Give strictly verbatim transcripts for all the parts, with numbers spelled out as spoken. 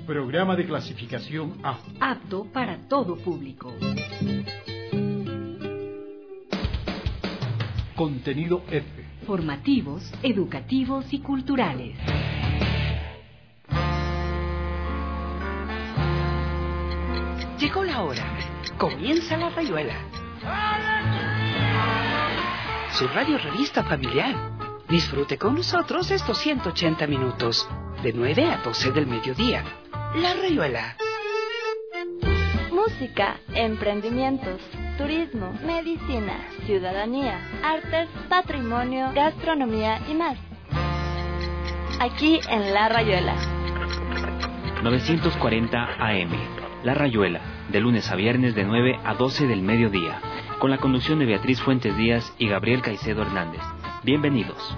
Programa de clasificación A. Apto para todo público. Contenido F. Formativos, educativos y culturales. Llegó la hora. Comienza La Rayuela. Su radio revista familiar. Disfrute con nosotros estos ciento ochenta minutos, de nueve a doce del mediodía. La Rayuela. Música, emprendimientos, turismo, medicina, ciudadanía, artes, patrimonio, gastronomía y más. Aquí en La Rayuela. novecientos cuarenta A M. La Rayuela, de lunes a viernes de nueve a doce del mediodía, con la conducción de Beatriz Fuentes Díaz y Gabriel Caicedo Hernández. Bienvenidos.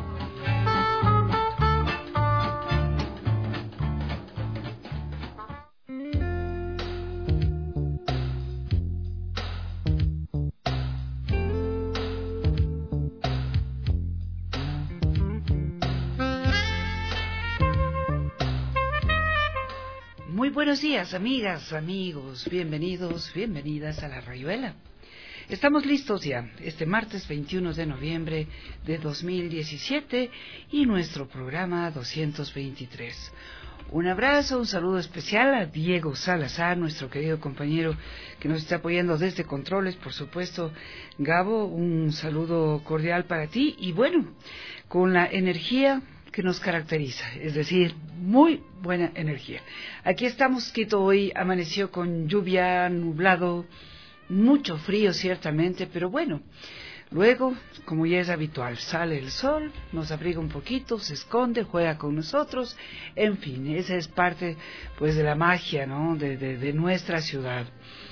Muy buenos días, amigas, amigos, bienvenidos, bienvenidas a La Rayuela. Estamos listos ya, este martes veintiuno de noviembre de dos mil diecisiete y nuestro programa doscientos veintitrés. Un abrazo, un saludo especial a Diego Salazar, nuestro querido compañero que nos está apoyando desde Controles, por supuesto. Gabo, un saludo cordial para ti y bueno, con la energía que nos caracteriza, es decir, muy buena energía. Aquí estamos, Quito hoy amaneció con lluvia, nublado, mucho frío ciertamente, pero bueno, luego, como ya es habitual, sale el sol, nos abriga un poquito, se esconde, juega con nosotros, en fin, esa es parte pues de la magia, ¿no?, de, de, de nuestra ciudad.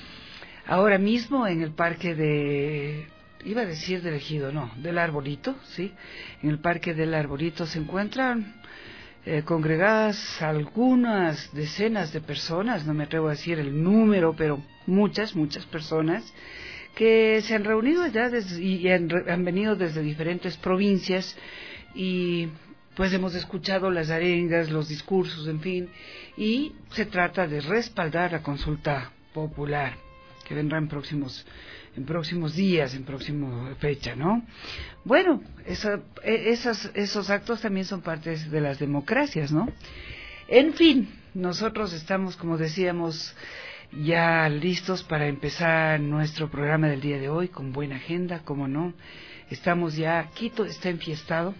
Ahora mismo en el parque de... iba a decir del Ejido, no, del Arbolito, sí, en el Parque del Arbolito se encuentran eh, congregadas algunas decenas de personas, no me atrevo a decir el número, pero muchas, muchas personas que se han reunido allá desde, y han, han venido desde diferentes provincias y pues hemos escuchado las arengas, los discursos, en fin, y se trata de respaldar la consulta popular que vendrá en próximos en próximos días, en próxima fecha, ¿no? Bueno, esa, esas, esos actos también son partes de las democracias, ¿no? En fin, nosotros estamos, como decíamos, ya listos para empezar nuestro programa del día de hoy, con buena agenda, como no. Estamos ya, Quito está enfiestado,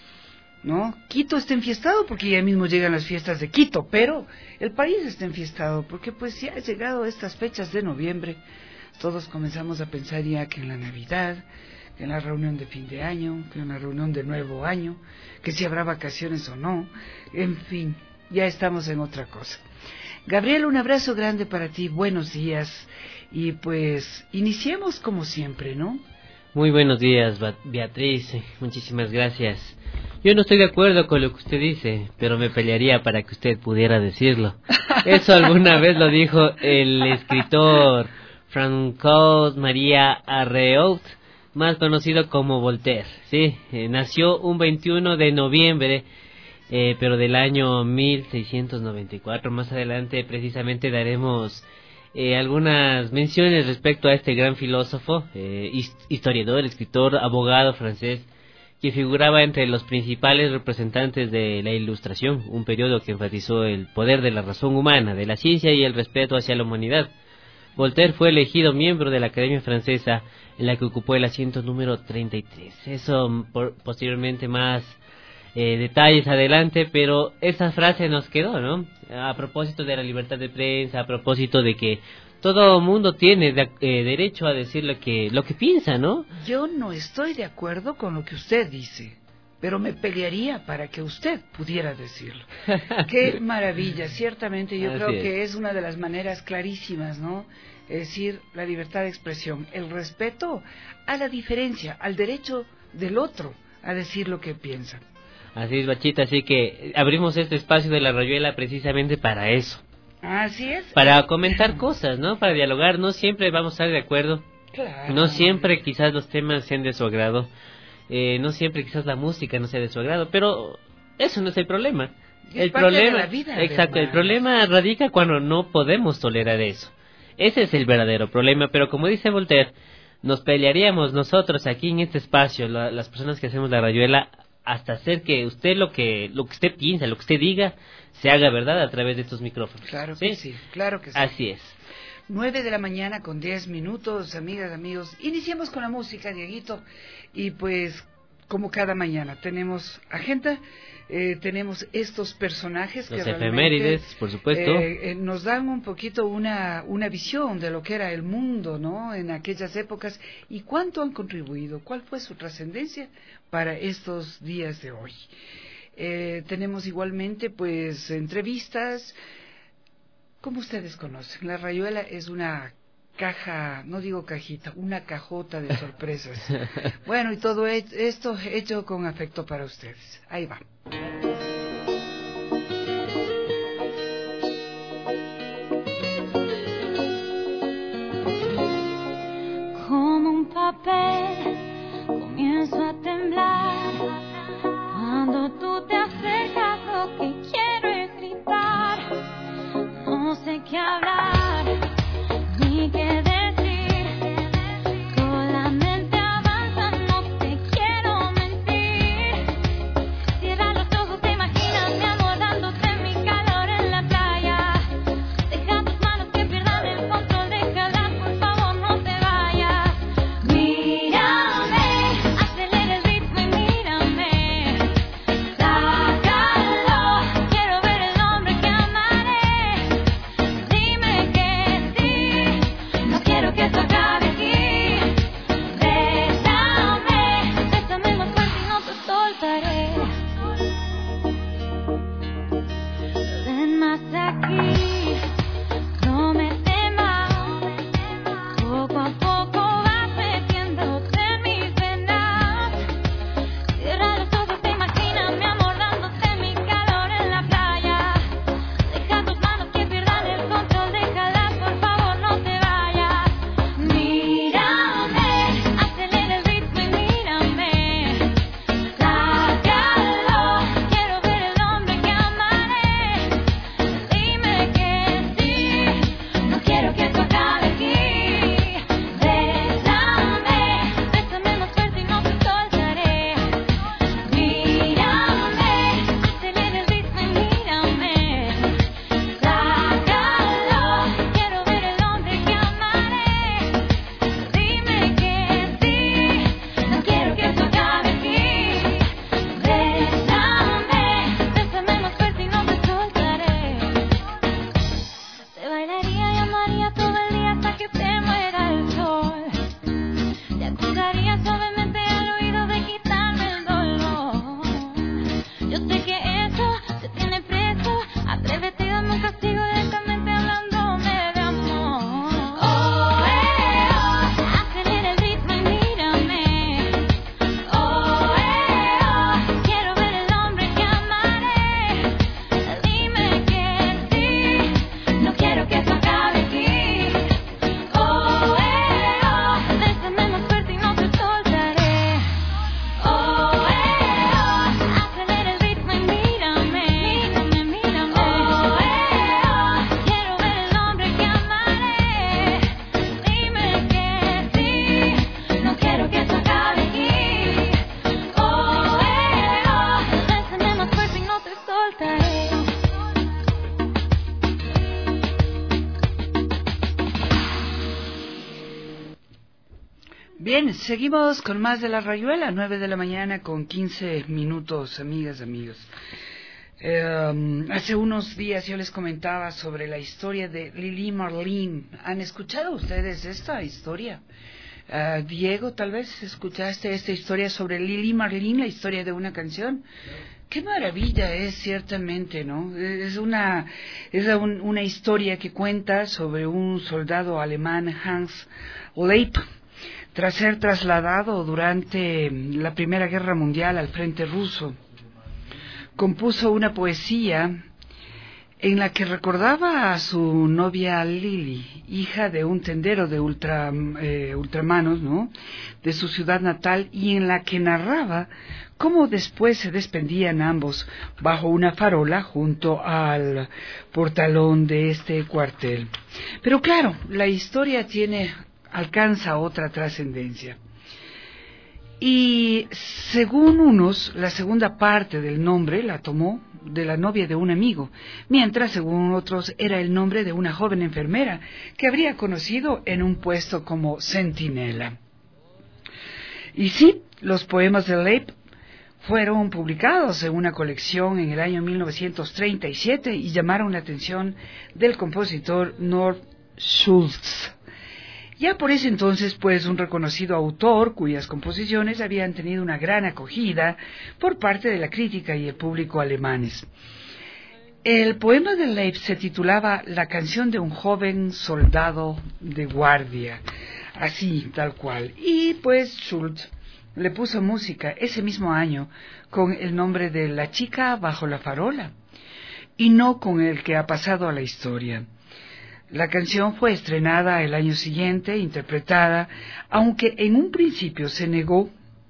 ¿no? Quito está enfiestado porque ya mismo llegan las fiestas de Quito, pero el país está enfiestado porque pues ya ha llegado estas fechas de noviembre. Todos comenzamos a pensar ya que en la Navidad, que en la reunión de fin de año, que en la reunión de nuevo año, que si habrá vacaciones o no, en fin, ya estamos en otra cosa. Gabriel, un abrazo grande para ti, buenos días, y pues iniciemos como siempre, ¿no? Muy buenos días, Beatriz, muchísimas gracias. Yo no estoy de acuerdo con lo que usted dice, pero me pelearía para que usted pudiera decirlo. Eso alguna vez lo dijo el escritor Francois Maria Arreoult, más conocido como Voltaire, sí, eh, nació un veintiuno de noviembre, eh, pero del año mil seiscientos noventa y cuatro. Más adelante precisamente daremos eh, algunas menciones respecto a este gran filósofo, eh, historiador, escritor, abogado francés, que figuraba entre los principales representantes de la Ilustración, un periodo que enfatizó el poder de la razón humana, de la ciencia y el respeto hacia la humanidad. Voltaire fue elegido miembro de la Academia Francesa, en la que ocupó el asiento número treinta y tres. Eso por, posteriormente más eh, detalles adelante, pero esa frase nos quedó, ¿no? A propósito de la libertad de prensa, a propósito de que todo mundo tiene de, eh, derecho a decir lo que, lo que piensa, ¿no? Yo no estoy de acuerdo con lo que usted dice, pero me pelearía para que usted pudiera decirlo. ¡Qué maravilla! Ciertamente yo Así creo es. que es una de las maneras clarísimas, ¿no? Es decir, la libertad de expresión, el respeto a la diferencia, al derecho del otro a decir lo que piensa. Así es, Bachita, así que abrimos este espacio de La Rayuela precisamente para eso. Así es. Para comentar cosas, ¿no? Para dialogar, no siempre vamos a estar de acuerdo. Claro. No siempre quizás los temas sean de su agrado. Eh, no siempre quizás la música no sea de su agrado, pero eso no es el problema. Es el parte problema, de la vida, exacto, además. el problema radica cuando no podemos tolerar eso. Ese es el verdadero problema, pero como dice Voltaire, nos pelearíamos nosotros aquí en este espacio, la, las personas que hacemos la rayuela, hasta hacer que usted lo que lo que usted piensa, lo que usted diga, se haga verdad a través de estos micrófonos. Claro ¿Sí? que sí, claro que sí. Así es. Nueve de la mañana con diez minutos, amigas, amigos. Iniciamos con la música, Dieguito, y pues, como cada mañana, tenemos agenda, eh, tenemos estos personajes Los que efemérides, por supuesto. Eh, eh, nos dan un poquito una, una visión de lo que era el mundo, ¿no?, en aquellas épocas, y cuánto han contribuido, cuál fue su trascendencia para estos días de hoy. Eh, tenemos igualmente, pues, entrevistas. Como ustedes conocen, la rayuela es una caja, no digo cajita, una cajota de sorpresas. Bueno, y todo esto hecho con afecto para ustedes. Ahí va. Como un papel comienzo a temblar cuando tú te acercas, lo que quiero es gritar. No sé qué hablar, ni qué decir, solamente avanza, no te quiero mentir. Cierra los ojos, te imaginas mi amor dándote mi calor en la playa. Deja tus manos que pierdan el control, déjalas, por favor no te vayas. Mírame, acelera el ritmo y mírame. Sácalo, quiero ver el hombre que amaré. Dime que sí, no quiero que esto acabe aquí. Bésame, bésame más fuerte y no te soltaré. Ven más aquí, no me temas. Poco a poco vas metiéndote en mis venas. Cierra los ojos, te imaginas mi amor dándote mi calor en la playa. Deja tus manos que pierdan el control, déjalas, por favor no te vayas. Mírame, acelera el ritmo y mírame. Sácalo, quiero ver el hombre que amaré. Dime que sí, no quiero que esto acabe aquí. Bésame, bésame más fuerte y no te soltaré. Mírame, acelera el ritmo y mírame. Sácalo, quiero ver el hombre que amaré. Dime que sí, no quiero que esto acabe aquí. Bésame, bésame más fuerte y no te soltaré. Te bailaría y amaría todo el día hasta que se muera el sol. Te acusaría suavemente al oído de quitarme el dolor. Yo sé que eso te tiene preso. Atrévete y dame un castigo directamente hablándome de amor. Oh, eh, oh, acelera el ritmo y mírame. Oh, eh, oh, quiero ver el hombre que amaré. Dime que sí, no quiero que esto acabe aquí. Oh, eh, oh, bésame más fuerte y no te soltaré. Oh, eh, oh, acelera el ritmo y mírame. Mírame, mírame. Oh, eh, oh, quiero ver el hombre que amaré. Dime que sí, no quiero que esto acabe aquí. Oh, eh, oh, bésame más fuerte y no te soltaré. Bien, seguimos con más de la rayuela, nueve de la mañana con quince minutos, amigas, amigos. Eh, hace unos días yo les comentaba sobre la historia de Lili Marlene. ¿Han escuchado ustedes esta historia? Uh, Diego, tal vez escuchaste esta historia sobre Lili Marlene, la historia de una canción. Qué maravilla es, ciertamente, ¿no? Es una es un, una historia que cuenta sobre un soldado alemán, Hans Leip, tras ser trasladado durante la Primera Guerra Mundial al frente ruso. Compuso una poesía en la que recordaba a su novia Lily, hija de un tendero de ultra, eh, ultramanos, ¿no?, de su ciudad natal, y en la que narraba cómo después se despedían ambos bajo una farola junto al portalón de este cuartel. Pero claro, la historia tiene, alcanza otra trascendencia. Y según unos, la segunda parte del nombre la tomó de la novia de un amigo, mientras según otros era el nombre de una joven enfermera que habría conocido en un puesto como centinela. Y sí, los poemas de Leib fueron publicados en una colección en el año mil novecientos treinta y siete y llamaron la atención del compositor North Schultz. Ya por ese entonces, pues, un reconocido autor cuyas composiciones habían tenido una gran acogida por parte de la crítica y el público alemanes. El poema de Leib se titulaba La canción de un joven soldado de guardia, así, tal cual. Y pues Schultz le puso música ese mismo año con el nombre de La chica bajo la farola, y no con el que ha pasado a la historia. La canción fue estrenada el año siguiente, interpretada, aunque en un principio se negó,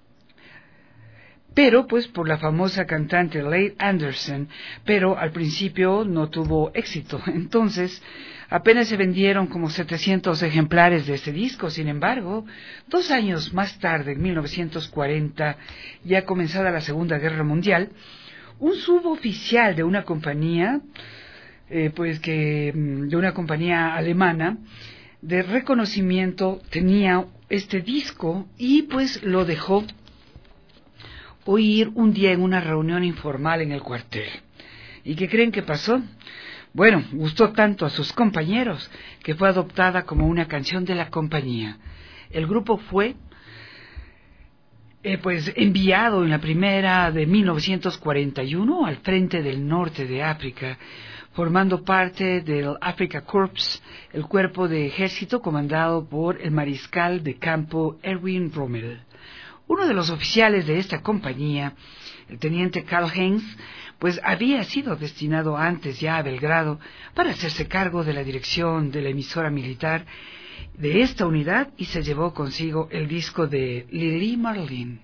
pero pues por la famosa cantante Leigh Anderson, pero al principio no tuvo éxito. Entonces, apenas se vendieron como setecientos ejemplares de este disco. Sin embargo, dos años más tarde, en mil novecientos cuarenta, ya comenzada la Segunda Guerra Mundial, un suboficial de una compañía Eh, pues que de una compañía alemana de reconocimiento tenía este disco y pues lo dejó oír un día en una reunión informal en el cuartel. ¿Y qué creen que pasó? Bueno, gustó tanto a sus compañeros que fue adoptada como una canción de la compañía. El grupo fue eh, pues enviado en la primera de mil novecientos cuarenta y uno al frente del norte de África, formando parte del Africa Corps, el cuerpo de ejército comandado por el mariscal de campo Erwin Rommel. Uno de los oficiales de esta compañía, el teniente Karl-Heinz, pues había sido destinado antes ya a Belgrado para hacerse cargo de la dirección de la emisora militar de esta unidad, y se llevó consigo el disco de Lili Marlene.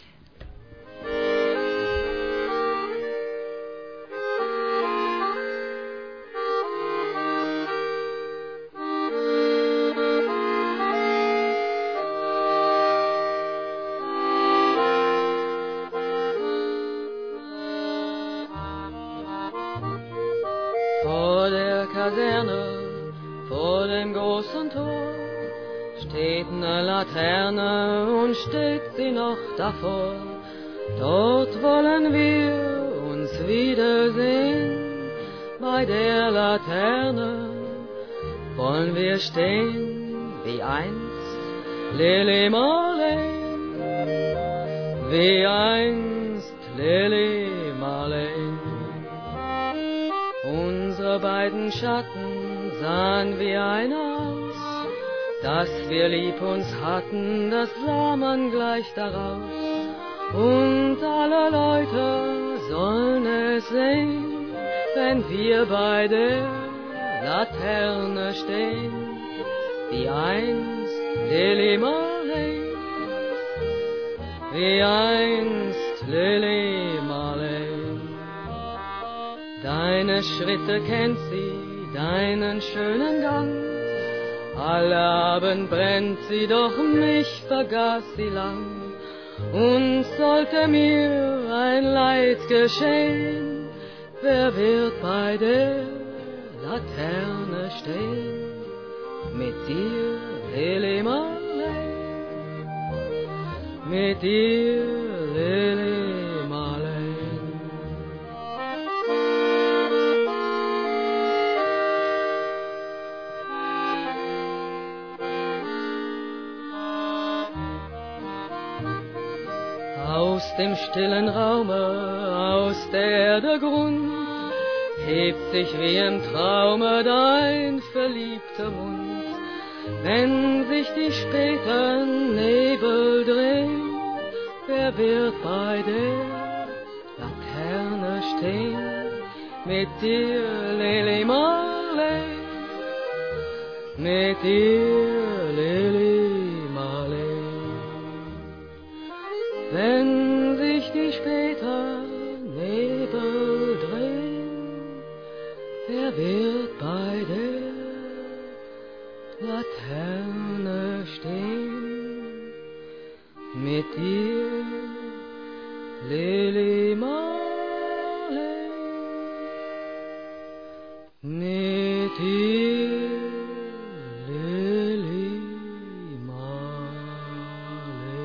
Vor der Kaserne, vor dem großen Tor, steht eine Laterne und steht sie noch davor. Dort wollen wir uns wiedersehen, bei der Laterne wollen wir stehen, wie einst Lili Marleen, wie einst Lili Marleen. Unsere beiden Schatten sahen wie einer aus, dass wir lieb uns hatten, das sah man gleich daraus. Und alle Leute sollen es sehen, wenn wir bei der Laterne stehen, wie einst Lili Marleen, wie einst Lili Marleen. Deine Schritte kennt sie, deinen schönen Gang. Alle Abend brennt sie, doch mich vergaß sie lang. Und sollte mir ein Leid geschehen, wer wird bei der Laterne stehen? Mit dir, Lili Marleen, mit dir, Lili Marleen. Aus dem stillen Raume, aus der Erde Grund, hebt sich wie im Traume dein verliebter Mund. Wenn sich die späten Nebel drehen, wer wird bei der Laterne stehen? mit dir, Lili Marley, mit dir, Lili Marley. Wenn sich die später Nebel drehen, wer wird bei der Laterne stehen? Mit dir, Lili Marley, mit dir, Lili Marley.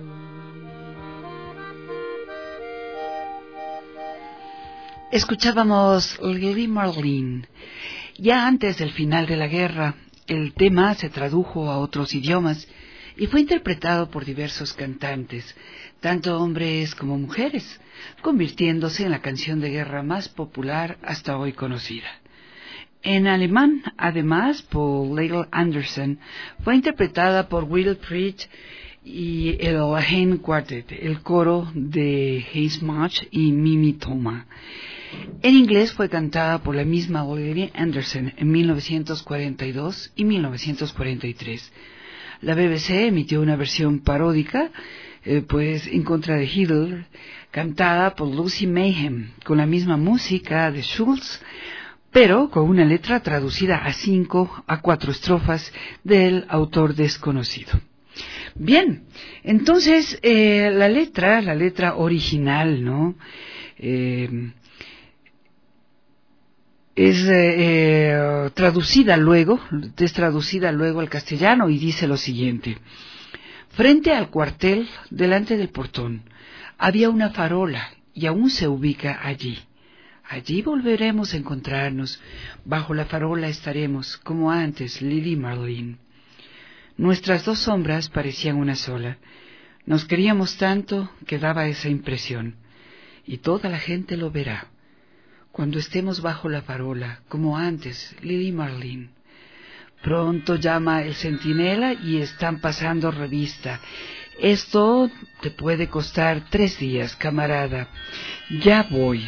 Escuchábamos Lili Marlene. Ya antes del final de la guerra, el tema se tradujo a otros idiomas y fue interpretado por diversos cantantes, tanto hombres como mujeres, convirtiéndose en la canción de guerra más popular hasta hoy conocida. En alemán, además, por Little Anderson, fue interpretada por Will Preet y el Hen Quartet, el coro de Hayes Mach y Mimi Thoma. En inglés fue cantada por la misma Lily Anderson en mil novecientos cuarenta y dos y mil novecientos cuarenta y tres. La B B C emitió una versión paródica, eh, pues en contra de Hitler, cantada por Lucy Mayhem, con la misma música de Schulz, pero con una letra traducida a cinco, a cuatro estrofas del autor desconocido. Bien, entonces eh, la letra, la letra original, ¿no? Eh, es eh, eh, traducida luego, es traducida luego al castellano y dice lo siguiente: frente al cuartel, delante del portón, había una farola y aún se ubica allí. Allí volveremos a encontrarnos, bajo la farola estaremos, como antes, Lili Marlene. Nuestras dos sombras parecían una sola, nos queríamos tanto que daba esa impresión, y toda la gente lo verá. Cuando estemos bajo la farola, como antes, Lili Marlene. Pronto llama el centinela y están pasando revista. Esto te puede costar tres días, camarada. Ya voy.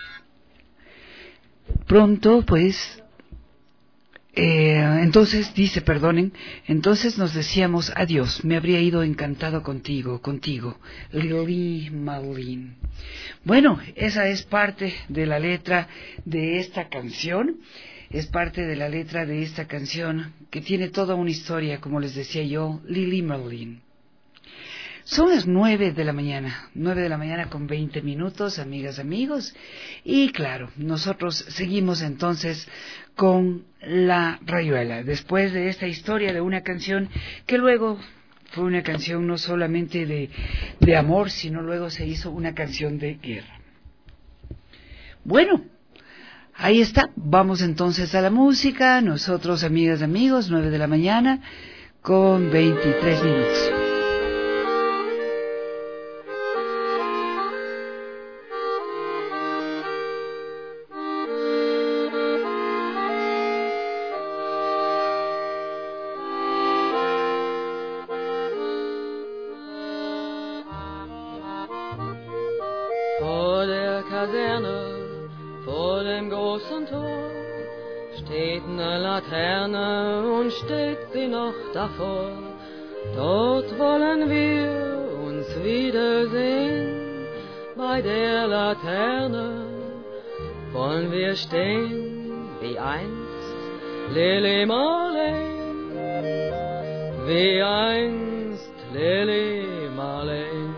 Pronto, pues, eh, entonces, dice, perdonen, entonces nos decíamos adiós, me habría ido encantado contigo, contigo, Lili Marlene. Bueno, esa es parte de la letra de esta canción, es parte de la letra de esta canción que tiene toda una historia, como les decía yo, Lili Marlene. Son las nueve de la mañana, nueve de la mañana con veinte minutos, amigas, amigos, y claro, nosotros seguimos entonces con la rayuela, después de esta historia de una canción que luego fue una canción no solamente de, de amor, sino luego se hizo una canción de guerra. Bueno, ahí está, vamos entonces a la música, nosotros, amigas, amigos, nueve de la mañana con veintitrés minutos. Vor dem großen Tor steht eine Laterne und steht sie noch davor. Dort wollen wir uns wiedersehen. Bei der Laterne wollen wir stehen wie einst Lili Marlene, wie einst Lili Marlene.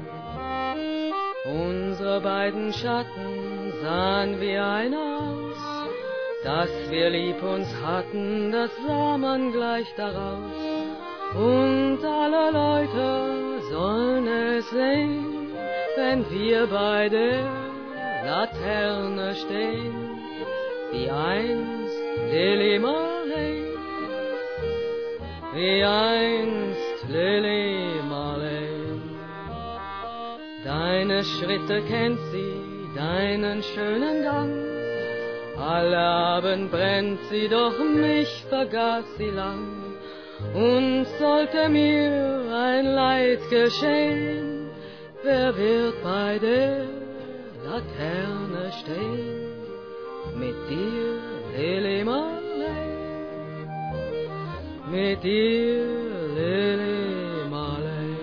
Unsere beiden Schatten sahen wie einer aus, dass wir lieb uns hatten, das sah man gleich daraus. Und alle Leute sollen es sehen, wenn wir bei der Laterne stehen, wie einst Lili Marlene, wie einst Lili Marlene. Deine Schritte kennt sie, deinen schönen Gang. Alle Abend brennt sie, doch mich vergaß sie lang. Und sollte mir ein Leid geschehen, wer wird bei der Laterne stehen? mit dir, Lili Marleen, mit dir, Lili Marleen.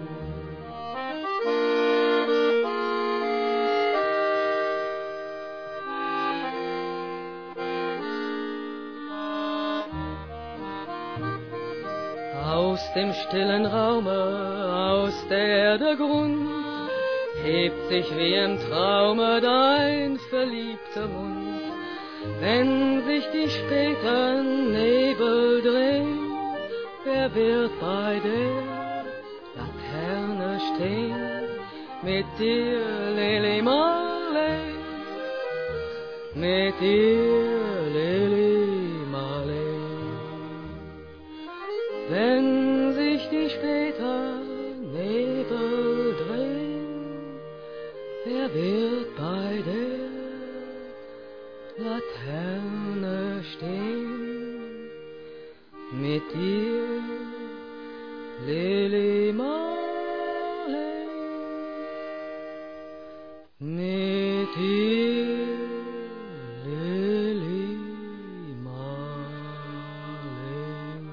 Aus dem stillen Raume, aus der Erde Grund, hebt sich wie im Traume dein verliebter Mund. Wenn sich die späten Nebel drehen, wer wird bei der Laterne stehen? Mit dir, Lili Marleen, mit dir, Lili Marleen. Wenn sich die späten Nebel drehen, wer wird bei der Laterne stehen? Mit dir, Lili Marleen, mit dir, Lili Marleen.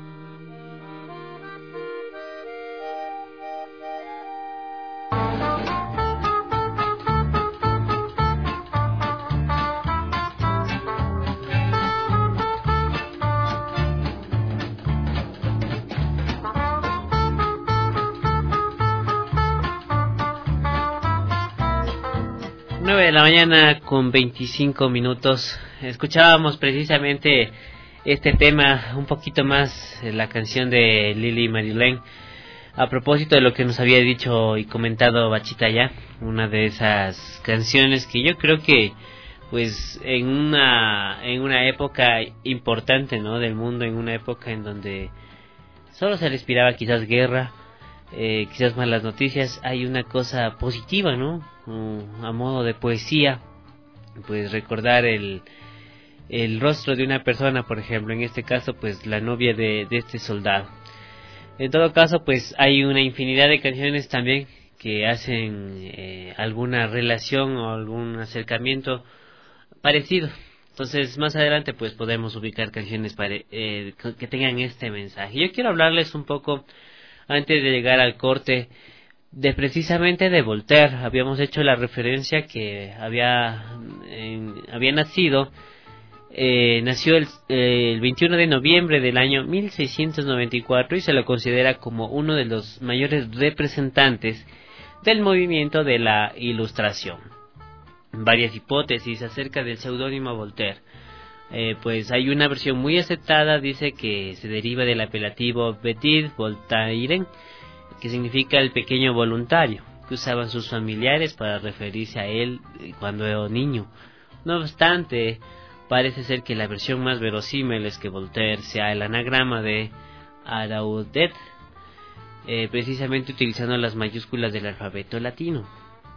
nueve de la mañana con veinticinco minutos. Escuchábamos precisamente este tema, un poquito más, la canción de Lili Marleen, a propósito de lo que nos había dicho y comentado Bachita ya, una de esas canciones que yo creo que pues en una en una época importante, ¿no?, del mundo, en una época en donde solo se respiraba quizás guerra, eh, quizás malas noticias, hay una cosa positiva, ¿no?, uh, a modo de poesía, pues recordar el el rostro de una persona, por ejemplo, en este caso pues la novia de, de este soldado. En todo caso pues hay una infinidad de canciones también que hacen eh, alguna relación o algún acercamiento parecido. Entonces más adelante pues podemos ubicar canciones para, eh, que tengan este mensaje. Yo quiero hablarles un poco, antes de llegar al corte, de precisamente de Voltaire. Habíamos hecho la referencia que había en, había nacido eh, nació el, eh, el veintiuno de noviembre del año mil seiscientos noventa y cuatro y se lo considera como uno de los mayores representantes del movimiento de la Ilustración. Varias hipótesis acerca del seudónimo Voltaire. Eh, pues hay una versión muy aceptada, dice que se deriva del apelativo Petit Voltaire, que significa el pequeño voluntario, que usaban sus familiares para referirse a él cuando era niño. No obstante, parece ser que la versión más verosímil es que Voltaire sea el anagrama de Araudet, eh, precisamente utilizando las mayúsculas del alfabeto latino,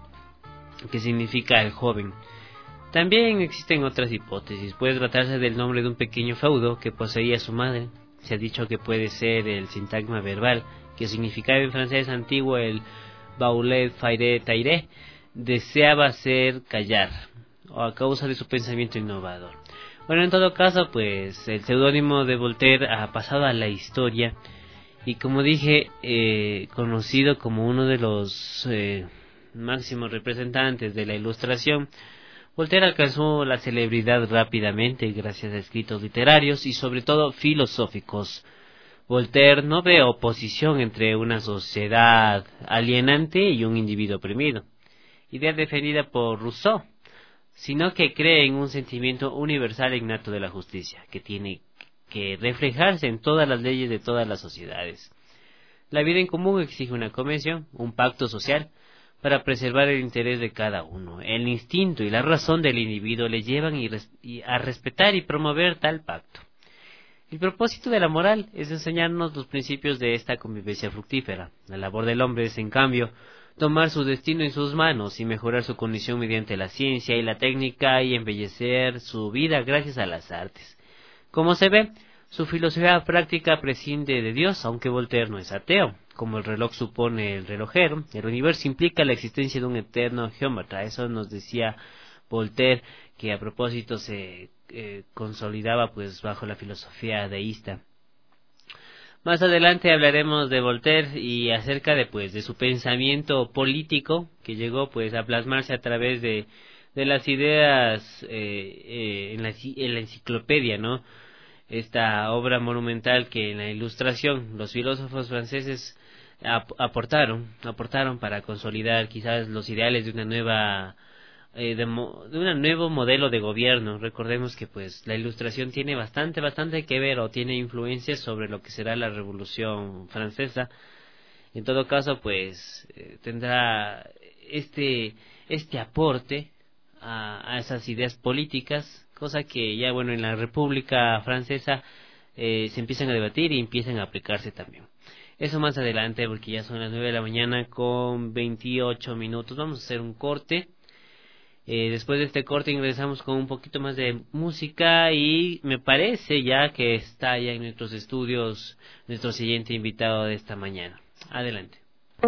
que significa el joven. También existen otras hipótesis. Puede tratarse del nombre de un pequeño feudo que poseía su madre. Se ha dicho que puede ser el sintagma verbal, que significaba en francés antiguo el Baulet faire taire, deseaba hacer callar, o a causa de su pensamiento innovador. Bueno, en todo caso, pues el seudónimo de Voltaire ha pasado a la historia y, como dije, eh, conocido como uno de los eh, máximos representantes de la Ilustración. Voltaire alcanzó la celebridad rápidamente gracias a escritos literarios y sobre todo filosóficos. Voltaire no ve oposición entre una sociedad alienante y un individuo oprimido, idea defendida por Rousseau, sino que cree en un sentimiento universal e innato de la justicia, que tiene que reflejarse en todas las leyes de todas las sociedades. La vida en común exige una convención, un pacto social, para preservar el interés de cada uno. El instinto y la razón del individuo le llevan y res- y a respetar y promover tal pacto. El propósito de la moral es enseñarnos los principios de esta convivencia fructífera. La labor del hombre es, en cambio, tomar su destino en sus manos y mejorar su condición mediante la ciencia y la técnica y embellecer su vida gracias a las artes. Como se ve, su filosofía práctica prescinde de Dios, aunque Voltaire no es ateo. Como el reloj supone el relojero, el universo implica la existencia de un eterno geómetra. Eso nos decía Voltaire, que a propósito se eh, consolidaba pues bajo la filosofía deísta. Más adelante hablaremos de Voltaire y acerca de pues de su pensamiento político que llegó pues a plasmarse a través de de las ideas eh, eh, en, la, en la enciclopedia, ¿no? Esta obra monumental que en la Ilustración los filósofos franceses ap aportaron, aportaron para consolidar quizás los ideales de una nueva eh, de, mo de un nuevo modelo de gobierno. Recordemos que pues la Ilustración tiene bastante, bastante que ver o tiene influencias sobre lo que será la Revolución Francesa. En todo caso, pues eh, tendrá este este aporte a, a esas ideas políticas, cosa que ya bueno en la República Francesa eh, se empiezan a debatir y empiezan a aplicarse también. Eso más adelante, porque ya son las nueve de la mañana con veintiocho minutos. Vamos a hacer un corte. Eh, después de este corte ingresamos con un poquito más de música y me parece ya que está ya en nuestros estudios nuestro siguiente invitado de esta mañana. Adelante.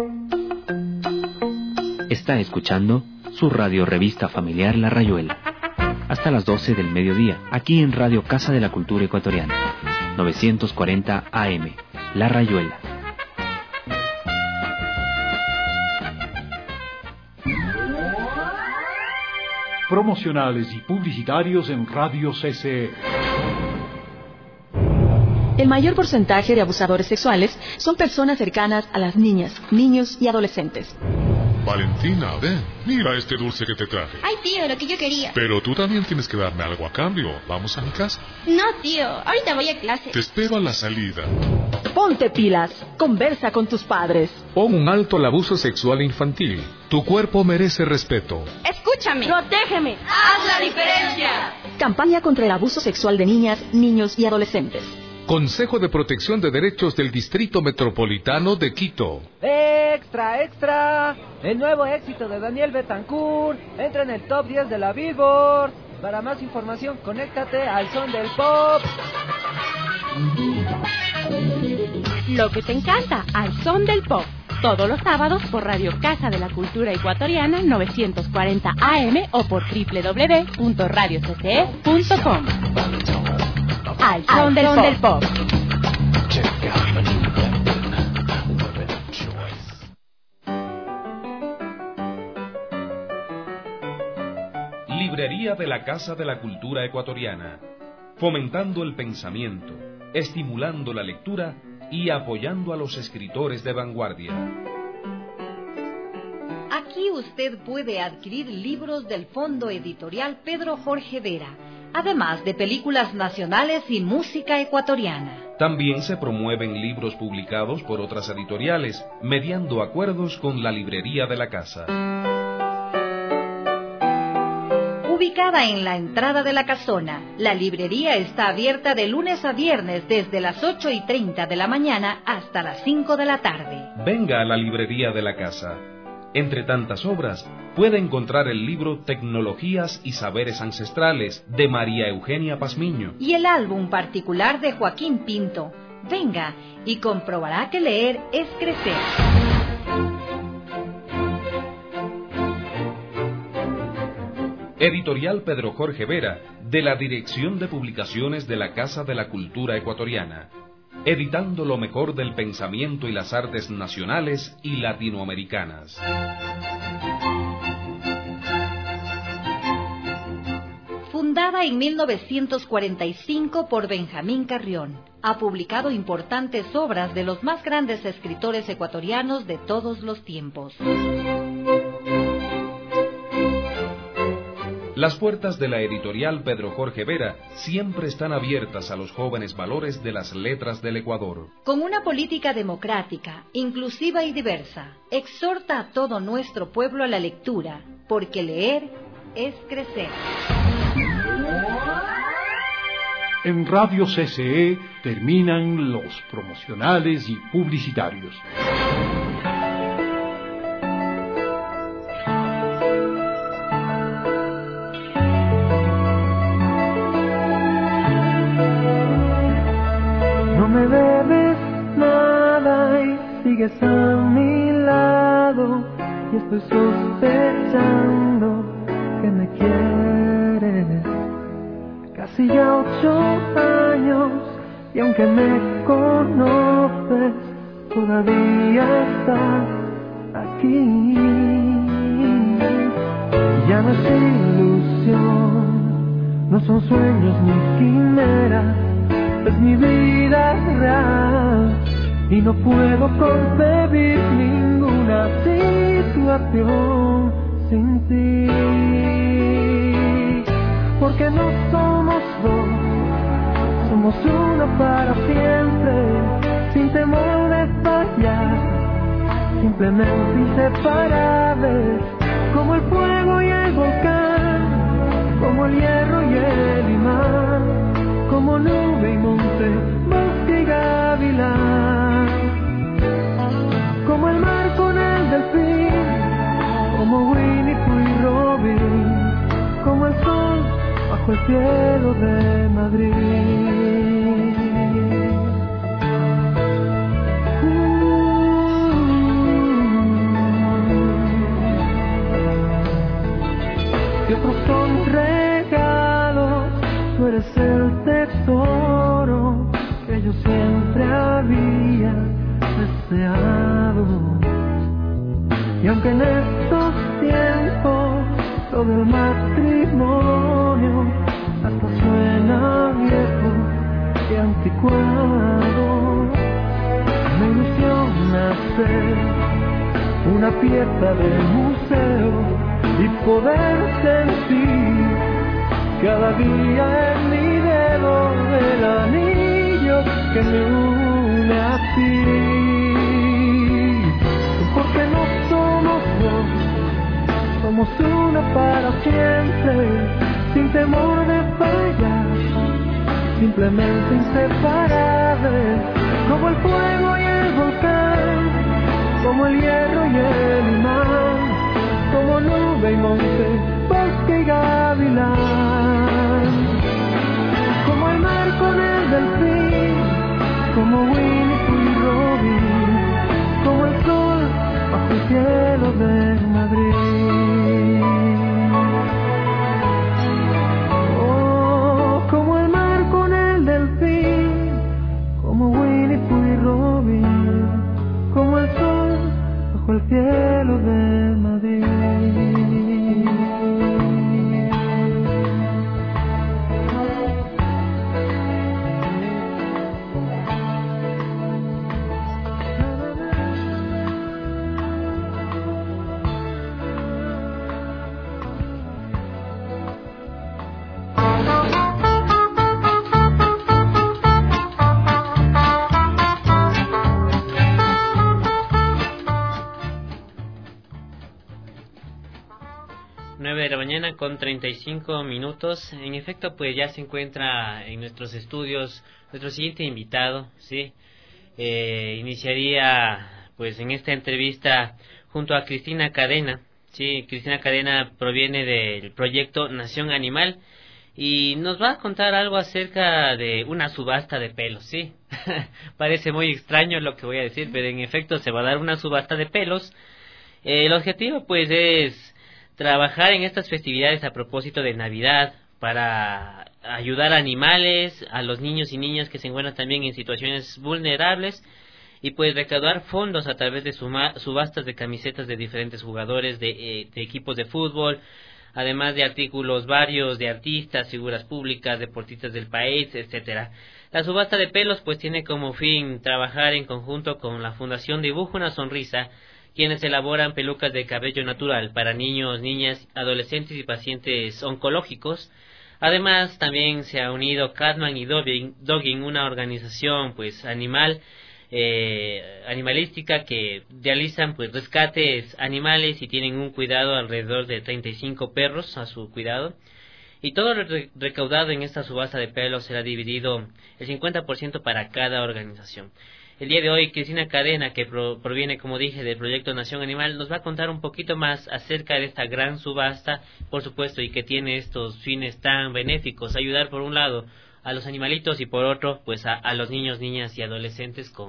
Está escuchando su radio revista familiar La Rayuela. Hasta las doce del mediodía, aquí en Radio Casa de la Cultura Ecuatoriana, novecientos cuarenta A M, La Rayuela. Promocionales y publicitarios en Radio C C E. El mayor porcentaje de abusadores sexuales son personas cercanas a las niñas, niños y adolescentes. Valentina, ven, mira este dulce que te traje. Ay, tío, lo que yo quería. Pero tú también tienes que darme algo a cambio. ¿Vamos a mi casa? No, tío, ahorita voy a clase. Te espero a la salida. Ponte pilas, conversa con tus padres. Pon un alto al abuso sexual infantil. Tu cuerpo merece respeto. Escúchame. Protégeme. Haz la diferencia. Campaña contra el abuso sexual de niñas, niños y adolescentes. Consejo de Protección de Derechos del Distrito Metropolitano de Quito. ¡Extra, extra! El nuevo éxito de Daniel Betancourt entra en el top diez de la Billboard. Para más información, conéctate al Son del Pop. Lo que te encanta, al Son del Pop. Todos los sábados por Radio Casa de la Cultura Ecuatoriana novecientos cuarenta A M o por doble u doble u doble u punto radio c c e punto com. Al Son del, del Pop. Librería de la Casa de la Cultura Ecuatoriana, fomentando el pensamiento, estimulando la lectura y apoyando a los escritores de vanguardia. Aquí usted puede adquirir libros del Fondo Editorial Pedro Jorge Vera, además de películas nacionales y música ecuatoriana. También se promueven libros publicados por otras editoriales, mediando acuerdos con la librería de la casa. Ubicada en la entrada de la casona, la librería está abierta de lunes a viernes desde las ocho y treinta de la mañana hasta las cinco de la tarde. Venga a la librería de la casa. Entre tantas obras, puede encontrar el libro Tecnologías y Saberes Ancestrales, de María Eugenia Pazmiño. Y el álbum particular de Joaquín Pinto. Venga y comprobará que leer es crecer. Editorial Pedro Jorge Vera, de la Dirección de Publicaciones de la Casa de la Cultura Ecuatoriana. Editando lo mejor del pensamiento y las artes nacionales y latinoamericanas. Fundada en mil novecientos cuarenta y cinco por Benjamín Carrión, ha publicado importantes obras de los más grandes escritores ecuatorianos de todos los tiempos. Las puertas de la editorial Pedro Jorge Vera siempre están abiertas a los jóvenes valores de las letras del Ecuador. Con una política democrática, inclusiva y diversa, exhorta a todo nuestro pueblo a la lectura, porque leer es crecer. En Radio C C E terminan los promocionales y publicitarios. Sigues a mi lado y estoy sospechando que me quieres. casi ya ocho años, y aunque me conoces, todavía estás aquí. Ya no es ilusión, no son sueños ni quimeras, es mi vida real, y no puedo concebir ninguna situación sin ti. Porque no somos dos, somos uno para siempre, sin temor de fallar, simplemente inseparables, como el fuego y el volcán, como el hierro y el imán, como nube y monte, bosque y gavilán, como el mar con el delfín, como Winnie Pooh y Robin, como el sol bajo el cielo de Madrid. Si otros son regalos, tú eres el tesoro que yo siempre había deseado. Y aunque en estos tiempos todo el matrimonio hasta suena viejo y anticuado, me ilusiona ser una pieza del museo y poder sentir cada día en mi dedo el anillo que me une a ti. Porque no somos dos, somos uno para siempre, sin temor de fallar, simplemente inseparables, como el fuego y el volcán, como el hierro y el imán, como nube y monte, bosque y gavilán, como el mar con el delfín, como Winnie Pooh y Robin, como el sol bajo el cielo de Madrid. Oh, como el mar con el delfín, como Winnie Pooh y Robin, como el sol bajo el cielo de Madrid. nueve de la mañana con treinta y cinco minutos. En efecto, pues ya se encuentra en nuestros estudios nuestro siguiente invitado, ¿sí? Eh, iniciaría pues en esta entrevista junto a Cristina Cadena, ¿sí? Cristina Cadena proviene del proyecto Nación Animal y nos va a contar algo acerca de una subasta de pelos, ¿sí? Parece muy extraño lo que voy a decir, pero en efecto se va a dar una subasta de pelos. Eh, el objetivo pues es trabajar en estas festividades a propósito de Navidad para ayudar a animales, a los niños y niñas que se encuentran también en situaciones vulnerables y pues recaudar fondos a través de suma, subastas de camisetas de diferentes jugadores de, eh, de equipos de fútbol, además de artículos varios de artistas, figuras públicas, deportistas del país, etcétera. La subasta de pelos pues tiene como fin trabajar en conjunto con la Fundación Dibujo una Sonrisa, quienes elaboran pelucas de cabello natural para niños, niñas, adolescentes y pacientes oncológicos. Además, también se ha unido Catman y Dogging, una organización pues animal, eh, animalística que realizan pues rescates animales y tienen un cuidado alrededor de treinta y cinco perros a su cuidado. Y todo lo re recaudado en esta subasta de pelos será dividido el cincuenta por ciento para cada organización. El día de hoy, Cristina Cadena, que pro, proviene, como dije, del proyecto Nación Animal, nos va a contar un poquito más acerca de esta gran subasta, por supuesto, y que tiene estos fines tan benéficos, ayudar por un lado a los animalitos y por otro, pues a, a los niños, niñas y adolescentes con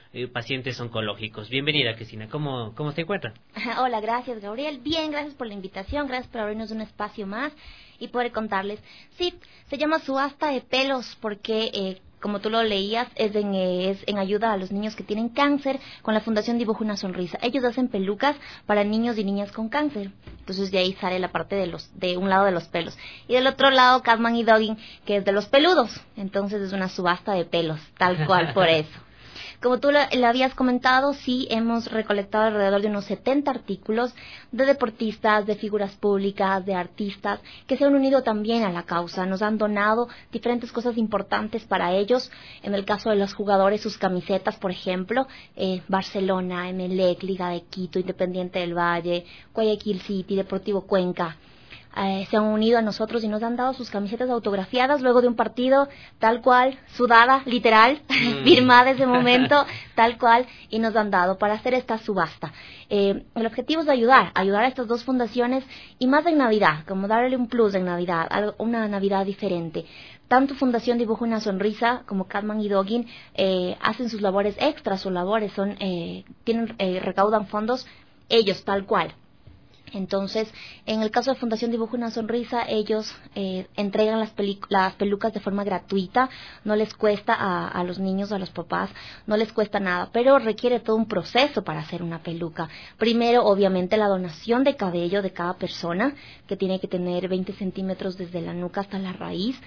eh, pacientes oncológicos. Bienvenida, Cristina. ¿Cómo, cómo se encuentra? Hola, gracias, Gabriel. Bien, gracias por la invitación, gracias por abrirnos un espacio más y poder contarles. Sí, se llama subasta de pelos porque, eh, como tú lo leías, es en, eh, es en ayuda a los niños que tienen cáncer con la Fundación Dibuja una Sonrisa. Ellos hacen pelucas para niños y niñas con cáncer. Entonces de ahí sale la parte de los de un lado de los pelos. Y del otro lado, Catman y Doggin, que es de los peludos. Entonces es una subasta de pelos, tal cual, por eso. Como tú le habías comentado, sí hemos recolectado alrededor de unos setenta artículos de deportistas, de figuras públicas, de artistas, que se han unido también a la causa. Nos han donado diferentes cosas importantes para ellos. En el caso de los jugadores, sus camisetas, por ejemplo, eh, Barcelona, Emelec, Liga de Quito, Independiente del Valle, Guayaquil City, Deportivo Cuenca. Eh, se han unido a nosotros y nos han dado sus camisetas autografiadas luego de un partido, tal cual, sudada, literal, mm. firmada ese momento, tal cual, y nos han dado para hacer esta subasta. Eh, el objetivo es ayudar, ayudar a estas dos fundaciones y más en Navidad, como darle un plus en Navidad, algo, una Navidad diferente. Tanto Fundación Dibuja una Sonrisa como Catman y Doggin eh, hacen sus labores extras, sus labores son, eh, tienen, eh, recaudan fondos ellos, tal cual. Entonces, en el caso de Fundación Dibuja una Sonrisa, ellos eh, entregan las, las pelucas de forma gratuita, no les cuesta a, a los niños, a los papás, no les cuesta nada, pero requiere todo un proceso para hacer una peluca. Primero, obviamente, la donación de cabello de cada persona, que tiene que tener veinte centímetros desde la nuca hasta la raíz,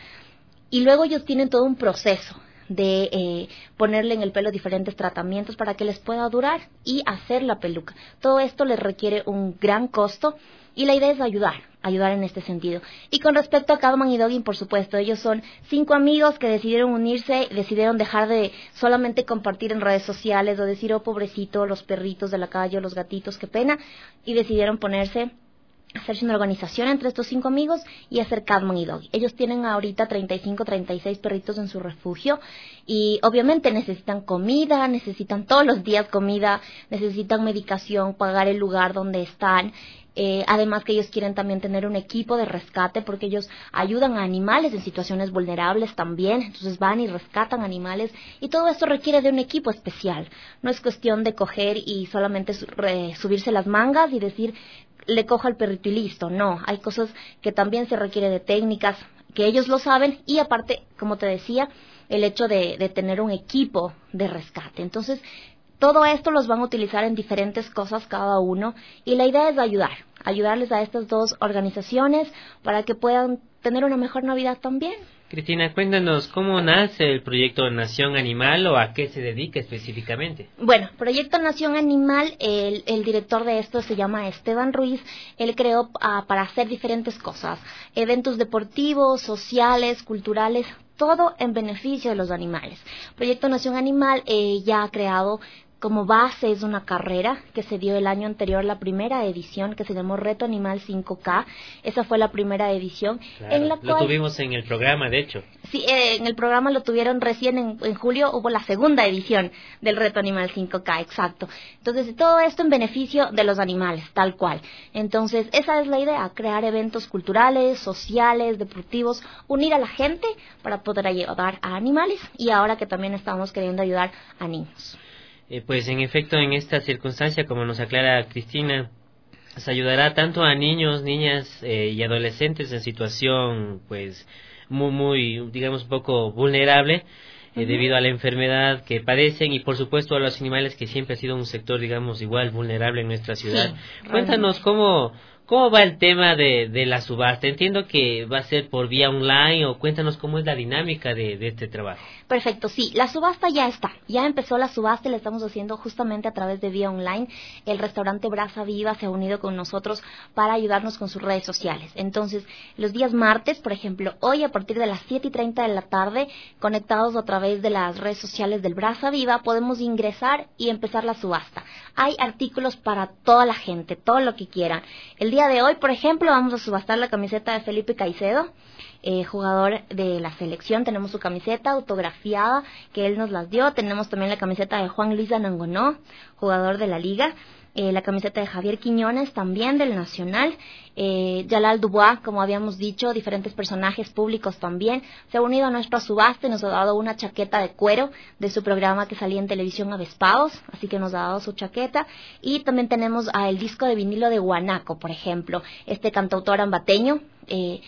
y luego ellos tienen todo un proceso de eh, ponerle en el pelo diferentes tratamientos para que les pueda durar y hacer la peluca. Todo esto les requiere un gran costo y la idea es ayudar, ayudar en este sentido. Y con respecto a Catman y Doggin, por supuesto, ellos son cinco amigos que decidieron unirse, decidieron dejar de solamente compartir en redes sociales o decir, oh, pobrecito, los perritos de la calle o los gatitos, qué pena, y decidieron ponerse hacerse una organización entre estos cinco amigos y hacer Catman y Doggin. Ellos tienen ahorita treinta y cinco, treinta y seis perritos en su refugio y obviamente necesitan comida, necesitan todos los días comida, necesitan medicación, pagar el lugar donde están. Eh, además que ellos quieren también tener un equipo de rescate porque ellos ayudan a animales en situaciones vulnerables también, entonces van y rescatan animales y todo esto requiere de un equipo especial. No es cuestión de coger y solamente su, re, subirse las mangas y decir le cojo al perrito y listo, no, hay cosas que también se requiere de técnicas que ellos lo saben y aparte, como te decía, el hecho de, de tener un equipo de rescate. Entonces, todo esto los van a utilizar en diferentes cosas cada uno y la idea es ayudar, ayudarles a estas dos organizaciones para que puedan tener una mejor Navidad también. Cristina, cuéntanos, ¿cómo nace el proyecto Nación Animal o a qué se dedica específicamente? Bueno, Proyecto Nación Animal, el, el director de esto se llama Esteban Ruiz. Él creó uh, para hacer diferentes cosas, eventos deportivos, sociales, culturales, todo en beneficio de los animales. Proyecto Nación Animal eh, ya ha creado como base es una carrera que se dio el año anterior, la primera edición, que se llamó Reto Animal cinco K. Esa fue la primera edición. Claro, en la lo cual, tuvimos en el programa, de hecho. Sí, eh, en el programa lo tuvieron recién en, en julio, hubo la segunda edición del Reto Animal cinco K, exacto. Entonces, todo esto en beneficio de los animales, tal cual. Entonces, esa es la idea, crear eventos culturales, sociales, deportivos, unir a la gente para poder ayudar a animales y ahora que también estamos queriendo ayudar a niños. Eh, pues en efecto, en esta circunstancia, como nos aclara Cristina, se ayudará tanto a niños, niñas eh, y adolescentes en situación, pues, muy, muy, digamos, un poco vulnerable, eh, uh-huh. debido a la enfermedad que padecen y, por supuesto, a los animales, que siempre ha sido un sector, digamos, igual vulnerable en nuestra ciudad. Sí, cuéntanos cómo... ¿Cómo va el tema de, de la subasta? Entiendo que va a ser por vía online, o cuéntanos cómo es la dinámica de, de este trabajo. Perfecto, sí, la subasta ya está, ya empezó la subasta y la estamos haciendo justamente a través de vía online. El restaurante Brasa Viva se ha unido con nosotros para ayudarnos con sus redes sociales. Entonces, los días martes, por ejemplo, hoy a partir de las siete y treinta de la tarde, conectados a través de las redes sociales del Brasa Viva, podemos ingresar y empezar la subasta. Hay artículos para toda la gente, todo lo que quieran. El día de hoy, por ejemplo, vamos a subastar la camiseta de Felipe Caicedo, eh, jugador de la selección. Tenemos su camiseta autografiada que él nos las dio. Tenemos también la camiseta de Juan Luis Anangonó, jugador de la liga. eh, la camiseta de Javier Quiñones también del Nacional, eh, Yalal Dubois, como habíamos dicho, diferentes personajes públicos también, se ha unido a nuestra subasta y nos ha dado una chaqueta de cuero de su programa que salía en televisión Avespados, así que nos ha dado su chaqueta, y también tenemos a el disco de vinilo de Guanaco, por ejemplo, este cantautor ambateño, eh,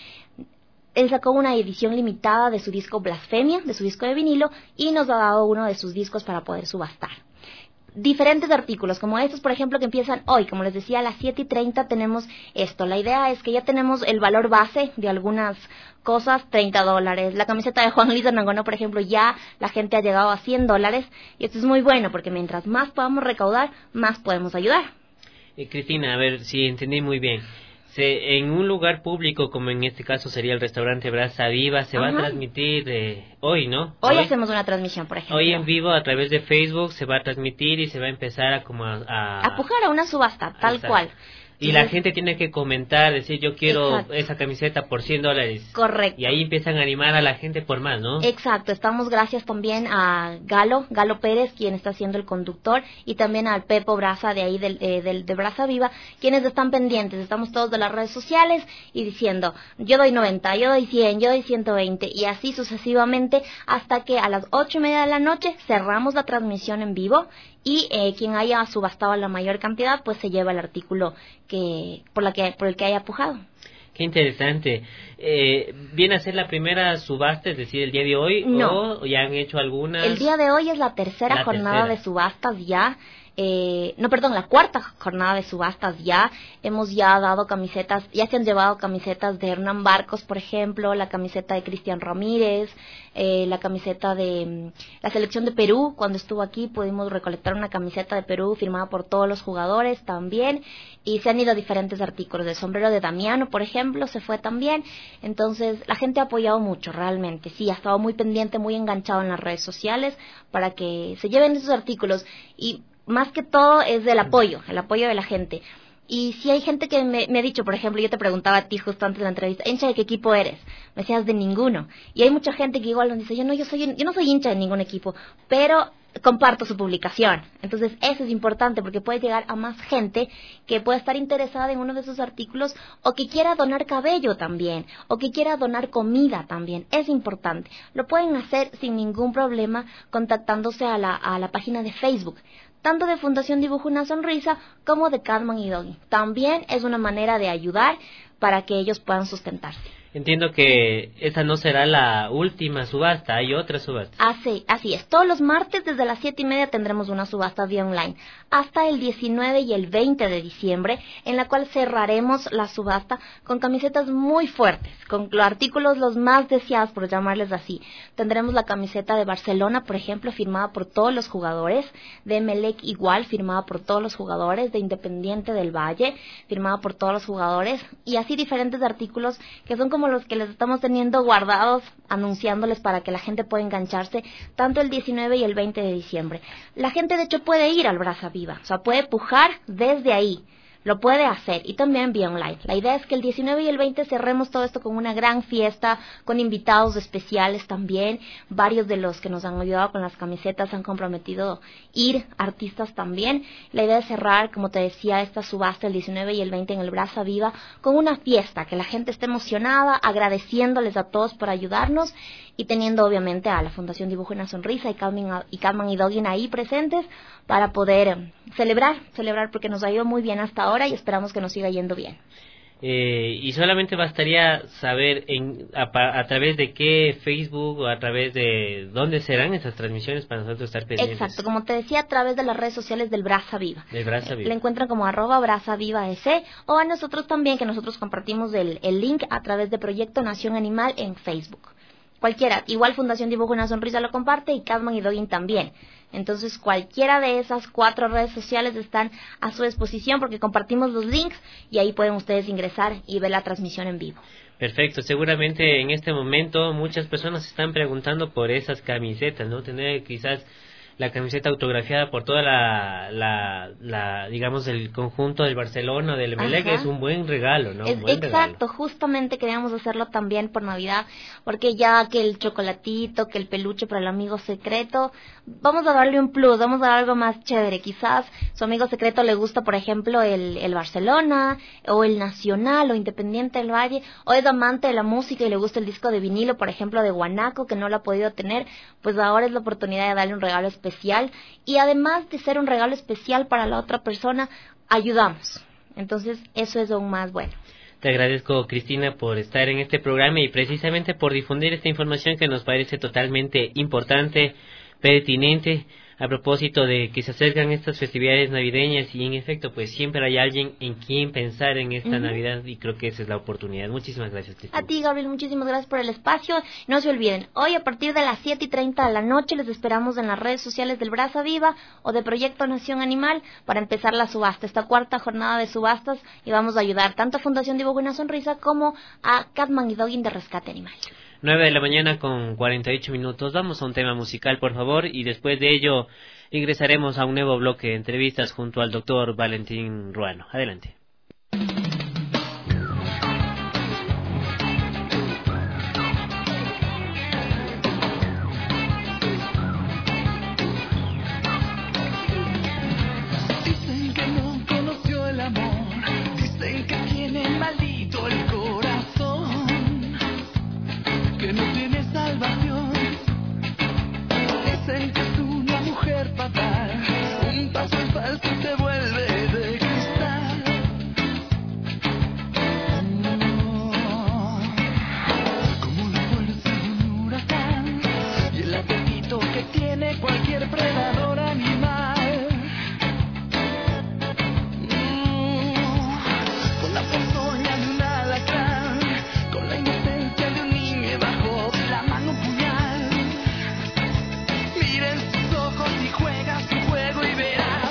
él sacó una edición limitada de su disco Blasfemia, de su disco de vinilo, y nos ha dado uno de sus discos para poder subastar. Diferentes artículos, como estos, por ejemplo, que empiezan hoy, como les decía, a las siete y treinta tenemos esto. La idea es que ya tenemos el valor base de algunas cosas, treinta dólares. La camiseta de Juan Luis Arnangono, por ejemplo, ya la gente ha llegado a cien dólares, y esto es muy bueno, porque mientras más podamos recaudar, más podemos ayudar. Eh, Cristina, a ver si entendí muy bien. Se, en un lugar público, como en este caso sería el restaurante Brasa Viva, se Ajá. va a transmitir eh, hoy, ¿no? Hoy, hoy hacemos una transmisión, por ejemplo. Hoy en vivo a través de Facebook se va a transmitir y se va a empezar a como a... A, a pujar a una subasta, tal Exacto. cual. Y la gente tiene que comentar, decir yo quiero Exacto. esa camiseta por cien dólares. Correcto. Y ahí empiezan a animar a la gente por más, ¿no? Exacto. Estamos gracias también a Galo, Galo Pérez, quien está siendo el conductor, y también al Pepo Brasa de ahí del, eh, del, de Brasa Viva, quienes están pendientes. Estamos todos de las redes sociales y diciendo yo doy noventa, yo doy cien, yo doy ciento veinte, y así sucesivamente hasta que a las ocho y media de la noche cerramos la transmisión en vivo. Y eh, quien haya subastado la mayor cantidad, pues se lleva el artículo que por la que por el que haya pujado. Qué interesante. Eh, ¿Viene a ser la primera subasta, es decir, el día de hoy? No. ¿O ya han hecho algunas? El día de hoy es la tercera la jornada tercera. de subastas ya. Eh, no, perdón, la cuarta jornada de subastas ya. Hemos ya dado camisetas, ya se han llevado camisetas de Hernán Barcos, por ejemplo, la camiseta de Cristian Ramírez, eh, la camiseta de la selección de Perú. Cuando estuvo aquí pudimos recolectar una camiseta de Perú firmada por todos los jugadores también, y se han ido diferentes artículos. El sombrero de Damiano, por ejemplo, se fue también. Entonces la gente ha apoyado mucho, realmente, sí, ha estado muy pendiente, muy enganchado en las redes sociales para que se lleven esos artículos, y más que todo es del apoyo, el apoyo de la gente. Y si hay gente que me, me ha dicho, por ejemplo, yo te preguntaba a ti justo antes de la entrevista, ¿hincha de qué equipo eres? Me decías de ninguno. Y hay mucha gente que igual nos dice, yo no, yo soy, yo no soy hincha de ningún equipo, pero comparto su publicación. Entonces eso es importante porque puede llegar a más gente que pueda estar interesada en uno de sus artículos, o que quiera donar cabello también, o que quiera donar comida también. Es importante. Lo pueden hacer sin ningún problema contactándose a la, a la página de Facebook, tanto de Fundación Dibujo Una Sonrisa como de Catman y Doggy. También es una manera de ayudar para que ellos puedan sustentarse. Entiendo que esa no será la última subasta, hay otra subasta. Así, así es, todos los martes desde las siete y media tendremos una subasta vía online, hasta el diecinueve y el veinte de diciembre, en la cual cerraremos la subasta con camisetas muy fuertes, con los artículos los más deseados, por llamarles así. Tendremos la camiseta de Barcelona, por ejemplo, firmada por todos los jugadores, de Emelec igual, firmada por todos los jugadores, de Independiente del Valle, firmada por todos los jugadores, y así diferentes artículos que son como los que les estamos teniendo guardados, anunciándoles para que la gente pueda engancharse tanto el diecinueve y el veinte de diciembre. La gente de hecho puede ir al Brasa Viva, o sea, puede pujar desde ahí, lo puede hacer, y también vía online. La idea es que el diecinueve y el veinte cerremos todo esto con una gran fiesta, con invitados especiales también. Varios de los que nos han ayudado con las camisetas han comprometido ir, artistas también. La idea es cerrar, como te decía, esta subasta el diecinueve y el veinte en el Brasa Viva con una fiesta, que la gente esté emocionada, agradeciéndoles a todos por ayudarnos, y teniendo obviamente a la Fundación Dibujo Una Sonrisa y Catman y, Catman y Doggin ahí presentes para poder celebrar, celebrar porque nos ha ido muy bien hasta ahora y esperamos que nos siga yendo bien. Eh, y solamente bastaría saber en, a, a través de qué Facebook o a través de dónde serán esas transmisiones para nosotros estar pendientes. Exacto, como te decía, a través de las redes sociales del Brasa Viva. Del Brasa Viva. Le encuentran como arroba Brasa Viva S, o a nosotros también, que nosotros compartimos el, el link a través de Proyecto Nación Animal en Facebook. Cualquiera, igual Fundación Dibujo Una Sonrisa lo comparte, y Catman y Doggin también. Entonces cualquiera de esas cuatro redes sociales están a su disposición porque compartimos los links y ahí pueden ustedes ingresar y ver la transmisión en vivo. Perfecto, seguramente en este momento muchas personas están preguntando por esas camisetas, ¿no? Tener quizás la camiseta autografiada por toda la, la, la digamos, el conjunto del Barcelona, del Emelec, es un buen regalo, ¿no? Es, un buen exacto, regalo. Justamente queríamos hacerlo también por Navidad, porque ya que el chocolatito, que el peluche para el amigo secreto, vamos a darle un plus, vamos a dar algo más chévere. Quizás su amigo secreto le gusta, por ejemplo, el, el Barcelona, o el Nacional, o Independiente del Valle, o es amante de la música y le gusta el disco de vinilo, por ejemplo, de Guanaco, que no lo ha podido tener, pues ahora es la oportunidad de darle un regalo especial, y además de ser un regalo especial para la otra persona, ayudamos. Entonces, eso es aún más bueno. Te agradezco, Cristina, por estar en este programa y precisamente por difundir esta información que nos parece totalmente importante, pertinente, a propósito de que se acercan estas festividades navideñas y en efecto pues siempre hay alguien en quien pensar en esta uh-huh. Navidad y creo que esa es la oportunidad. Muchísimas gracias, Cristina. A ti, Gabriel, muchísimas gracias por el espacio. No se olviden, hoy a partir de las siete y treinta de la noche les esperamos en las redes sociales del Brasa Viva o de Proyecto Nación Animal para empezar la subasta, esta cuarta jornada de subastas, y vamos a ayudar tanto a Fundación Dibujo Una Sonrisa como a Catman y Dogging de Rescate Animal. nueve de la mañana con cuarenta y ocho minutos. Vamos a un tema musical, por favor, y después de ello ingresaremos a un nuevo bloque de entrevistas junto al doctor Valentín Ruano. Adelante. Dicen que no conoció el amor, dicen que tiene maldito el corazón, que no tiene salvación. Dicen que es una mujer fatal, un paso en falso y se vuelve de cristal. Oh, como la fuerza de un huracán y el apetito que tiene cualquier predador animal. Mm, con la ponzoña de un alacrán, con la inocencia de un niño bajo la mano puñal. Miren sus ojos y juega su juego y verás.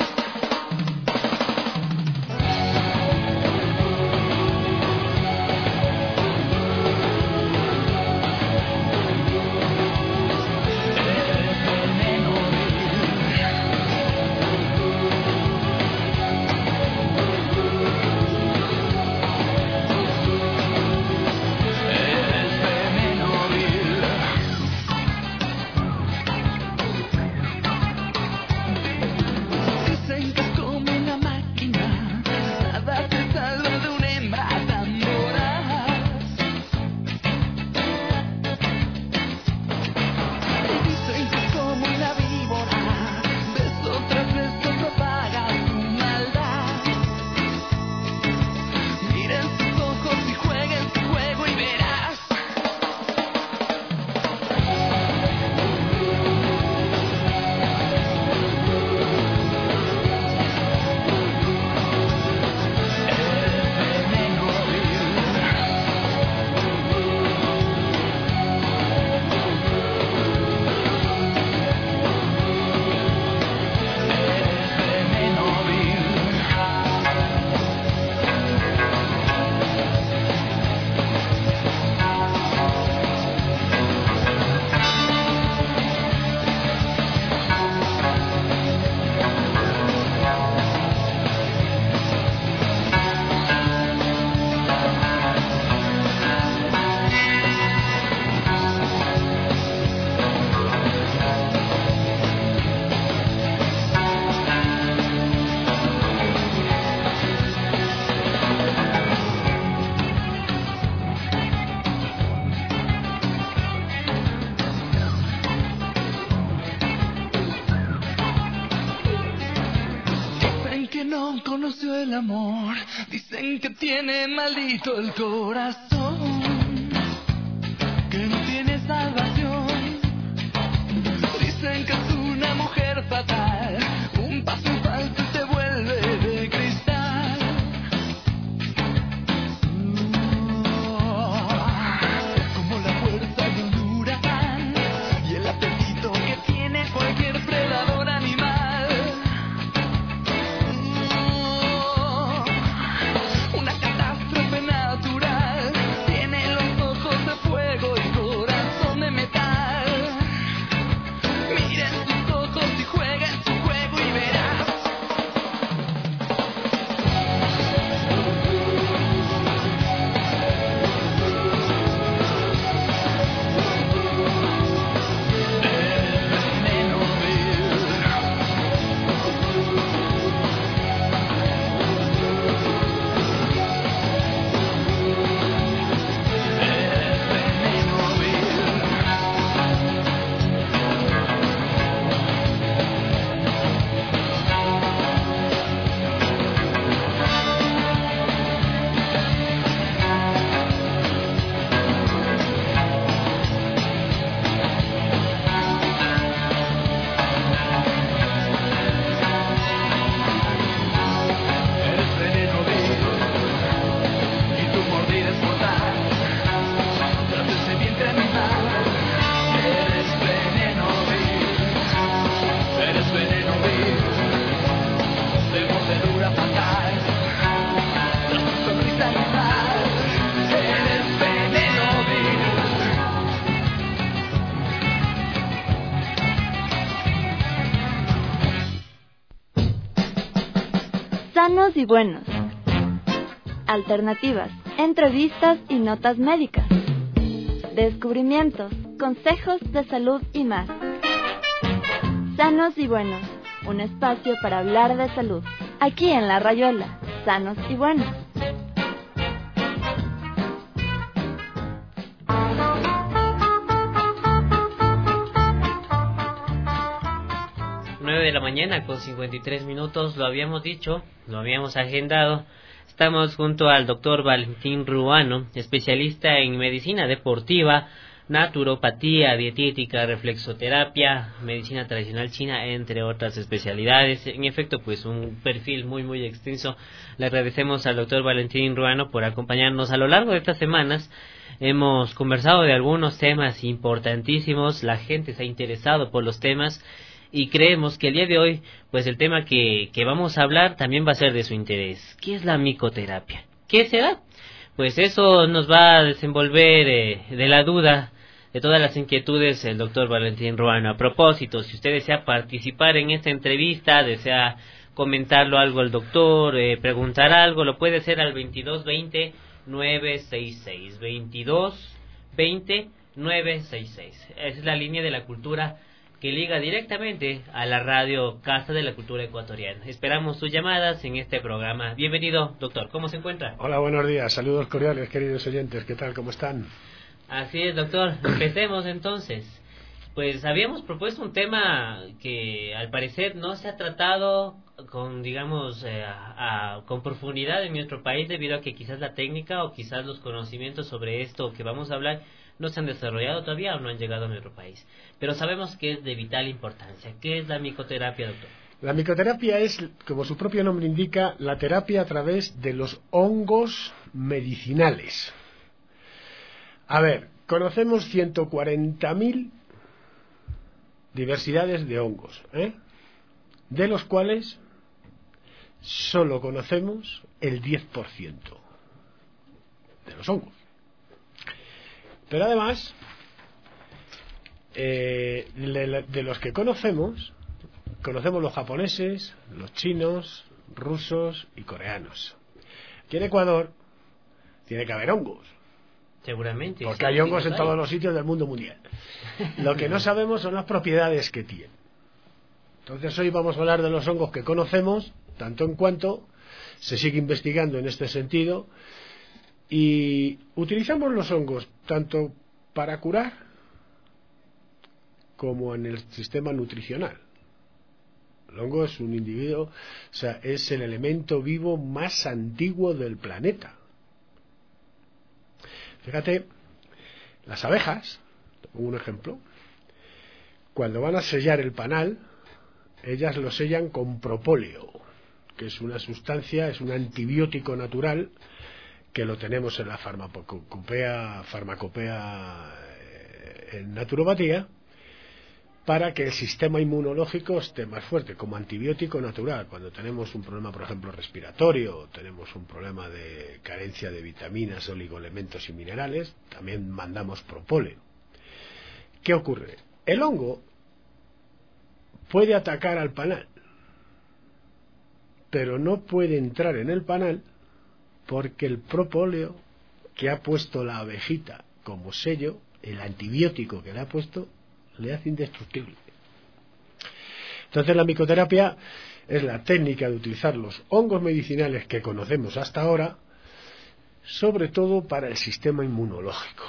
Dicen que es como una máquina, nada te salva de una hembra tan voraz. Dicen que es como una víbora, beso tras beso propaga su maldad. Miren sus ojos y jueguen su juego y verás. Dicen que no conoció el amor, dicen que tiene maldito el corazón, que no tiene salvación. Dicen que es una mujer fatal, un paso en falso y se vuelve de cristal. Oh, como la fuerza de un huracán y el apetito que tiene cualquier predador animal. Oh, una catástrofe natural, tiene Sanos y buenos. Alternativas, entrevistas y notas médicas. Descubrimientos, consejos de salud y más. Sanos y buenos, un espacio para hablar de salud. Aquí en La Rayuela, Sanos y buenos. nueve de la mañana con cincuenta y tres minutos, lo habíamos dicho, lo habíamos agendado. Estamos junto al doctor Valentín Ruano, especialista en medicina deportiva, naturopatía, dietética, reflexoterapia, medicina tradicional china, entre otras especialidades. En efecto, pues un perfil muy muy extenso. Le agradecemos al doctor Valentín Ruano por acompañarnos a lo largo de estas semanas. Hemos conversado de algunos temas importantísimos, la gente se ha interesado por los temas y creemos que el día de hoy, pues el tema que, que vamos a hablar también va a ser de su interés. ¿Qué es la micoterapia? ¿Qué será? Pues eso nos va a desenvolver eh, de la duda, de todas las inquietudes, el doctor Valentín Ruano. A propósito, si usted desea participar en esta entrevista, desea comentarlo algo al doctor, eh, preguntar algo, lo puede hacer al veintidós veinte nueve sesenta y seis, veintidós veinte nueve sesenta y seis. Esa es la línea de la cultura que liga directamente a la radio Casa de la Cultura Ecuatoriana. Esperamos sus llamadas en este programa. Bienvenido, doctor. ¿Cómo se encuentra? Hola, buenos días. Saludos cordiales, queridos oyentes. ¿Qué tal? ¿Cómo están? Así es, doctor. Empecemos entonces. Pues habíamos propuesto un tema que al parecer no se ha tratado con, digamos, eh, a, a, con profundidad en nuestro país, debido a que quizás la técnica o quizás los conocimientos sobre esto que vamos a hablar no se han desarrollado todavía o no han llegado a nuestro país. Pero sabemos que es de vital importancia. ¿Qué es la micoterapia, doctor? La micoterapia es, como su propio nombre indica, la terapia a través de los hongos medicinales. A ver, conocemos ciento cuarenta mil diversidades de hongos, ¿eh? de los cuales solo conocemos el diez por ciento de los hongos. Pero además, eh, de, de los que conocemos, conocemos los japoneses, los chinos, rusos y coreanos. Aquí en Ecuador tiene que haber hongos. Seguramente. Porque hay hongos en todos los sitios del mundo mundial. Lo que no sabemos son las propiedades que tienen. Entonces hoy vamos a hablar de los hongos que conocemos, tanto en cuanto se sigue investigando en este sentido. Y utilizamos los hongos tanto para curar como en el sistema nutricional. El hongo es un individuo, o sea, es el elemento vivo más antiguo del planeta. Fíjate, las abejas, pongo un ejemplo, cuando van a sellar el panal, ellas lo sellan con propóleo, que es una sustancia, es un antibiótico natural que lo tenemos en la farmacopea, farmacopea en naturopatía, para que el sistema inmunológico esté más fuerte, como antibiótico natural. Cuando tenemos un problema, por ejemplo, respiratorio, tenemos un problema de carencia de vitaminas, oligoelementos y minerales, también mandamos propóleo. ¿Qué ocurre? El hongo puede atacar al panal, pero no puede entrar en el panal porque el propóleo que ha puesto la abejita como sello, el antibiótico que le ha puesto, le hace indestructible. Entonces la micoterapia es la técnica de utilizar los hongos medicinales que conocemos hasta ahora, sobre todo para el sistema inmunológico.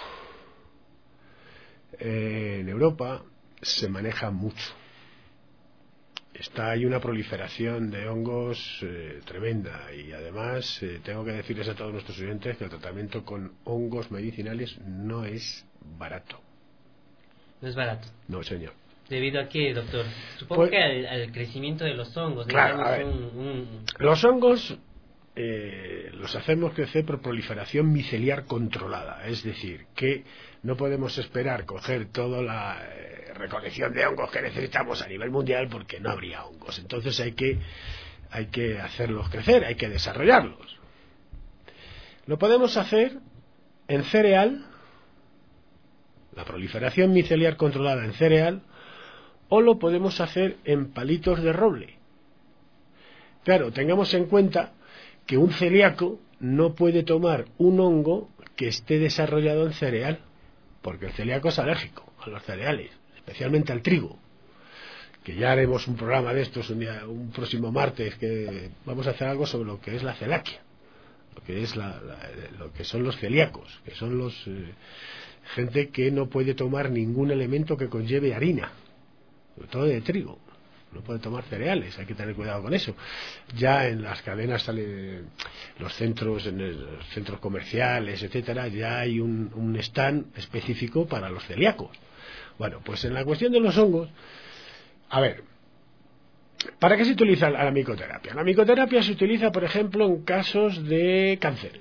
Eh, en Europa se maneja mucho. Está, hay una proliferación de hongos eh, tremenda, y además eh, tengo que decirles a todos nuestros oyentes que el tratamiento con hongos medicinales no es barato. No es barato. No, señor. ¿Debido a qué, doctor? Supongo Pues, que al, al crecimiento de los hongos. Claro, a ver, un, un... los hongos eh, los hacemos crecer por proliferación miceliar controlada, es decir, que no podemos esperar coger toda la eh, recolección de hongos que necesitamos a nivel mundial, porque no habría hongos. Entonces hay que, hay que hacerlos crecer, hay que desarrollarlos. Lo podemos hacer en cereal, la proliferación miceliar controlada en cereal, o lo podemos hacer en palitos de roble. Claro, tengamos en cuenta que un celíaco no puede tomar un hongo que esté desarrollado en cereal, porque el celíaco es alérgico a los cereales, especialmente al trigo, que ya haremos un programa de estos un, día, un próximo martes, que vamos a hacer algo sobre lo que es la celiaquia, lo que es la, la, lo que son los celíacos, que son los eh, gente que no puede tomar ningún elemento que conlleve harina, sobre todo de trigo. No puede tomar cereales, hay que tener cuidado con eso. Ya en las cadenas, sale, los centros, en los centros comerciales, etcétera, ya hay un, un stand específico para los celíacos. Bueno, pues en la cuestión de los hongos, a ver, ¿para qué se utiliza la micoterapia? La micoterapia se utiliza, por ejemplo, en casos de cáncer,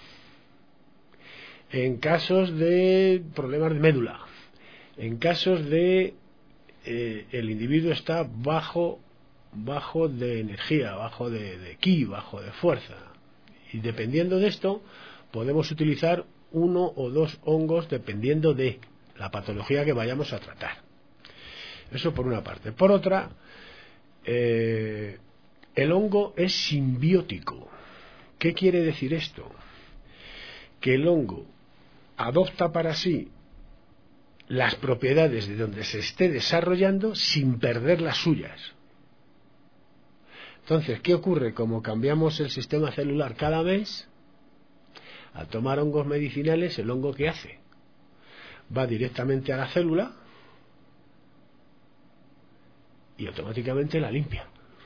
en casos de problemas de médula, en casos de Eh, el individuo está bajo bajo de energía, bajo de, de ki, bajo de fuerza, y dependiendo de esto podemos utilizar uno o dos hongos dependiendo de la patología que vayamos a tratar. Eso por una parte. Por otra, eh, el hongo es simbiótico. ¿Qué quiere decir esto? Que el hongo adopta para sí las propiedades de donde se esté desarrollando sin perder las suyas. Entonces, ¿qué ocurre? Como cambiamos el sistema celular cada mes, al tomar hongos medicinales, el hongo ¿qué hace? Va directamente a la célula y automáticamente la limpia.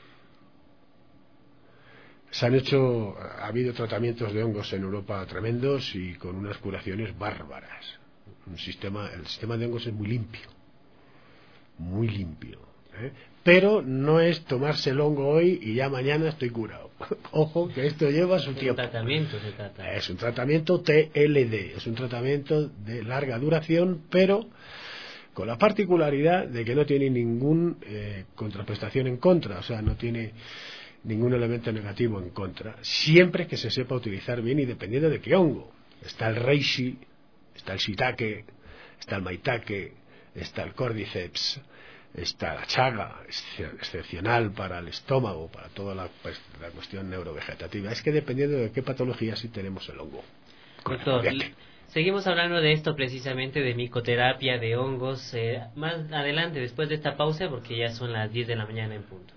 Se han hecho, ha habido tratamientos de hongos en Europa tremendos y con unas curaciones bárbaras. Un sistema, el sistema de hongos es muy limpio, muy limpio, ¿eh? Pero no es tomarse el hongo hoy y ya mañana estoy curado. Ojo, que esto lleva su tiempo. Un tratamiento se trata. Es un tratamiento T L D, es un tratamiento de larga duración, pero con la particularidad de que no tiene ningún eh, contraprestación en contra, o sea, no tiene ningún elemento negativo en contra, siempre que se sepa utilizar bien y dependiendo de qué hongo. Está el reishi, está el shiitake, está el maitake, está el cordyceps, está la chaga, excepcional para el estómago, para toda la, pues, la cuestión neurovegetativa. Es que dependiendo de qué patología sí tenemos el hongo. Doctor, seguimos hablando de esto precisamente, de micoterapia, de hongos, eh, más adelante, después de esta pausa, porque ya son las diez de la mañana en punto.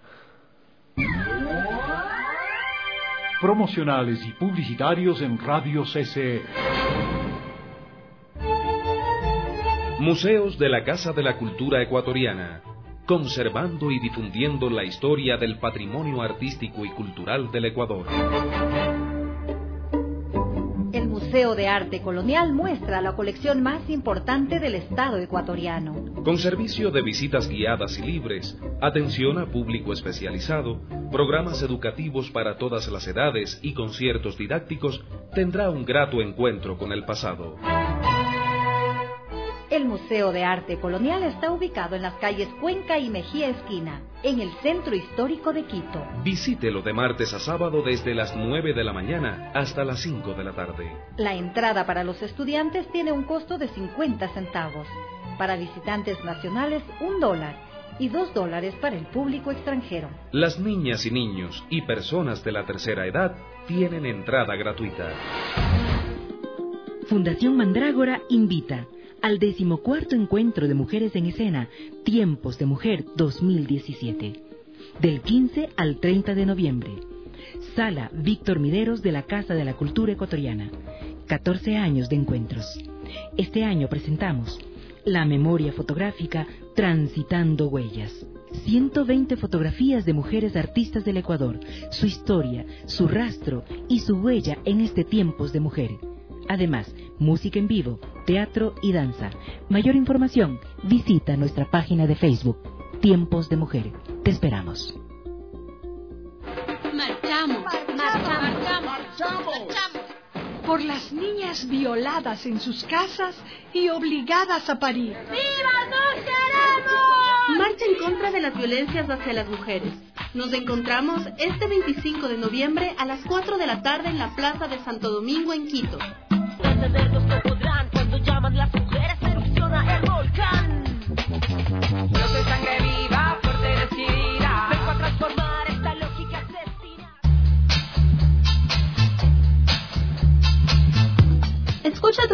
Promocionales y publicitarios en Radio C C E. Museos de la Casa de la Cultura Ecuatoriana, conservando y difundiendo la historia del patrimonio artístico y cultural del Ecuador. El Museo de Arte Colonial muestra la colección más importante del Estado ecuatoriano. Con servicio de visitas guiadas y libres, atención a público especializado, programas educativos para todas las edades y conciertos didácticos, tendrá un grato encuentro con el pasado. El Museo de Arte Colonial está ubicado en las calles Cuenca y Mejía Esquina, en el centro histórico de Quito. Visítelo de martes a sábado desde las nueve de la mañana hasta las cinco de la tarde. La entrada para los estudiantes tiene un costo de cincuenta centavos. Para visitantes nacionales, un dólar. Y dos dólares para el público extranjero. Las niñas y niños y personas de la tercera edad tienen entrada gratuita. Fundación Mandrágora invita al decimocuarto Encuentro de Mujeres en Escena, Tiempos de Mujer dos mil diecisiete, del quince al treinta de noviembre. Sala Víctor Mideros de la Casa de la Cultura Ecuatoriana. catorce años de encuentros. Este año presentamos la memoria fotográfica Transitando Huellas. ciento veinte fotografías de mujeres artistas del Ecuador, su historia, su rastro y su huella en este Tiempos de Mujer. Además, música en vivo, teatro y danza. Mayor información, visita nuestra página de Facebook, Tiempos de Mujer. Te esperamos. Marchamos, marchamos, marchamos, marchamos. Por las niñas violadas en sus casas y obligadas a parir. ¡Viva, no queremos! Marcha en contra de las violencias hacia las mujeres. Nos encontramos este veinticinco de noviembre a las cuatro de la tarde en la Plaza de Santo Domingo en Quito. Los que podrán, cuando llaman las mujeres erupciona el volcán. Yo soy sangre viva, fuerte y decidida. Vengo a transformar esta lógica asesina.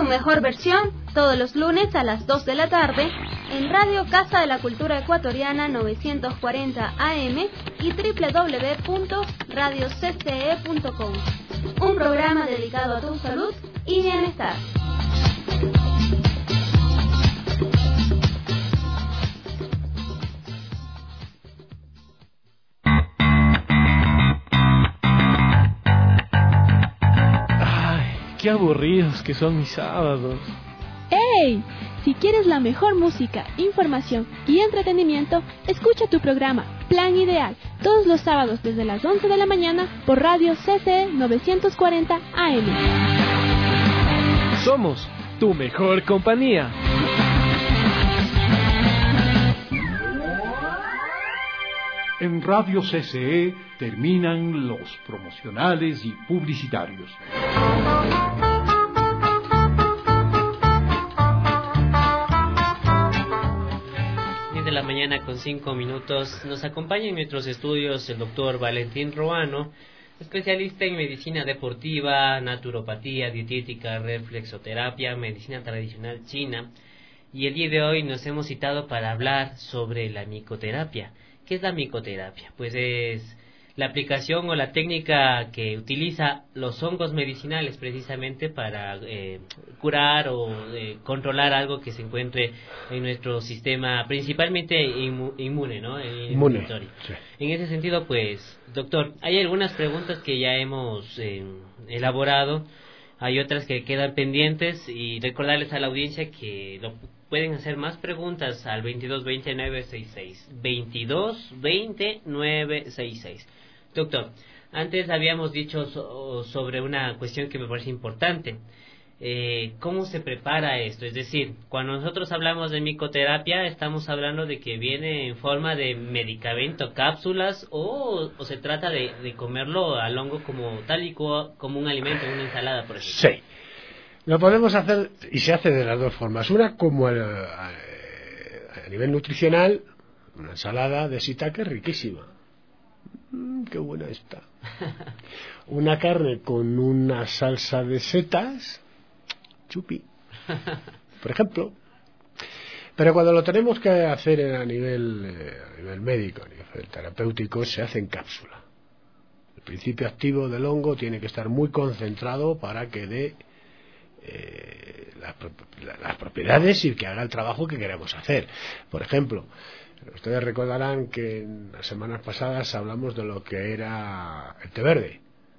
su mejor versión todos los lunes a las dos de la tarde en Radio Casa de la Cultura Ecuatoriana novecientos cuarenta A M y doble u doble u doble u punto radio c c e punto com. Un programa dedicado a tu salud y bienestar. Qué aburridos que son mis sábados. ¡Ey! Si quieres la mejor música, información y entretenimiento, escucha tu programa Plan Ideal todos los sábados desde las once de la mañana por Radio C C E novecientos cuarenta A M. Somos tu mejor compañía. En Radio C C E terminan los promocionales y publicitarios. De la mañana con cinco minutos. Nos acompaña en nuestros estudios el doctor Valentín Roano, especialista en medicina deportiva, naturopatía, dietética, reflexoterapia, medicina tradicional china. Y el día de hoy nos hemos citado para hablar sobre la micoterapia. ¿Qué es la micoterapia? Pues es la aplicación o la técnica que utiliza los hongos medicinales precisamente para eh, curar o eh, controlar algo que se encuentre en nuestro sistema, principalmente inmu inmune, ¿no? El inmune. Sí. En ese sentido, pues, doctor, hay algunas preguntas que ya hemos eh, elaborado, hay otras que quedan pendientes y recordarles a la audiencia que lo pueden hacer más preguntas al veintidós veinte nueve sesenta y seis. veintidós veinte nueve sesenta y seis. Doctor, antes habíamos dicho so sobre una cuestión que me parece importante. Eh, ¿Cómo se prepara esto? Es decir, cuando nosotros hablamos de micoterapia, estamos hablando de que viene en forma de medicamento, cápsulas, o, o se trata de, de comerlo al hongo como tal y co como un alimento, una ensalada, por ejemplo. Sí. Lo podemos hacer, y se hace de las dos formas. Una, como el, a, a nivel nutricional, una ensalada de shiitake riquísima. Mm, qué buena está. Una carne con una salsa de setas, chupi, por ejemplo. Pero cuando lo tenemos que hacer a nivel, eh, a nivel médico, a nivel terapéutico, se hace en cápsula. El principio activo del hongo tiene que estar muy concentrado para que dé eh, las, las propiedades y que haga el trabajo que queremos hacer. Por ejemplo, ustedes recordarán que en las semanas pasadas hablamos de lo que era el té verde.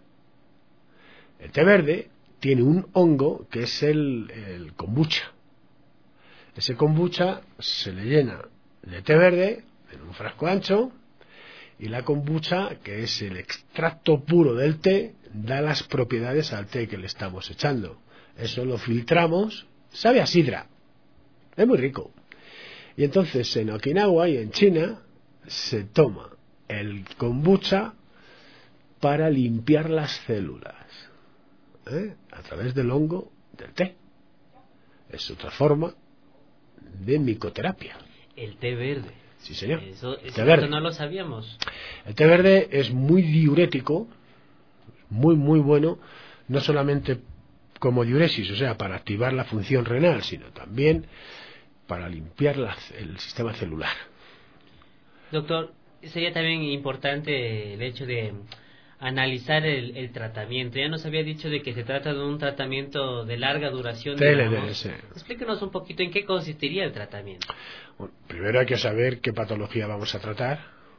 El té verde tiene un hongo que es el, el kombucha. Ese kombucha se le llena de té verde en un frasco ancho, y la kombucha, que es el extracto puro del té, da las propiedades al té que le estamos echando. Eso lo filtramos, sabe a sidra, es muy rico. Y entonces en Okinawa y en China se toma el kombucha para limpiar las células, ¿eh? A través del hongo del té. Es otra forma de micoterapia. El té verde. Sí, señor. Eso, eso té verde. No lo sabíamos. El té verde es muy diurético, muy, muy bueno, no solamente como diuresis, o sea, para activar la función renal, sino también para limpiar la, el sistema celular. Doctor, sería también importante el hecho de analizar el, el tratamiento. Ya nos había dicho de que se trata de un tratamiento de larga duración. T L D, sí. Explíquenos un poquito en qué consistiría el tratamiento. Bueno, primero hay que saber qué patología vamos a tratar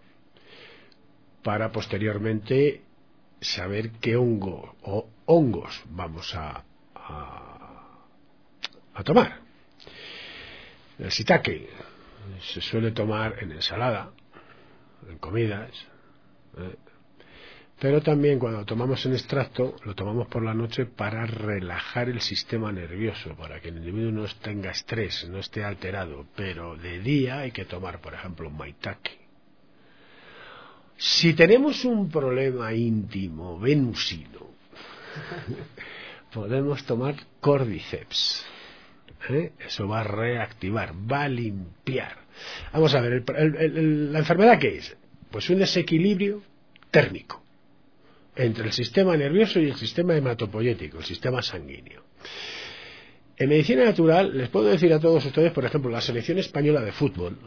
para posteriormente saber qué hongo o hongos vamos a, a, a tomar. El shiitake se suele tomar en ensalada, en comidas, ¿eh? Pero también cuando lo tomamos en extracto, lo tomamos por la noche para relajar el sistema nervioso, para que el individuo no tenga estrés, no esté alterado. Pero de día hay que tomar, por ejemplo, maitake. Si tenemos un problema íntimo, venusino, podemos tomar cordyceps. ¿Eh? Eso va a reactivar, va a limpiar. Vamos a ver, el, el, el, ¿la enfermedad qué es? Pues un desequilibrio térmico entre el sistema nervioso y el sistema hematopoyético, el sistema sanguíneo. En medicina natural les puedo decir a todos ustedes, por ejemplo, la selección española de fútbol,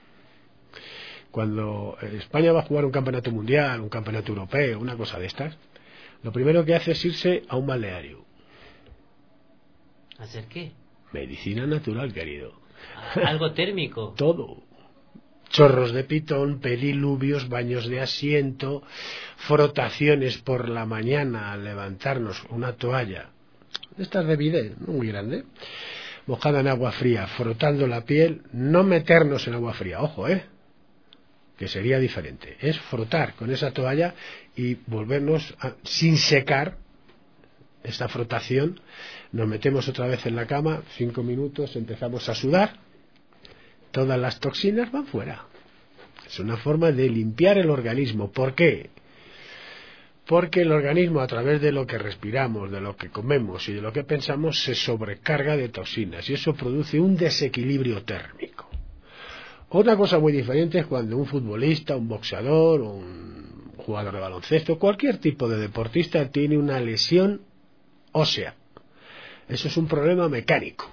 cuando España va a jugar un campeonato mundial, un campeonato europeo, una cosa de estas, lo primero que hace es irse a un balneario. ¿Hacer qué? Medicina natural, querido. ¿Algo térmico? Todo. Chorros de pitón, pediluvios, baños de asiento, frotaciones por la mañana al levantarnos, una toalla, estas de bidet, no muy grande, mojada en agua fría, frotando la piel, no meternos en agua fría, ojo, eh, que sería diferente, es frotar con esa toalla y volvernos a, sin secar esta frotación, nos metemos otra vez en la cama, cinco minutos, empezamos a sudar, todas las toxinas van fuera. Es una forma de limpiar el organismo. ¿Por qué? Porque el organismo, a través de lo que respiramos, de lo que comemos y de lo que pensamos, se sobrecarga de toxinas y eso produce un desequilibrio térmico. Otra cosa muy diferente es cuando un futbolista, un boxeador, un jugador de baloncesto, cualquier tipo de deportista tiene una lesión ósea. Eso es un problema mecánico.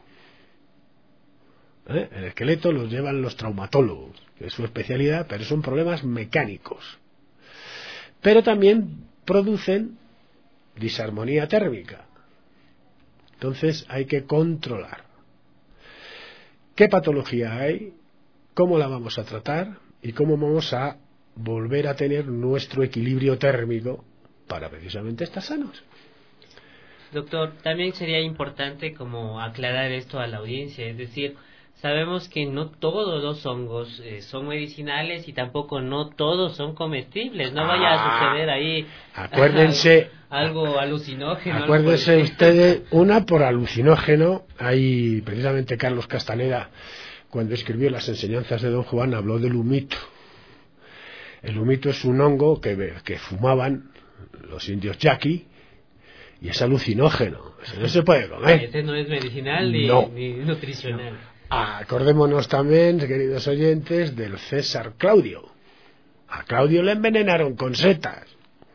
¿Eh? El esqueleto los llevan los traumatólogos, que es su especialidad, pero son problemas mecánicos. Pero también producen disarmonía térmica. Entonces hay que controlar. ¿Qué patología hay? ¿Cómo la vamos a tratar? ¿Y cómo vamos a volver a tener nuestro equilibrio térmico para precisamente estar sanos? Doctor, también sería importante como aclarar esto a la audiencia, es decir, sabemos que no todos los hongos eh, son medicinales y tampoco no todos son comestibles. No vaya ah, a suceder ahí acuérdense, algo, algo alucinógeno. Acuérdense algo ustedes, una por alucinógeno, hay precisamente Carlos Castaneda, cuando escribió las enseñanzas de Don Juan, habló del humito. El humito es un hongo que, que fumaban los indios yaqui y es alucinógeno. Eso no se puede comer. Ese no es medicinal ni, no. ni nutricional. No. Acordémonos también, queridos oyentes, del César Claudio. A Claudio le envenenaron con setas.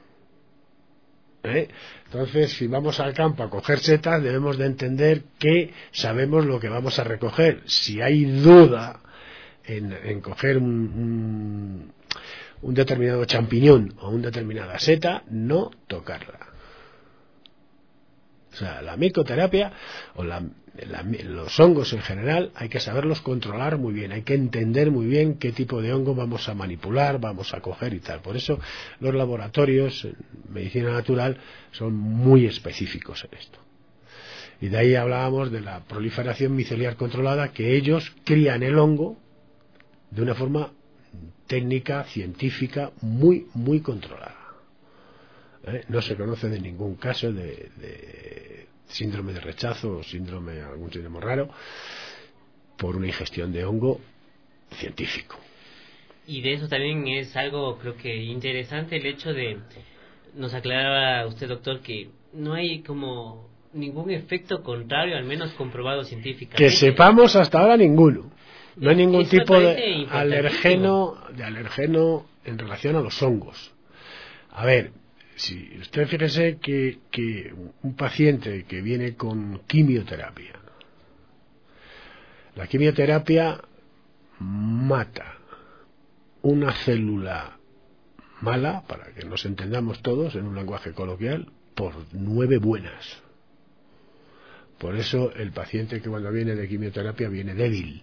¿Eh? Entonces, si vamos al campo a coger setas, debemos de entender que sabemos lo que vamos a recoger. Si hay duda en, en coger un, un, un determinado champiñón o una determinada seta, no tocarla. O sea, la micoterapia o la, la, los hongos en general hay que saberlos controlar muy bien, hay que entender muy bien qué tipo de hongo vamos a manipular, vamos a coger y tal. Por eso los laboratorios en medicina natural son muy específicos en esto. Y de ahí hablábamos de la proliferación micelial controlada, que ellos crían el hongo de una forma técnica, científica, muy, muy controlada. ¿Eh? No se conoce de ningún caso de, de síndrome de rechazo o síndrome, algún síndrome raro por una ingestión de hongo científico. Y de eso también es algo, creo que interesante, el hecho de, nos aclaraba usted, doctor, que no hay como ningún efecto contrario, al menos comprobado científicamente. Que sepamos hasta ahora ninguno. No hay ningún eso tipo de alergeno, de alergeno en relación a los hongos. A ver, si usted fíjese que, que un paciente que viene con quimioterapia, la quimioterapia mata una célula mala, para que nos entendamos todos en un lenguaje coloquial, por nueve buenas. Por eso el paciente que cuando viene de quimioterapia viene débil.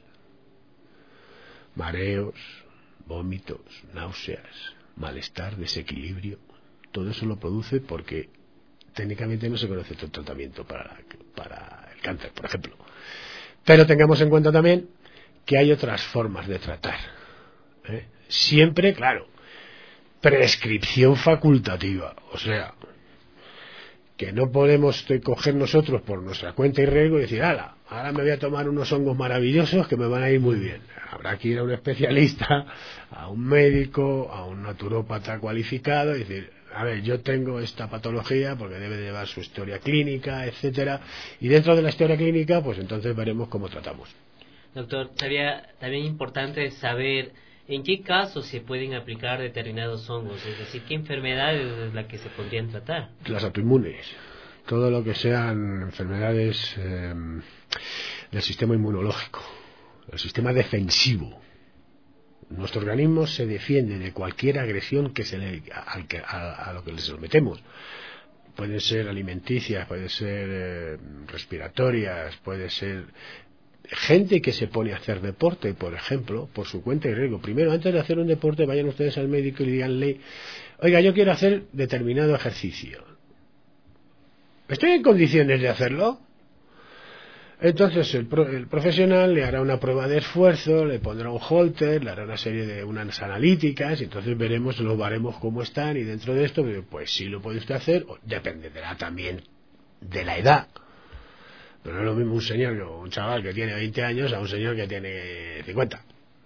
Mareos, vómitos, náuseas, malestar, desequilibrio. Todo eso lo produce porque técnicamente no se conoce otro tratamiento para, para el cáncer, por ejemplo. Pero tengamos en cuenta también que hay otras formas de tratar. ¿eh? Siempre, claro, prescripción facultativa. O sea, que no podemos coger nosotros por nuestra cuenta y riesgo y decir, ala, ahora me voy a tomar unos hongos maravillosos que me van a ir muy bien. Habrá que ir a un especialista, a un médico, a un naturópata cualificado y decir, a ver, yo tengo esta patología porque debe llevar su historia clínica, etcétera, y dentro de la historia clínica, pues entonces veremos cómo tratamos. Doctor, sería también importante saber en qué casos se pueden aplicar determinados hongos, es decir, qué enfermedades es la que se podrían tratar. Las autoinmunes. todo lo que sean enfermedades eh, del sistema inmunológico, el sistema defensivo. Nuestro organismo se defiende de cualquier agresión que se le, al que, a, a lo que le sometemos. Pueden ser alimenticias, pueden ser eh, respiratorias, puede ser gente que se pone a hacer deporte, por ejemplo, por su cuenta y riesgo. Primero, antes de hacer un deporte, vayan ustedes al médico y díganle, oiga, yo quiero hacer determinado ejercicio. ¿Estoy en condiciones de hacerlo? Entonces el, pro, el profesional le hará una prueba de esfuerzo, le pondrá un holter, le hará una serie de unas analíticas, y entonces veremos, lo veremos cómo están, y dentro de esto, pues sí lo puede usted hacer, o dependerá también de la edad. Pero no es lo mismo un señor, un chaval que tiene veinte años a un señor que tiene cincuenta.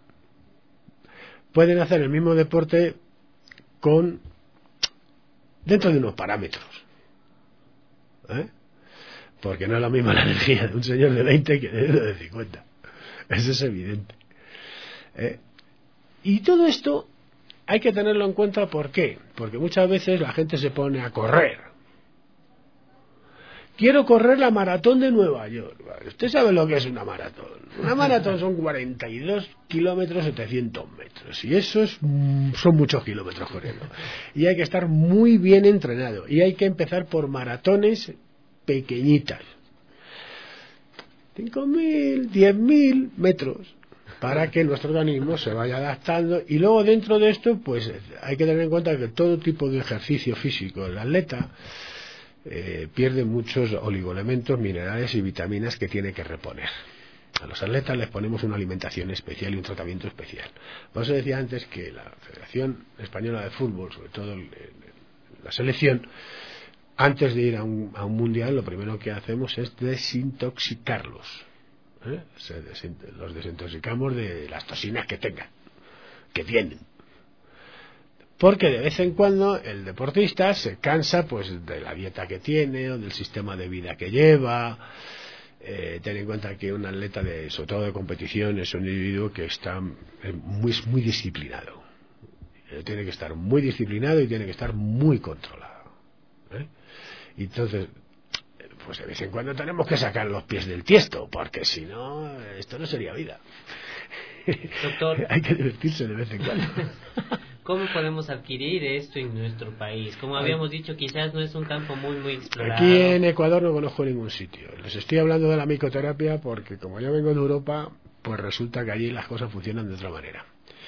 Pueden hacer el mismo deporte con dentro de unos parámetros, ¿eh? Porque no es la misma la energía de un señor de veinte que de uno de cincuenta. Eso es evidente. ¿Eh? Y todo esto hay que tenerlo en cuenta. ¿Por qué? Porque muchas veces la gente se pone a correr. Quiero correr la maratón de Nueva York. Usted sabe lo que es una maratón. Una maratón son cuarenta y dos kilómetros, setecientos metros. Y eso es, son muchos kilómetros corriendo. Y hay que estar muy bien entrenado. Y hay que empezar por maratones pequeñitas, cinco mil, diez mil metros, para que nuestro organismo se vaya adaptando. Y luego dentro de esto, pues hay que tener en cuenta que todo tipo de ejercicio físico, el atleta eh, pierde muchos oligoelementos, minerales y vitaminas que tiene que reponer. A los atletas les ponemos una alimentación especial y un tratamiento especial. Por eso decía antes que la Federación Española de Fútbol, sobre todo el, el, la selección, antes de ir a un, a un mundial, lo primero que hacemos es desintoxicarlos. ¿Eh? Se desint los desintoxicamos de las toxinas que tengan, que tienen. Porque de vez en cuando el deportista se cansa, pues, de la dieta que tiene o del sistema de vida que lleva. Eh, ten en cuenta que un atleta, de, sobre todo de competición, es un individuo que está muy, muy disciplinado. Eh, tiene que estar muy disciplinado y tiene que estar muy controlado. ¿Eh? Y entonces, pues de vez en cuando tenemos que sacar los pies del tiesto, porque si no, esto no sería vida. Doctor, hay que divertirse de vez en cuando. ¿Cómo podemos adquirir esto en nuestro país? Como habíamos dicho, quizás no es un campo muy, muy explorado. Aquí en Ecuador no conozco ningún sitio. Les estoy hablando de la micoterapia porque como yo vengo de Europa, pues resulta que allí las cosas funcionan de otra manera.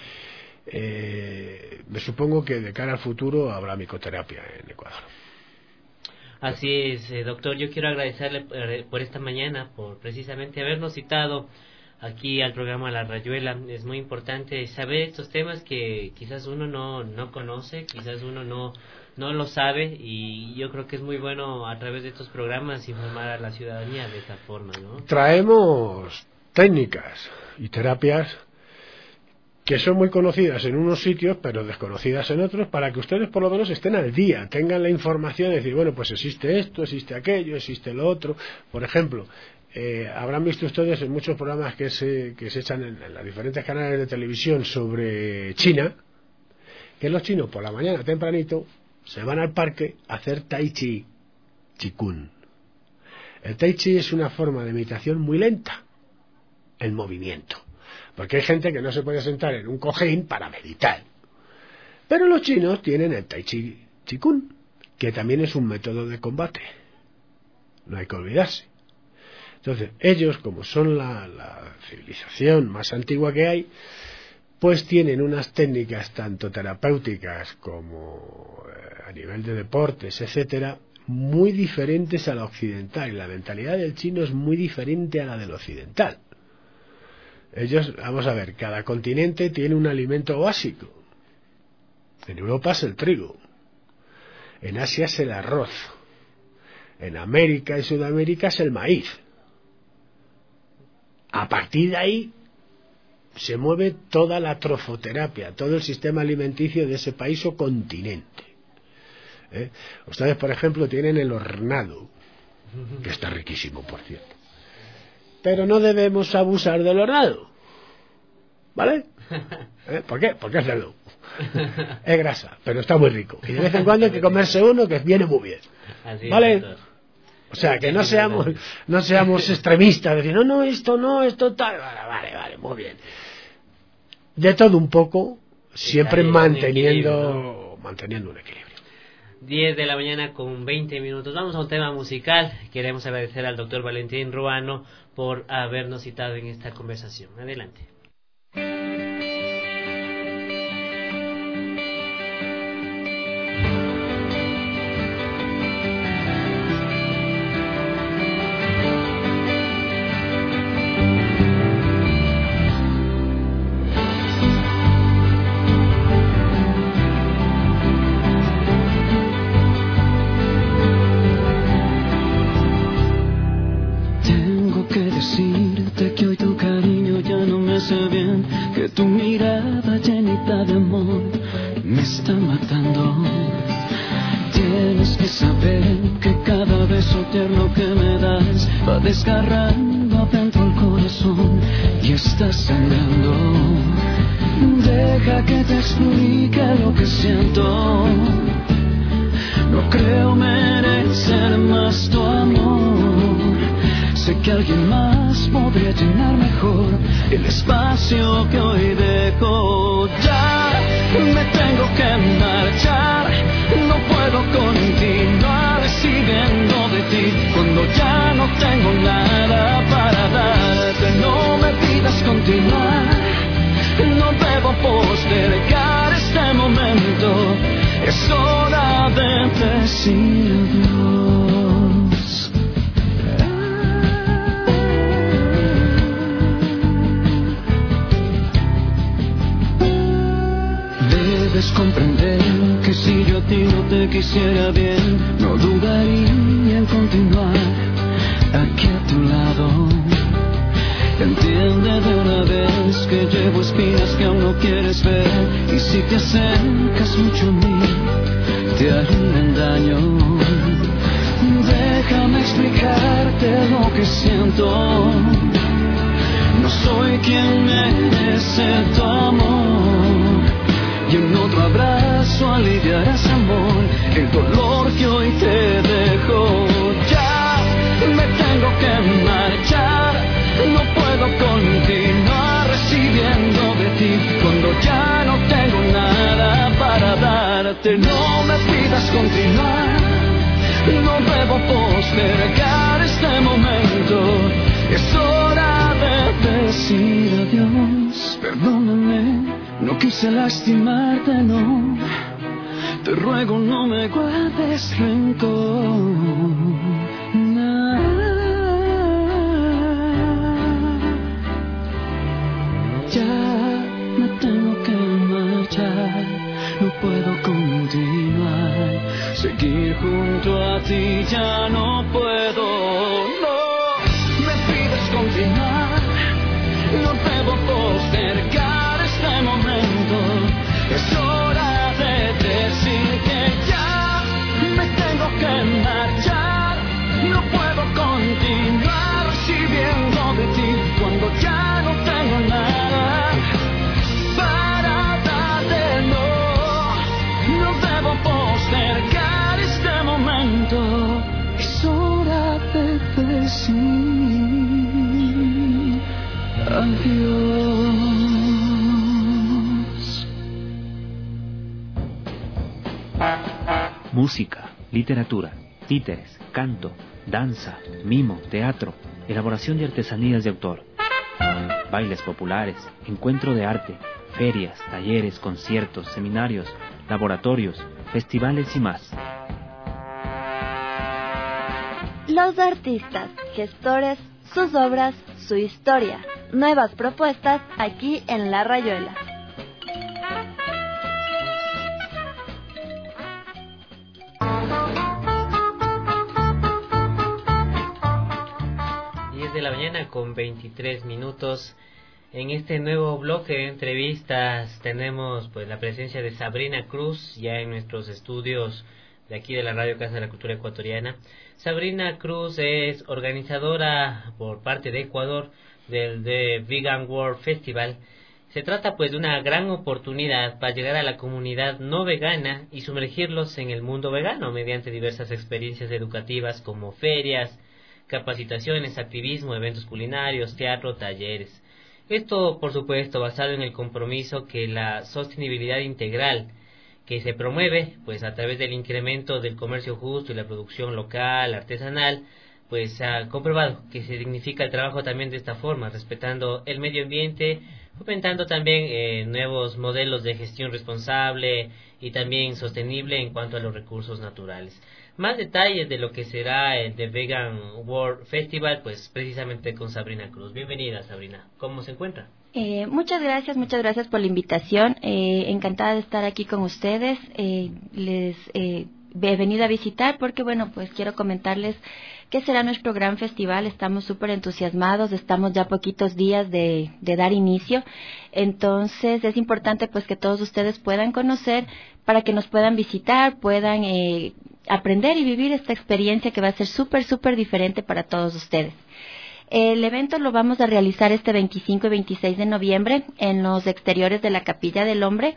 Eh, me supongo que de cara al futuro habrá micoterapia en Ecuador. Así es, eh, doctor, yo quiero agradecerle eh, por esta mañana, por precisamente habernos citado aquí al programa La Rayuela. Es muy importante saber estos temas que quizás uno no, no conoce, quizás uno no, no lo sabe, y yo creo que es muy bueno a través de estos programas informar a la ciudadanía de esta forma, ¿no? Traemos técnicas y terapias que son muy conocidas en unos sitios pero desconocidas en otros, para que ustedes por lo menos estén al día, tengan la información de decir, bueno, pues existe esto, existe aquello, existe lo otro. Por ejemplo, eh, habrán visto ustedes en muchos programas que se, que se echan en, en los diferentes canales de televisión sobre China, que los chinos por la mañana tempranito se van al parque a hacer tai chi, chi kun. El tai chi es una forma de meditación muy lenta, el movimiento. Porque hay gente que no se puede sentar en un cojín para meditar. Pero los chinos tienen el Tai Chi Chi Kun, que también es un método de combate. No hay que olvidarse. Entonces, ellos, como son la, la civilización más antigua que hay, pues tienen unas técnicas tanto terapéuticas como eh, a nivel de deportes, etcétera, muy diferentes a la occidental. Y la mentalidad del chino es muy diferente a la del occidental. Ellos, vamos a ver, cada continente tiene un alimento básico. En Europa es el trigo, en Asia es el arroz, en América y Sudamérica es el maíz. A partir de ahí se mueve toda la trofoterapia, todo el sistema alimenticio de ese país o continente. ¿Eh? Ustedes, por ejemplo, tienen el hornado, que está riquísimo, por cierto. Pero no debemos abusar del hornado, ¿vale? ¿Eh? ¿Por qué? Porque es cerdo, es grasa, pero está muy rico, y de vez en cuando hay que comerse uno que viene muy bien, Así ¿vale? Es, O sea, que no seamos no seamos extremistas, decir, no, no, esto no, esto tal, vale, vale, vale, muy bien. De todo un poco, siempre manteniendo, ¿no? manteniendo un equilibrio. diez de la mañana con veinte minutos. Vamos a un tema musical. Queremos agradecer al doctor Valentín Ruano por habernos citado en esta conversación. Adelante. Que tu mirada llenita de amor me está matando. Tienes que saber que cada beso tierno que me das va desgarrando adentro el corazón y está sangrando. Deja que te explique lo que siento. No creo merecer más tu amor. Sé que alguien más podría llenar mejor el espacio que hoy dejo. Ya me tengo que marchar, no puedo continuar recibiendo de ti cuando ya no tengo nada para darte. No me pidas continuar, no debo postergar este momento. Es hora de decir adiós. Debes comprender que si yo a ti no te quisiera bien, no dudaría en continuar aquí a tu lado. Entiende de una vez que llevo espinas que aún no quieres ver, y si te acercas mucho a mí, te harían daño. Déjame explicarte lo que siento. No soy quien merece tu amor, y en otro abrazo aliviarás, amor, el dolor que hoy te dejo. Ya me tengo que marchar, no puedo continuar recibiendo de ti cuando ya no tengo nada para darte. No me pidas continuar, no debo postergar este momento. Es hora de decir adiós. Perdóname, no quise lastimarte, no. Te ruego no me guardes rencor. Nah. Ya me tengo que marchar, no puedo continuar. Seguir junto a ti ya no puedo. No me pides continuar, no debo postergar este momento. Es hora de decir que ya me tengo que marchar. No puedo continuar recibiendo de ti cuando ya no tengo nada para darte. No, no debo postergar este momento. Es hora de decir adiós. Música, literatura, títeres, canto, danza, mimo, teatro, elaboración de artesanías de autor, bailes populares, encuentro de arte, ferias, talleres, conciertos, seminarios, laboratorios, festivales y más. Los artistas, gestores, sus obras, su historia. Nuevas propuestas aquí en La Rayuela. De la mañana con veintitrés minutos. En este nuevo bloque de entrevistas tenemos pues la presencia de Sabrina Cruz ya en nuestros estudios de aquí de la Radio Casa de la Cultura Ecuatoriana. Sabrina Cruz es organizadora por parte de Ecuador del The Vegan World Festival. Se trata pues de una gran oportunidad para llegar a la comunidad no vegana y sumergirlos en el mundo vegano mediante diversas experiencias educativas como ferias, capacitaciones, activismo, eventos culinarios, teatro, talleres. Esto, por supuesto, basado en el compromiso que la sostenibilidad integral que se promueve pues a través del incremento del comercio justo y la producción local, artesanal, pues se ha comprobado que se dignifica el trabajo también de esta forma, respetando el medio ambiente, fomentando también eh, nuevos modelos de gestión responsable y también sostenible en cuanto a los recursos naturales. Más detalles de lo que será el The Vegan World Festival, pues precisamente con Sabrina Cruz. Bienvenida, Sabrina. ¿Cómo se encuentra? Eh, muchas gracias, muchas gracias por la invitación. Eh, encantada de estar aquí con ustedes. Eh, les eh, he venido a visitar porque, bueno, pues quiero comentarles que será nuestro gran festival. Estamos súper entusiasmados, estamos ya poquitos días de, de dar inicio. Entonces es importante pues que todos ustedes puedan conocer para que nos puedan visitar, puedan eh, aprender y vivir esta experiencia que va a ser súper, súper diferente para todos ustedes. El evento lo vamos a realizar este veinticinco y veintiséis de noviembre en los exteriores de la Capilla del Hombre,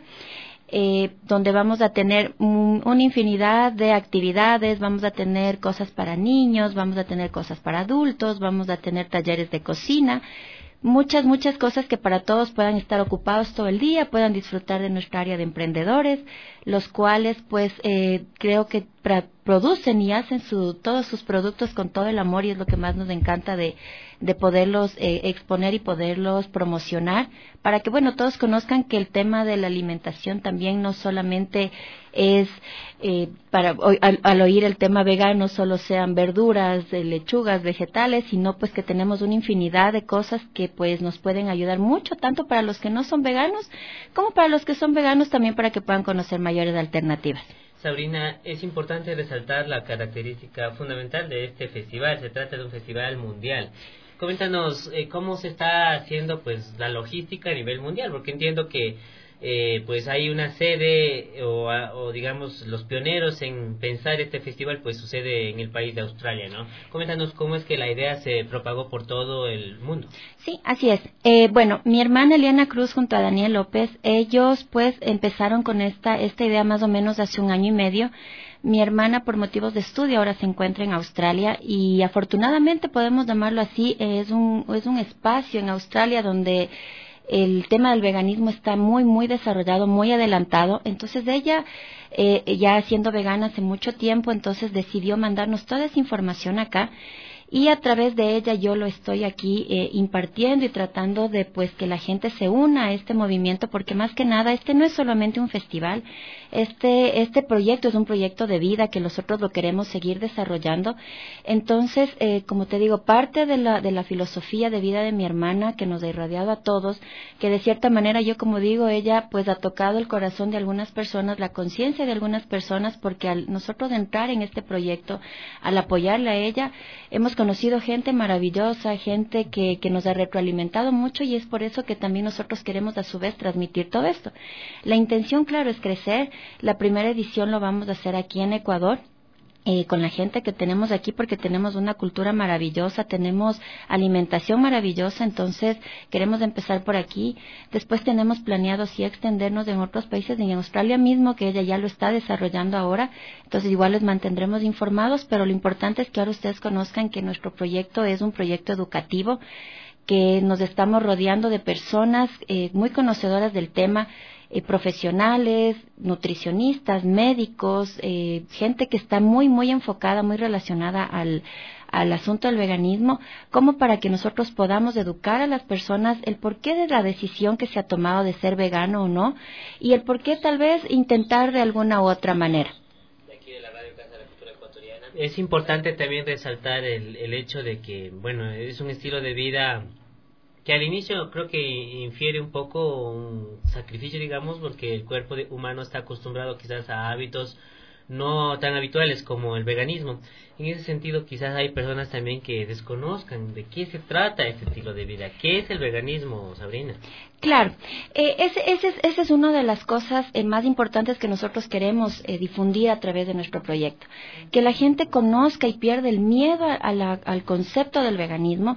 eh, donde vamos a tener un, una infinidad de actividades, vamos a tener cosas para niños, vamos a tener cosas para adultos, vamos a tener talleres de cocina, muchas, muchas cosas que para todos puedan estar ocupados todo el día, puedan disfrutar de nuestra área de emprendedores, los cuales pues eh, creo que pra, producen y hacen su, todos sus productos con todo el amor y es lo que más nos encanta de, de poderlos eh, exponer y poderlos promocionar para que, bueno, todos conozcan que el tema de la alimentación también no solamente es eh, para al, al oír el tema vegano solo sean verduras, eh, lechugas, vegetales, sino pues que tenemos una infinidad de cosas que pues nos pueden ayudar mucho, tanto para los que no son veganos como para los que son veganos también para que puedan conocer mayores alternativas. Sabrina, es importante resaltar la característica fundamental de este festival. Se trata de un festival mundial. Coméntanos eh, cómo se está haciendo pues la logística a nivel mundial, porque entiendo que eh, pues hay una sede o, o digamos los pioneros en pensar este festival pues sucede en el país de Australia, ¿no? Coméntanos cómo es que la idea se propagó por todo el mundo. Sí, así es. Eh, bueno, mi hermana Eliana Cruz junto a Daniel López, ellos pues empezaron con esta esta idea más o menos hace un año y medio. Mi hermana por motivos de estudio ahora se encuentra en Australia y afortunadamente podemos llamarlo así, es un es un espacio en Australia donde el tema del veganismo está muy, muy desarrollado, muy adelantado. Entonces ella, eh, ya siendo vegana hace mucho tiempo, entonces decidió mandarnos toda esa información acá. Y a través de ella yo lo estoy aquí eh, impartiendo y tratando de pues que la gente se una a este movimiento, porque más que nada este no es solamente un festival, este este proyecto es un proyecto de vida que nosotros lo queremos seguir desarrollando. Entonces, eh, como te digo, parte de la de la filosofía de vida de mi hermana que nos ha irradiado a todos, que de cierta manera yo como digo, ella pues ha tocado el corazón de algunas personas, la conciencia de algunas personas, porque al nosotros entrar en este proyecto, al apoyarla a ella, hemos conocido gente maravillosa, gente que, que nos ha retroalimentado mucho y es por eso que también nosotros queremos a su vez transmitir todo esto. La intención, claro, es crecer. La primera edición lo vamos a hacer aquí en Ecuador. Eh, con la gente que tenemos aquí porque tenemos una cultura maravillosa, tenemos alimentación maravillosa, entonces queremos empezar por aquí. Después tenemos planeado sí extendernos en otros países, en Australia mismo, que ella ya lo está desarrollando ahora, entonces igual les mantendremos informados, pero lo importante es que ahora ustedes conozcan que nuestro proyecto es un proyecto educativo, que nos estamos rodeando de personas eh, muy conocedoras del tema, Eh, profesionales, nutricionistas, médicos, eh, gente que está muy, muy enfocada, muy relacionada al, al asunto del veganismo, como para que nosotros podamos educar a las personas el porqué de la decisión que se ha tomado de ser vegano o no, y el porqué tal vez intentar de alguna u otra manera. Es importante también resaltar el, el hecho de que, bueno, es un estilo de vida que al inicio creo que infiere un poco un sacrificio, digamos, porque el cuerpo de humano está acostumbrado quizás a hábitos no tan habituales como el veganismo. En ese sentido, quizás hay personas también que desconozcan de qué se trata este estilo de vida. ¿Qué es el veganismo, Sabrina? Claro, eh, ese, ese, es, ese es una de las cosas eh, más importantes que nosotros queremos eh, difundir a través de nuestro proyecto. Que la gente conozca y pierda el miedo a la, al concepto del veganismo,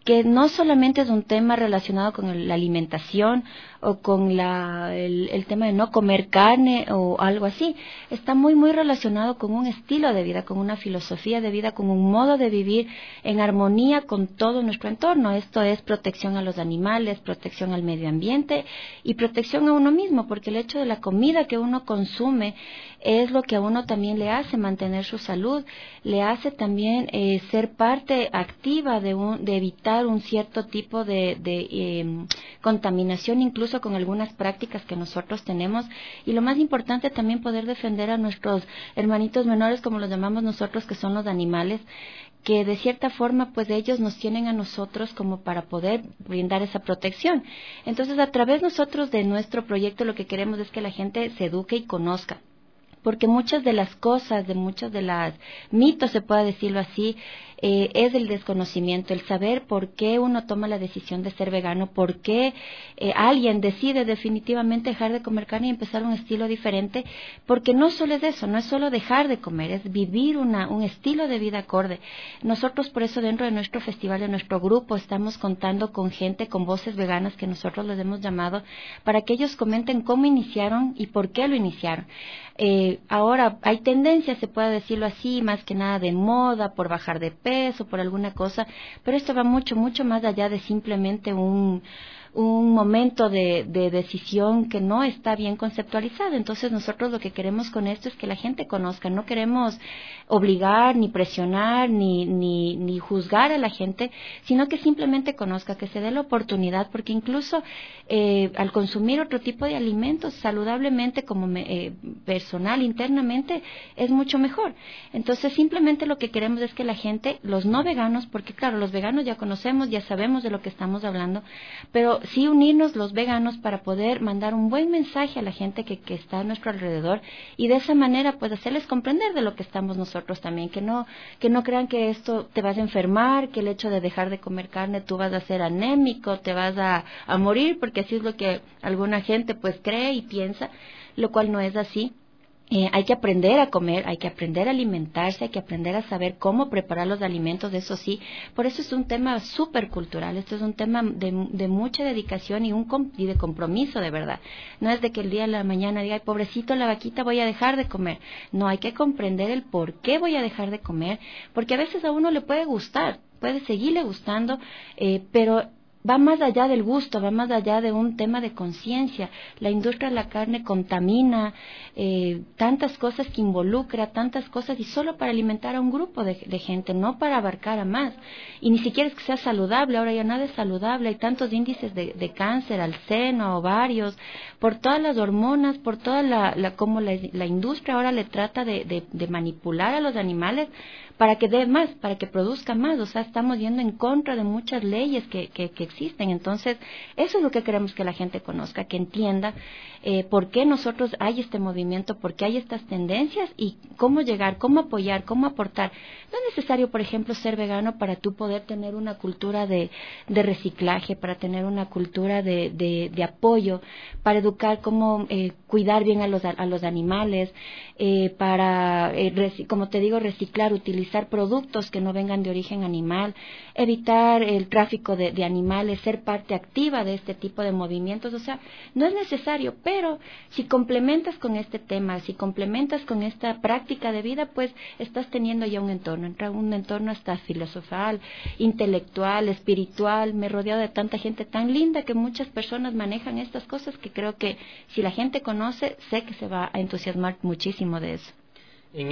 que no solamente es un tema relacionado con el, la alimentación o con la, el, el tema de no comer carne o algo así, está muy muy relacionado con un estilo de vida, con una filosofía de vida, con un modo de vivir en armonía con todo nuestro entorno. Esto es protección a los animales, protección al medio ambiente y protección a uno mismo, porque el hecho de la comida que uno consume es lo que a uno también le hace mantener su salud, le hace también eh, ser parte activa de, un, de evitar un cierto tipo de, de eh, contaminación, incluso con algunas prácticas que nosotros tenemos. Y lo más importante también poder defender a nuestros hermanitos menores, como los llamamos nosotros, que son los animales, que de cierta forma pues ellos nos tienen a nosotros como para poder brindar esa protección. Entonces, a través nosotros de nuestro proyecto lo que queremos es que la gente se eduque y conozca, porque muchas de las cosas, de muchos de los mitos, se puede decirlo así, eh, es el desconocimiento, el saber por qué uno toma la decisión de ser vegano, por qué eh, alguien decide definitivamente dejar de comer carne y empezar un estilo diferente, porque no solo es eso, no es solo dejar de comer, es vivir una, un estilo de vida acorde. Nosotros por eso dentro de nuestro festival, de nuestro grupo, estamos contando con gente, con voces veganas que nosotros les hemos llamado, para que ellos comenten cómo iniciaron y por qué lo iniciaron. Eh, ahora hay tendencias, se puede decirlo así, más que nada de moda, por bajar de peso, por alguna cosa, pero esto va mucho, mucho más allá de simplemente un, un momento de, de decisión que no está bien conceptualizado. Entonces nosotros lo que queremos con esto es que la gente conozca, no queremos obligar, ni presionar, ni, ni, ni juzgar a la gente, sino que simplemente conozca, que se dé la oportunidad, porque incluso eh, al consumir otro tipo de alimentos saludablemente, como me, eh, personal, internamente, es mucho mejor. Entonces simplemente lo que queremos es que la gente, los no veganos, porque claro, los veganos ya conocemos, ya sabemos de lo que estamos hablando, pero sí unirnos los veganos para poder mandar un buen mensaje a la gente que, que está a nuestro alrededor, y de esa manera pues hacerles comprender de lo que estamos nosotros también, que no que no crean que esto te vas a enfermar, que el hecho de dejar de comer carne tú vas a ser anémico, te vas a, a morir, porque así es lo que alguna gente pues cree y piensa, lo cual no es así. Eh, hay que aprender a comer, hay que aprender a alimentarse, hay que aprender a saber cómo preparar los alimentos, eso sí. Por eso es un tema súper cultural, esto es un tema de, de mucha dedicación y, un, y de compromiso de verdad. No es de que el día de la mañana diga, ay, pobrecito la vaquita, voy a dejar de comer. No, hay que comprender el por qué voy a dejar de comer, porque a veces a uno le puede gustar, puede seguirle gustando, eh, pero va más allá del gusto, va más allá de un tema de conciencia. La industria de la carne contamina eh, tantas cosas que involucra, tantas cosas, y solo para alimentar a un grupo de, de gente, no para abarcar a más. Y ni siquiera es que sea saludable, ahora ya nada es saludable, hay tantos índices de, de cáncer al seno, ovarios, por todas las hormonas, por toda la, la como la, la industria ahora le trata de, de, de manipular a los animales para que dé más, para que produzca más. O sea, estamos yendo en contra de muchas leyes que, que, que existen. Entonces, eso es lo que queremos que la gente conozca, que entienda eh, por qué nosotros hay este movimiento, por qué hay estas tendencias y cómo llegar, cómo apoyar, cómo aportar. No es necesario, por ejemplo, ser vegano para tú poder tener una cultura de, de reciclaje, para tener una cultura de, de, de apoyo, para educar cómo eh, cuidar bien a los, a los animales, eh, para, eh, rec- como te digo, reciclar, utilizar productos que no vengan de origen animal, evitar el tráfico de, de animales, ser parte activa de este tipo de movimientos. O sea, no es necesario, pero si complementas con este tema, si complementas con esta práctica de vida, pues estás teniendo ya un entorno, entra un entorno hasta filosofal, intelectual, espiritual. Me he rodeado de tanta gente tan linda que muchas personas manejan estas cosas que creo que si la gente conoce, sé que se va a entusiasmar muchísimo de eso. En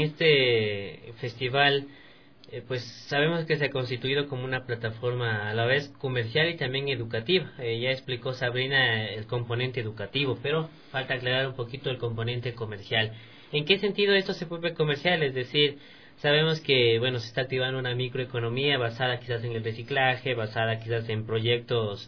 este festival, eh, pues sabemos que se ha constituido como una plataforma a la vez comercial y también educativa. Eh, ya explicó Sabrina el componente educativo, pero falta aclarar un poquito el componente comercial. ¿En qué sentido esto se vuelve comercial? Es decir, sabemos que bueno se está activando una microeconomía basada quizás en el reciclaje, basada quizás en proyectos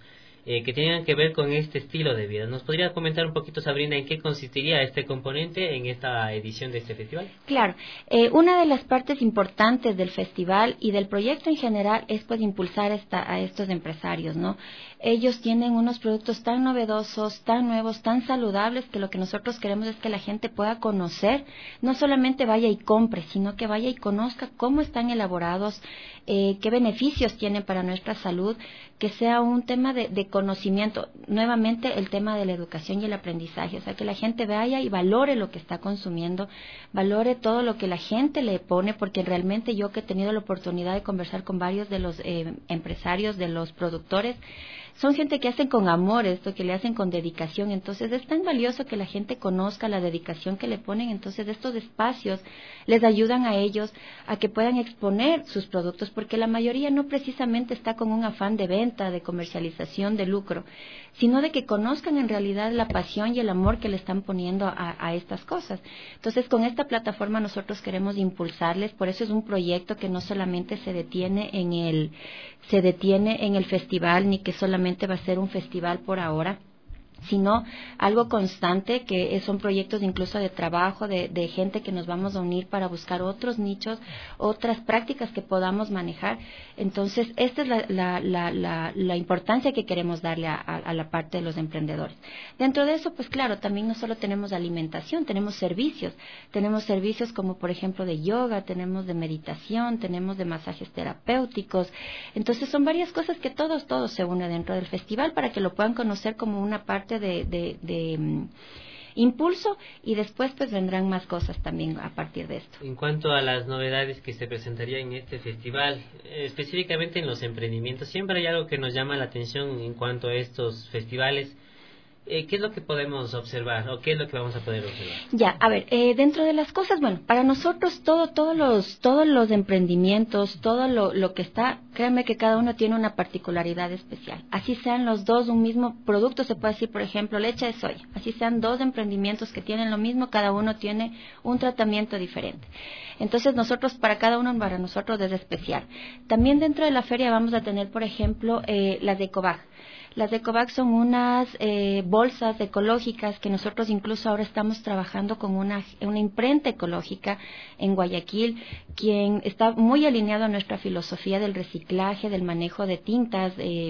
eh, que tengan que ver con este estilo de vida. ¿Nos podría comentar un poquito, Sabrina, en qué consistiría este componente en esta edición de este festival? Claro, eh, una de las partes importantes del festival y del proyecto en general es pues impulsar esta, a estos empresarios, ¿no? Ellos tienen unos productos tan novedosos, tan nuevos, tan saludables, que lo que nosotros queremos es que la gente pueda conocer, no solamente vaya y compre, sino que vaya y conozca cómo están elaborados, eh, qué beneficios tienen para nuestra salud, que sea un tema de, de conocimiento. Nuevamente, el tema de la educación y el aprendizaje, o sea, que la gente vaya y valore lo que está consumiendo, valore todo lo que la gente le pone, porque realmente yo que he tenido la oportunidad de conversar con varios de los eh, empresarios, de los productores, son gente que hacen con amor esto, que le hacen con dedicación. Entonces es tan valioso que la gente conozca la dedicación que le ponen. Entonces estos espacios les ayudan a ellos a que puedan exponer sus productos, porque la mayoría no precisamente está con un afán de venta, de comercialización, de lucro, sino de que conozcan en realidad la pasión y el amor que le están poniendo a, a estas cosas. Entonces con esta plataforma nosotros queremos impulsarles. Por eso es un proyecto que no solamente se detiene en el se detiene en el festival, ni que solamente va a ser un festival por ahora, sino algo constante, que son proyectos incluso de trabajo, de, de gente que nos vamos a unir para buscar otros nichos, otras prácticas que podamos manejar. Entonces, esta es la, la, la, la, la importancia que queremos darle a, a, a la parte de los emprendedores. Dentro de eso, pues claro, también no solo tenemos alimentación, tenemos servicios. Tenemos servicios como, por ejemplo, de yoga, tenemos de meditación, tenemos de masajes terapéuticos. Entonces, son varias cosas que todos, todos se unen dentro del festival para que lo puedan conocer como una parte de, de, de um, impulso, y después pues vendrán más cosas también a partir de esto. En cuanto a las novedades que se presentarían en este festival, eh, específicamente en los emprendimientos, siempre hay algo que nos llama la atención en cuanto a estos festivales. Eh, ¿Qué es lo que podemos observar o qué es lo que vamos a poder observar? Ya, a ver, eh, dentro de las cosas, bueno, para nosotros todo, todos los, todos los emprendimientos, todo lo, lo que está, créanme que cada uno tiene una particularidad especial. Así sean los dos un mismo producto, se puede decir, por ejemplo, leche de soya. Así sean dos emprendimientos que tienen lo mismo, cada uno tiene un tratamiento diferente. Entonces nosotros, para cada uno, para nosotros es especial. También dentro de la feria vamos a tener, por ejemplo, eh, las de Ecovag. Las de Ecovag son unas eh, bolsas ecológicas que nosotros incluso ahora estamos trabajando con una, una imprenta ecológica en Guayaquil, quien está muy alineado a nuestra filosofía del reciclaje, del manejo de tintas eh,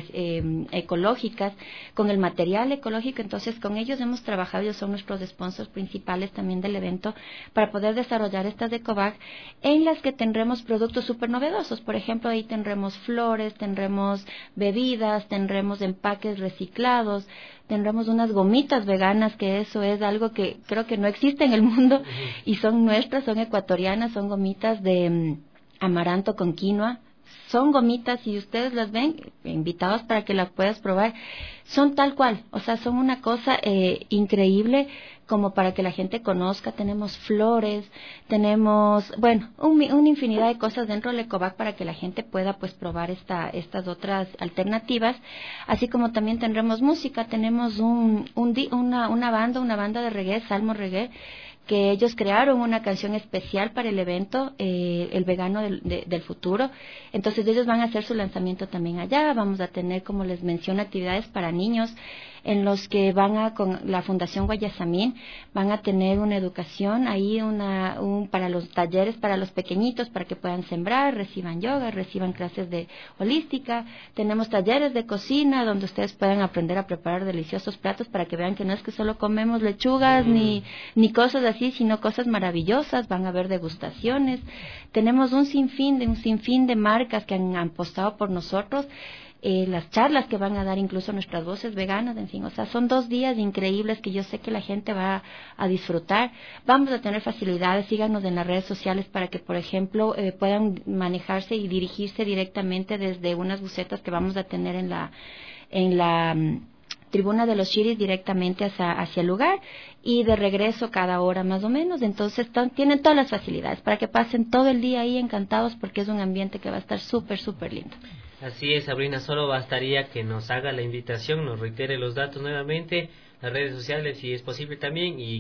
eh, ecológicas, con el material ecológico. Entonces con ellos hemos trabajado, ellos son nuestros sponsors principales también del evento, para poder desarrollar estas de Ecovag, en las que tendremos productos súper novedosos. Por ejemplo, ahí tendremos flores, tendremos bebidas, tendremos empaques reciclados, tendremos unas gomitas veganas, que eso es algo que creo que no existe en el mundo, uh-huh. Y son nuestras, son ecuatorianas, son gomitas de um, amaranto con quinoa. Son gomitas, si ustedes las ven, invitados para que las puedas probar, son tal cual, o sea, son una cosa eh, increíble, como para que la gente conozca. Tenemos flores, tenemos, bueno, un, una infinidad de cosas dentro del Ecovag para que la gente pueda pues probar esta, estas otras alternativas, así como también tendremos música. Tenemos un, un una, una banda, una banda de reggae, Salmo Reggae, que ellos crearon una canción especial para el evento, eh, el vegano del, de, del futuro. Entonces ellos van a hacer su lanzamiento también allá. Vamos a tener, como les menciono, actividades para niños, en los que van a, con la Fundación Guayasamín, van a tener una educación ahí, una, un, para los talleres, para los pequeñitos, para que puedan sembrar, reciban yoga, reciban clases de holística. Tenemos talleres de cocina, donde ustedes puedan aprender a preparar deliciosos platos, para que vean que no es que solo comemos lechugas, mm. ni, ni cosas así, sino cosas maravillosas. Van a haber degustaciones. Tenemos un sinfín de, un sinfín de marcas que han apostado por nosotros. Eh, las charlas que van a dar incluso nuestras voces veganas, en fin, o sea, son dos días increíbles que yo sé que la gente va a, a disfrutar. Vamos a tener facilidades, síganos en las redes sociales para que, por ejemplo, eh, puedan manejarse y dirigirse directamente desde unas bucetas que vamos a tener en la en la um, tribuna de los Chiris, directamente hacia, hacia el lugar, y de regreso cada hora más o menos. Entonces t- tienen todas las facilidades para que pasen todo el día ahí encantados, porque es un ambiente que va a estar súper, súper lindo. Así es, Sabrina, solo bastaría que nos haga la invitación, nos reitere los datos nuevamente, las redes sociales si es posible también, y, y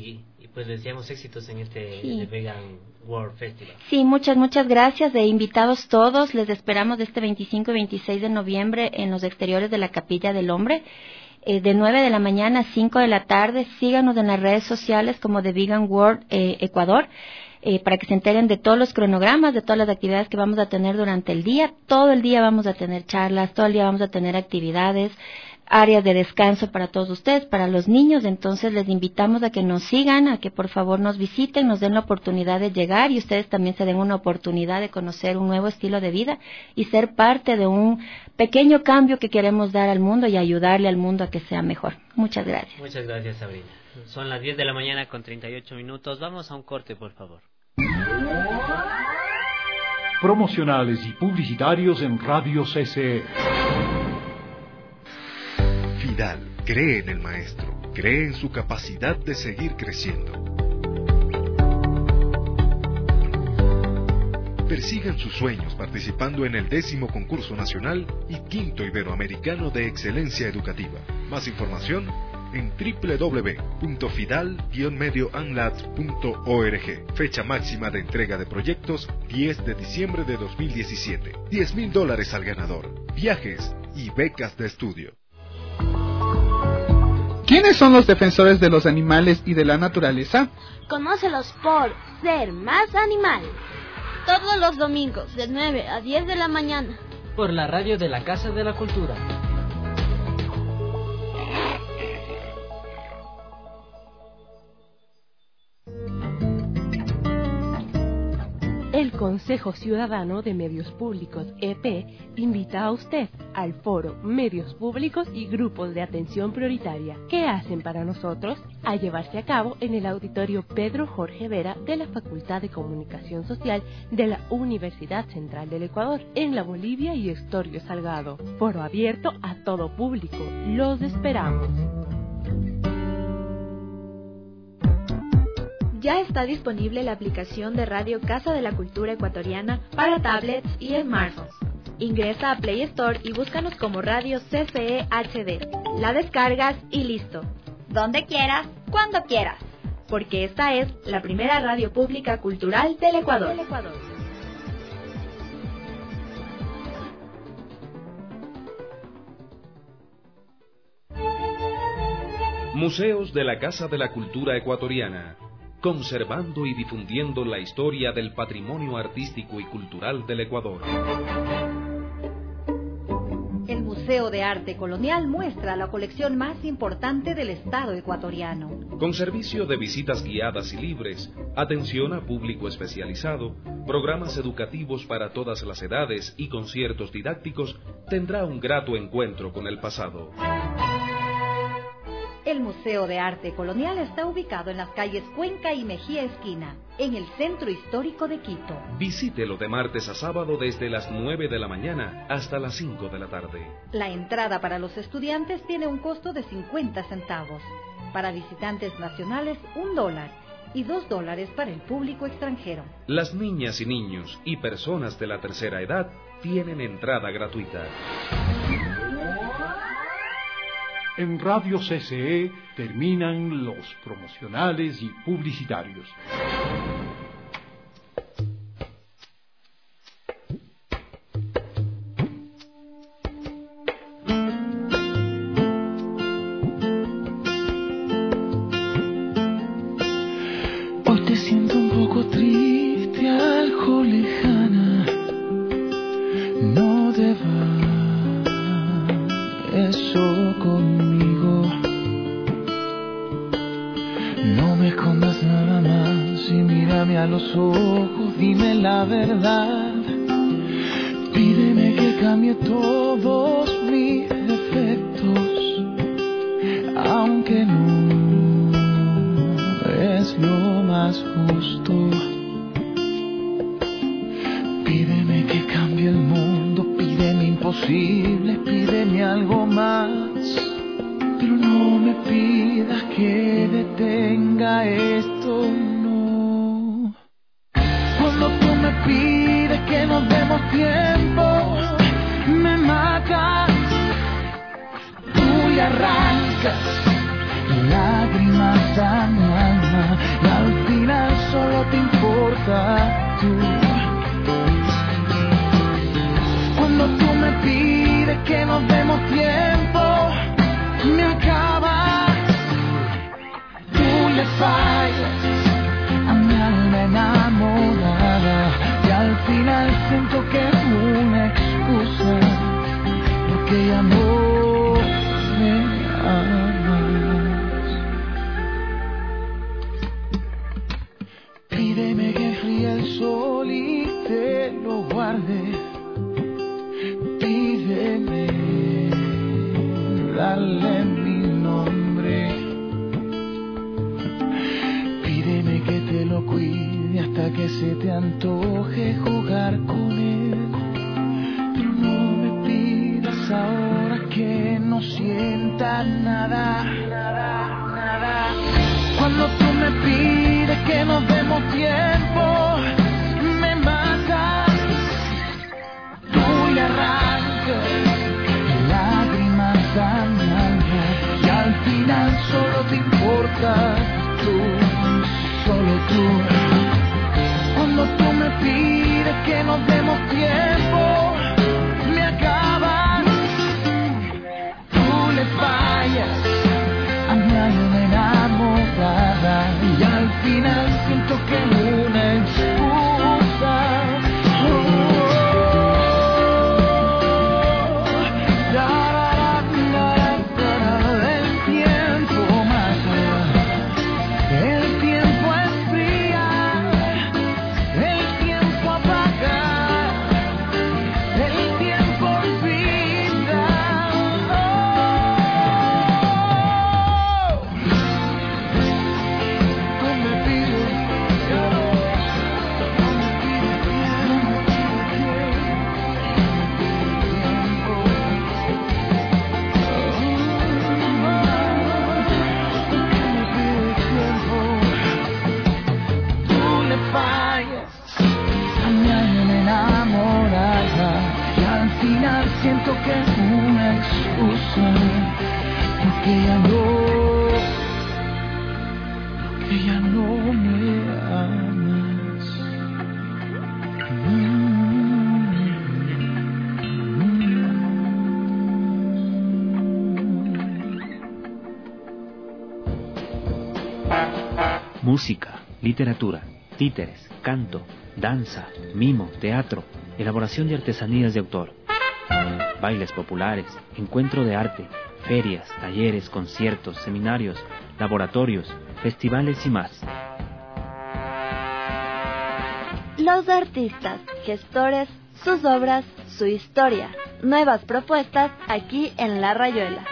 pues les deseamos éxitos en este Sí. The Vegan World Festival. Sí, muchas, muchas gracias. De invitados todos, les esperamos este veinticinco y veintiséis de noviembre en los exteriores de la Capilla del Hombre. Eh, de nueve de la mañana a cinco de la tarde. Síganos en las redes sociales como The Vegan World eh, Ecuador, eh, para que se enteren de todos los cronogramas, de todas las actividades que vamos a tener durante el día. Todo el día vamos a tener charlas, todo el día vamos a tener actividades, áreas de descanso para todos ustedes, para los niños. Entonces les invitamos a que nos sigan, a que por favor nos visiten, nos den la oportunidad de llegar y ustedes también se den una oportunidad de conocer un nuevo estilo de vida y ser parte de un pequeño cambio que queremos dar al mundo y ayudarle al mundo a que sea mejor. Muchas gracias. Muchas gracias, Sabrina. Son las diez de la mañana con treinta y ocho minutos. Vamos a un corte, por favor. Promocionales y publicitarios en Radio C C E. Fidal cree en el maestro, cree en su capacidad de seguir creciendo. Persigan sus sueños participando en el décimo concurso nacional y quinto iberoamericano de excelencia educativa. Más información en doble u doble u doble u punto fidal guion medio anlat punto org. Fecha máxima de entrega de proyectos diez de diciembre de dos mil diecisiete. diez mil dólares al ganador, viajes y becas de estudio. ¿Quiénes son los defensores de los animales y de la naturaleza? Conócelos por Ser Más Animal. Todos los domingos de nueve a diez de la mañana. Por la radio de la Casa de la Cultura. El Consejo Ciudadano de Medios Públicos E P invita a usted al foro Medios Públicos y Grupos de Atención Prioritaria. ¿Qué hacen para nosotros? A llevarse a cabo en el Auditorio Pedro Jorge Vera de la Facultad de Comunicación Social de la Universidad Central del Ecuador, en la Bolivia y Estorio Salgado. Foro abierto a todo público. Los esperamos. Ya está disponible la aplicación de Radio Casa de la Cultura Ecuatoriana para tablets y smartphones. Ingresa a Play Store y búscanos como Radio C C E H D. La descargas y listo. Donde quieras, cuando quieras. Porque esta es la primera radio pública cultural del Ecuador. Del Ecuador. Museos de la Casa de la Cultura Ecuatoriana, conservando y difundiendo la historia del patrimonio artístico y cultural del Ecuador. El Museo de Arte Colonial muestra la colección más importante del Estado ecuatoriano. Con servicio de visitas guiadas y libres, atención a público especializado, programas educativos para todas las edades y conciertos didácticos, tendrá un grato encuentro con el pasado. El Museo de Arte Colonial está ubicado en las calles Cuenca y Mejía Esquina, en el centro histórico de Quito. Visítelo de martes a sábado desde las nueve de la mañana hasta las cinco de la tarde. La entrada para los estudiantes tiene un costo de cincuenta centavos. Para visitantes nacionales, un dólar. Y dos dólares para el público extranjero. Las niñas y niños y personas de la tercera edad tienen entrada gratuita. En Radio C C E terminan los promocionales y publicitarios. Hoy te siento un poco triste, algo lejana. No te va eso conmigo. No me escondas nada más y mírame a los ojos, dime la verdad. Pídeme que cambie todos mis defectos, aunque no es lo más justo. Pídeme que cambie el mundo, pídeme imposible, pídeme algo más. Pero no me pidas que detenga esto, no. Cuando tú me pides que nos demos tiempo, me matas. Tú le arrancas lágrimas a mi alma. importa tú. Cuando tú me pides que nos demos tiempo, me acabas. Tú le fallas a mi alma enamorada y al final siento que es una excusa porque ya no me amas. Pídeme que fríe el sol y te lo guarde. Pídeme darle mi nombre. Pídeme que te lo cuide hasta que se te antoje jugar con él. Pero no me pidas ahora que no sienta nada, nada, nada. Cuando tú me pides que nos demos tiempo, me matas. Tú le arrancas lágrimas a mi alma y al final solo te importa tú, solo tú. Cuando tú me pides que nos demos tiempo, me acabas. Tú le fallas a mi alma enamorada y al final siento que una excusa. Siento que es una excusa, porque ya no, porque ya no me amas. Música, literatura, títeres, canto, danza, mimo, teatro, elaboración de artesanías de autor, bailes populares, encuentro de arte, ferias, talleres, conciertos, seminarios, laboratorios, festivales y más. Los artistas, gestores, sus obras, su historia. Nuevas propuestas aquí en La Rayuela.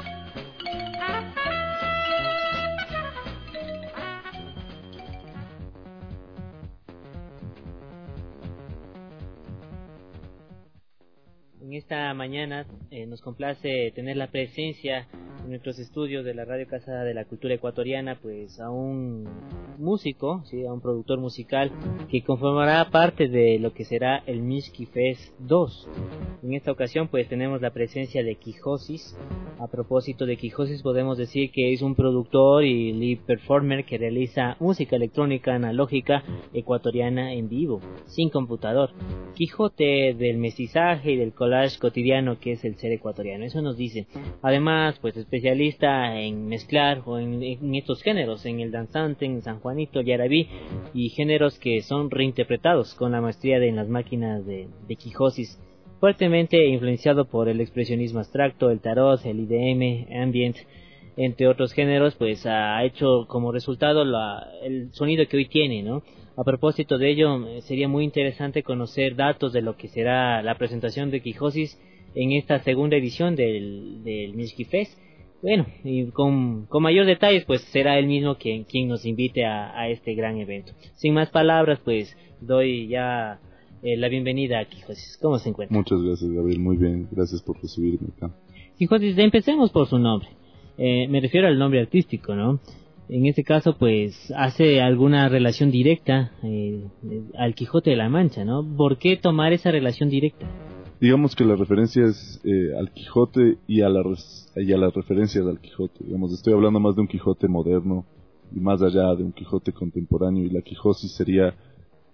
En esta mañana eh, nos complace tener la presencia en nuestros estudios de la Radio Casa de la Cultura Ecuatoriana, pues a un músico, ¿sí? A un productor musical que conformará parte de lo que será el Mishki Fest dos. En esta ocasión pues tenemos la presencia de Quijosis. A propósito de Quijosis, podemos decir que es un productor y lead performer que realiza música electrónica analógica ecuatoriana en vivo, sin computador. Quijote del mestizaje y del collage cotidiano que es el ser ecuatoriano, eso nos dice. Además, pues especialista en mezclar o en, en estos géneros, en el danzante, en San Juanito, yarabí y géneros que son reinterpretados con la maestría de en las máquinas de, de Quijosis. Fuertemente influenciado por el expresionismo abstracto, el tarot, el I D M, ambient, entre otros géneros, pues ha hecho como resultado la, el sonido que hoy tiene, ¿no? A propósito de ello, sería muy interesante conocer datos de lo que será la presentación de Quijosis en esta segunda edición del, del Mishki Fest. Bueno, y con, con mayor detalles, pues será él mismo quien, quien nos invite a, a este gran evento. Sin más palabras, pues doy ya eh, la bienvenida a Quijosis. ¿Cómo se encuentra? Muchas gracias, Gabriel. Muy bien. Gracias por recibirme acá. Quijosis, empecemos por su nombre. Eh, me refiero al nombre artístico, ¿no? En este caso, pues, hace alguna relación directa eh, al Quijote de la Mancha, ¿no? ¿Por qué tomar esa relación directa? Digamos que la referencia es eh, al Quijote y a, la res, y a las referencias al Quijote. Digamos, estoy hablando más de un Quijote moderno y más allá de un Quijote contemporáneo, y la Quijosis sería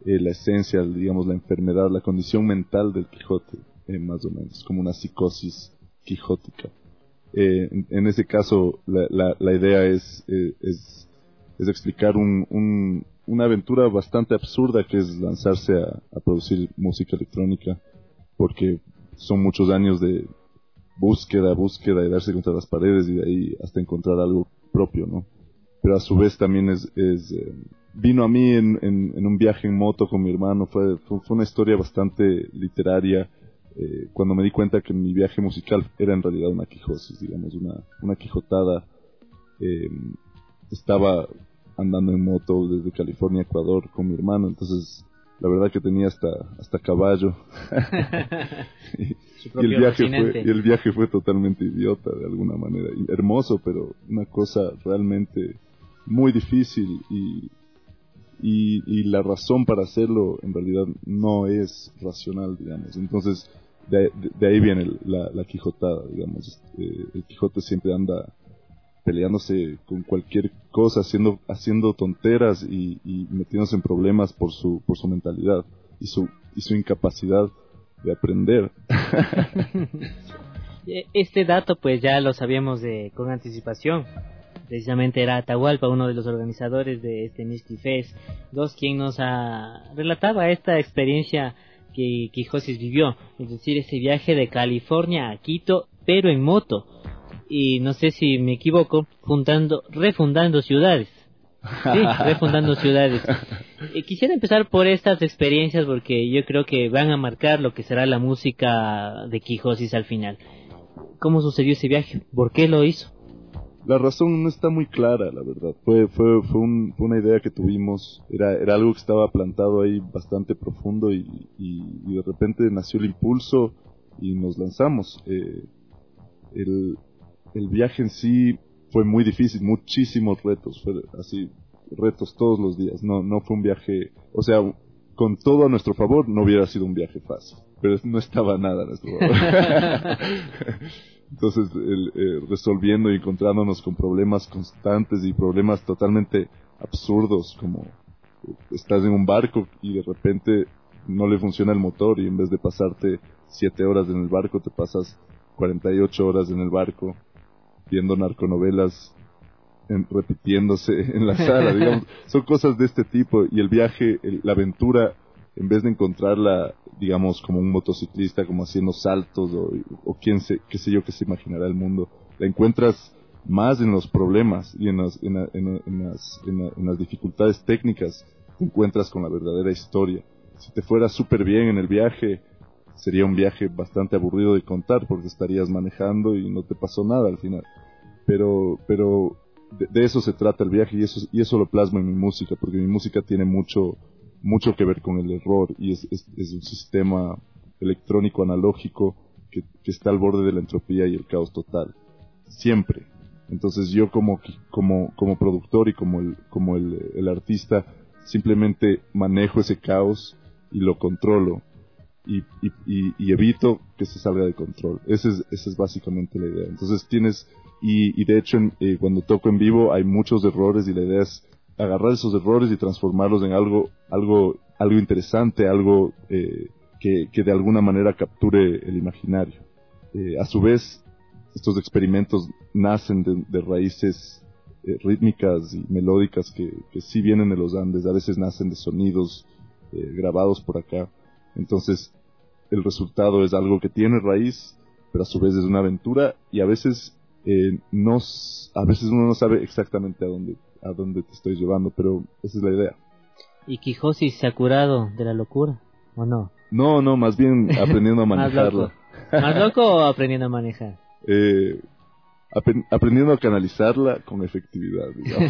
eh, la esencia, digamos, la enfermedad, la condición mental del Quijote, eh, más o menos, como una psicosis quijótica. Eh, en, en ese caso, la, la, la idea es, eh, es, es explicar un, un, una aventura bastante absurda, que es lanzarse a, a producir música electrónica, porque son muchos años de búsqueda, búsqueda y darse contra las paredes, y de ahí hasta encontrar algo propio, ¿no? Pero a su vez también es, es eh, vino a mí en, en, en un viaje en moto con mi hermano. Fue, fue, fue una historia bastante literaria, eh, cuando me di cuenta que mi viaje musical era en realidad una quijosis, digamos, una, una quijotada. Eh, estaba andando en moto desde California a Ecuador con mi hermano, entonces la verdad que tenía hasta hasta caballo. y, y el viaje fue, y el viaje fue totalmente idiota de alguna manera, y hermoso, pero una cosa realmente muy difícil, y, y y la razón para hacerlo en realidad no es racional, digamos. Entonces de, de, de ahí viene la, la quijotada, digamos. Eh, el Quijote siempre anda peleándose con cualquier cosa, haciendo haciendo tonteras y, y metiéndose en problemas por su por su mentalidad y su y su incapacidad de aprender. Este dato pues ya lo sabíamos de con anticipación. Precisamente era Atahualpa, uno de los organizadores de este Misty Fest, dos quien nos ha, relataba esta experiencia que Quijosis vivió, es decir, ese viaje de California a Quito, pero en moto. Y no sé si me equivoco, fundando, refundando ciudades. Sí, refundando ciudades. Eh, quisiera empezar por estas experiencias porque yo creo que van a marcar lo que será la música de Quijosis al final. ¿Cómo sucedió ese viaje? ¿Por qué lo hizo? La razón no está muy clara, la verdad. Fue fue fue, un, fue una idea que tuvimos. Era era algo que estaba plantado ahí bastante profundo, y, y, y de repente nació el impulso y nos lanzamos. Eh, el El viaje en sí fue muy difícil, muchísimos retos, fue así, retos todos los días. No no fue un viaje, o sea, con todo a nuestro favor, no hubiera sido un viaje fácil, pero no estaba nada a nuestro favor. Entonces, el, eh, resolviendo y encontrándonos con problemas constantes y problemas totalmente absurdos, como eh, estás en un barco y de repente no le funciona el motor, y en vez de pasarte siete horas en el barco, te pasas cuarenta y ocho horas en el barco viendo narconovelas en, repitiéndose en la sala, digamos. Son cosas de este tipo, y el viaje, el, la aventura, en vez de encontrarla, digamos, como un motociclista, como haciendo saltos, o, o quién sé, qué sé yo, qué se imaginará el mundo, la encuentras más en los problemas y en las, en, la, en, en las, en, la, en las dificultades técnicas. Te encuentras con la verdadera historia. Si te fuera súper bien en el viaje, sería un viaje bastante aburrido de contar, porque estarías manejando y no te pasó nada al final. Pero pero de, de eso se trata el viaje, y eso y eso lo plasmo en mi música, porque mi música tiene mucho mucho que ver con el error, y es, es, es un sistema electrónico analógico que, que está al borde de la entropía y el caos total, siempre. Entonces yo como como como productor y como el como el, el artista, simplemente manejo ese caos y lo controlo. Y, y, y, y evito que se salga de control. Esa es, esa es básicamente la idea. Entonces tienes, y, y de hecho en, eh, cuando toco en vivo hay muchos errores, y la idea es agarrar esos errores y transformarlos en algo algo algo interesante, algo eh, que, que de alguna manera capture el imaginario. Eh, a su vez, estos experimentos nacen de, de raíces eh, rítmicas y melódicas que, que sí vienen de los Andes, a veces nacen de sonidos eh, grabados por acá. Entonces, el resultado es algo que tiene raíz, pero a su vez es una aventura, y a veces eh, no, a veces uno no sabe exactamente a dónde a dónde te estoy llevando, pero esa es la idea. ¿Y Quijosis se ha curado de la locura, o no? No, no, más bien aprendiendo a manejarla. ¿Más loco? ¿Más loco o aprendiendo a manejar? Eh, ap- aprendiendo a canalizarla con efectividad, digamos.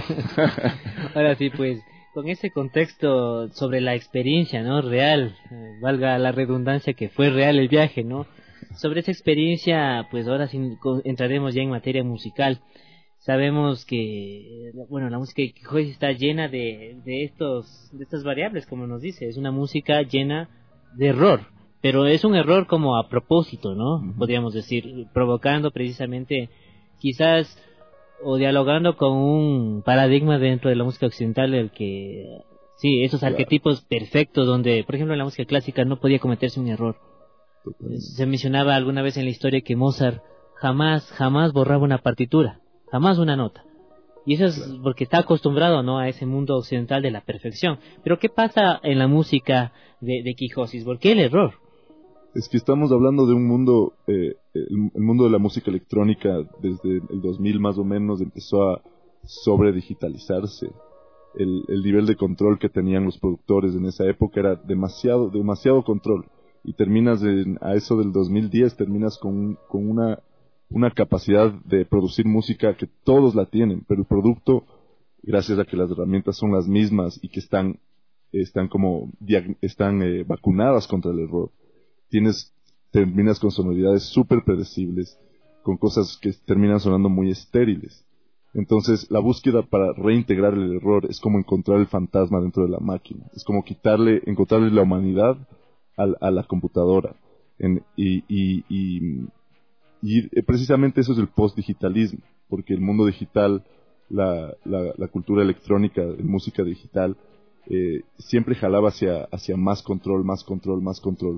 Ahora sí, pues, con ese contexto sobre la experiencia, ¿no? Real, eh, valga la redundancia que fue real el viaje, ¿no? Sobre esa experiencia, pues ahora sí entraremos ya en materia musical. Sabemos que, bueno, la música de Quijosis está llena de, de estos, de estas variables, como nos dice. Es una música llena de error, pero es un error como a propósito, ¿no? Uh-huh. Podríamos decir, provocando precisamente, quizás, o dialogando con un paradigma dentro de la música occidental, el que Sí, esos claro. arquetipos perfectos donde, por ejemplo, en la música clásica no podía cometerse un error. Totalmente. Se mencionaba alguna vez en la historia que Mozart jamás, jamás borraba una partitura, jamás una nota. Y eso es claro. porque está acostumbrado, ¿no?, a ese mundo occidental de la perfección. Pero ¿qué pasa en la música de, de Quijosis? ¿Por qué el error? Es que estamos hablando de un mundo, eh, el, el mundo de la música electrónica desde el dos mil más o menos empezó a sobredigitalizarse. El, el nivel de control que tenían los productores en esa época era demasiado, demasiado control. Y terminas en, a eso del dos mil diez, terminas con, con una, una capacidad de producir música que todos la tienen, pero el producto, gracias a que las herramientas son las mismas y que están, están como, están eh, vacunadas contra el error, tienes, terminas con sonoridades súper predecibles, con cosas que terminan sonando muy estériles. Entonces, la búsqueda para reintegrar el error es como encontrar el fantasma dentro de la máquina. Es como quitarle, encontrarle la humanidad a, a la computadora. En, y, y, y, y precisamente eso es el post-digitalismo, porque el mundo digital, la, la, la cultura electrónica, la música digital, eh, siempre jalaba hacia, hacia más control, más control, más control.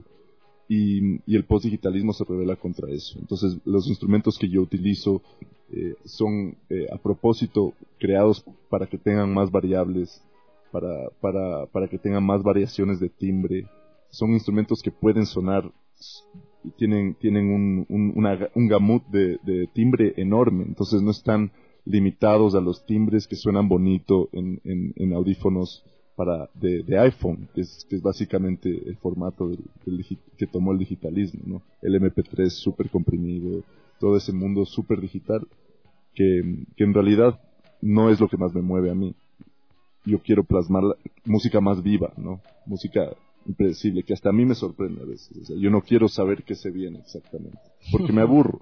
Y, y el post-digitalismo se revela contra eso. Entonces, los instrumentos que yo utilizo eh, son eh, a propósito creados para que tengan más variables, para, para, para que tengan más variaciones de timbre. Son instrumentos que pueden sonar, tienen, tienen un, un, una, un gamut de, de timbre enorme. Entonces, no están limitados a los timbres que suenan bonito en, en, en audífonos para de, de iPhone, que es, que es básicamente el formato del, del, que tomó el digitalismo, ¿no? El eme pe tres súper comprimido, todo ese mundo súper digital, que, que en realidad no es lo que más me mueve a mí. Yo quiero plasmar la, música más viva, ¿no? Música impredecible, que hasta a mí me sorprende a veces. O sea, yo no quiero saber qué se viene exactamente, porque me aburro.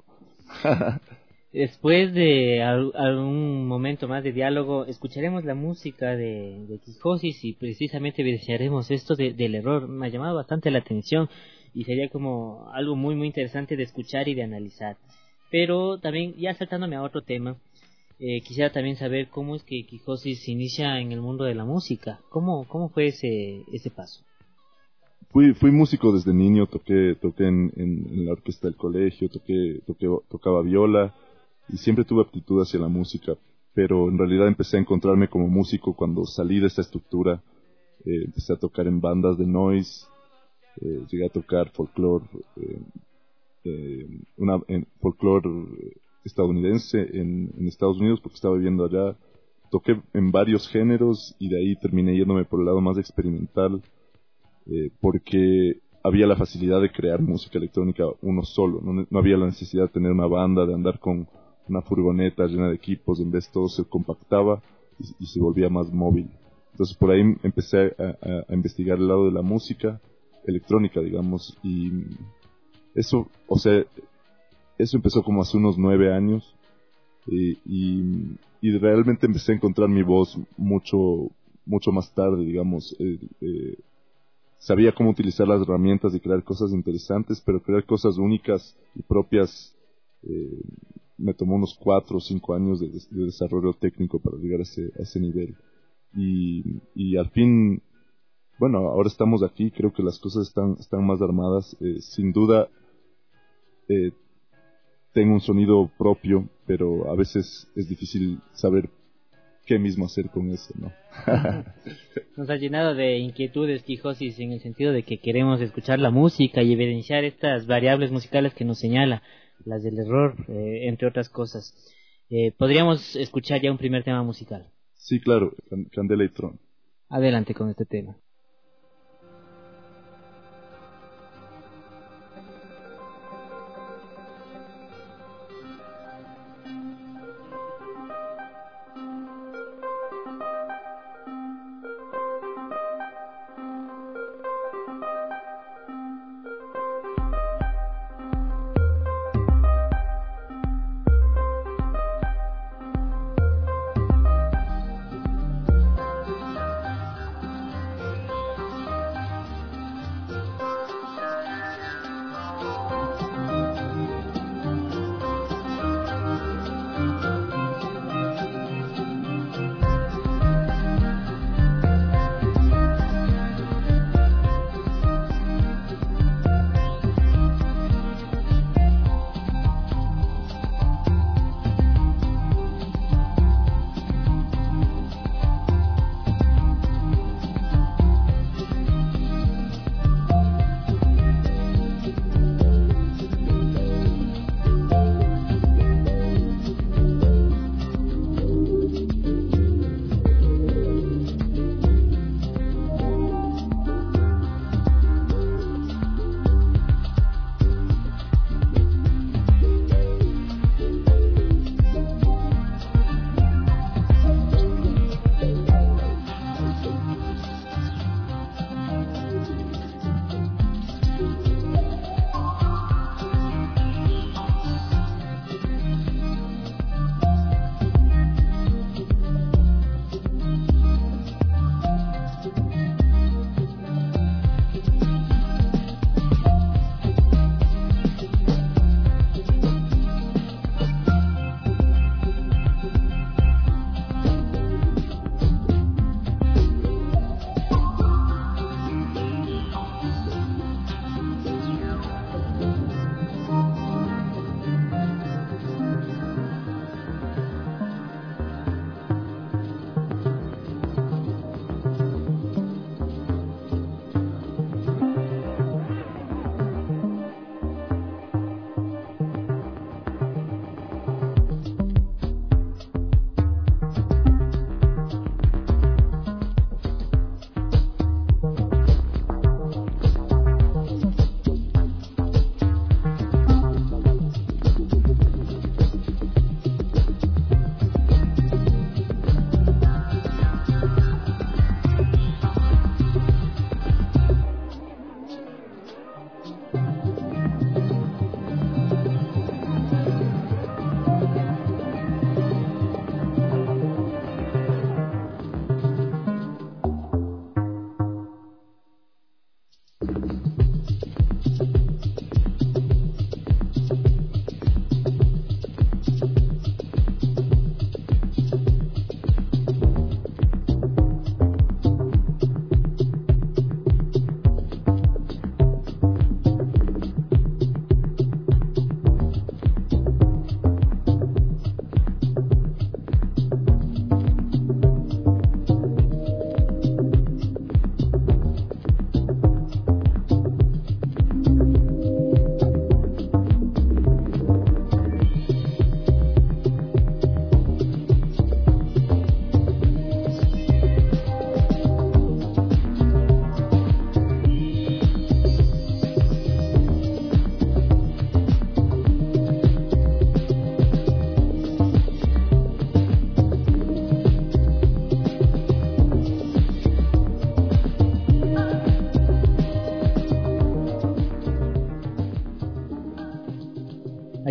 Después de al, algún momento más de diálogo, escucharemos la música de, de Quijosis y precisamente evidenciaremos esto de, del error. Me ha llamado bastante la atención y sería como algo muy muy interesante de escuchar y de analizar. Pero también, ya saltándome a otro tema, eh, quisiera también saber cómo es que Quijosis se inicia en el mundo de la música. ¿Cómo, cómo fue ese, ese paso? Fui, fui músico desde niño, toqué, toqué en, en, en la orquesta del colegio, toqué, toqué, tocaba viola. Y siempre tuve aptitud hacia la música, pero en realidad empecé a encontrarme como músico cuando salí de esa estructura. Eh, empecé a tocar en bandas de noise, eh, llegué a tocar folclore, eh, eh, una en folclore estadounidense en, en Estados Unidos porque estaba viviendo allá. Toqué en varios géneros y de ahí terminé yéndome por el lado más experimental, eh, porque había la facilidad de crear música electrónica uno solo, no, no había la necesidad de tener una banda, de andar con una furgoneta llena de equipos. En vez todo se compactaba y, y se volvía más móvil. Entonces por ahí empecé a, a, a investigar el lado de la música electrónica, digamos, y eso, o sea, eso empezó como hace unos nueve años y, y, y realmente empecé a encontrar mi voz mucho, mucho más tarde, digamos. Eh, eh, sabía cómo utilizar las herramientas y crear cosas interesantes, pero crear cosas únicas y propias eh, me tomó unos cuatro o cinco años de, de desarrollo técnico para llegar a ese, a ese nivel. Y, y al fin, bueno, ahora estamos aquí, creo que las cosas están, están más armadas. Eh, sin duda, eh, tengo un sonido propio, pero a veces es difícil saber qué mismo hacer con eso, ¿no? Nos ha llenado de inquietudes, Quijosis, en el sentido de que queremos escuchar la música y evidenciar estas variables musicales que nos señala, las del error, eh, entre otras cosas. Eh, ¿Podríamos escuchar ya un primer tema musical? Sí, claro, Candela y Tron. Adelante con este tema.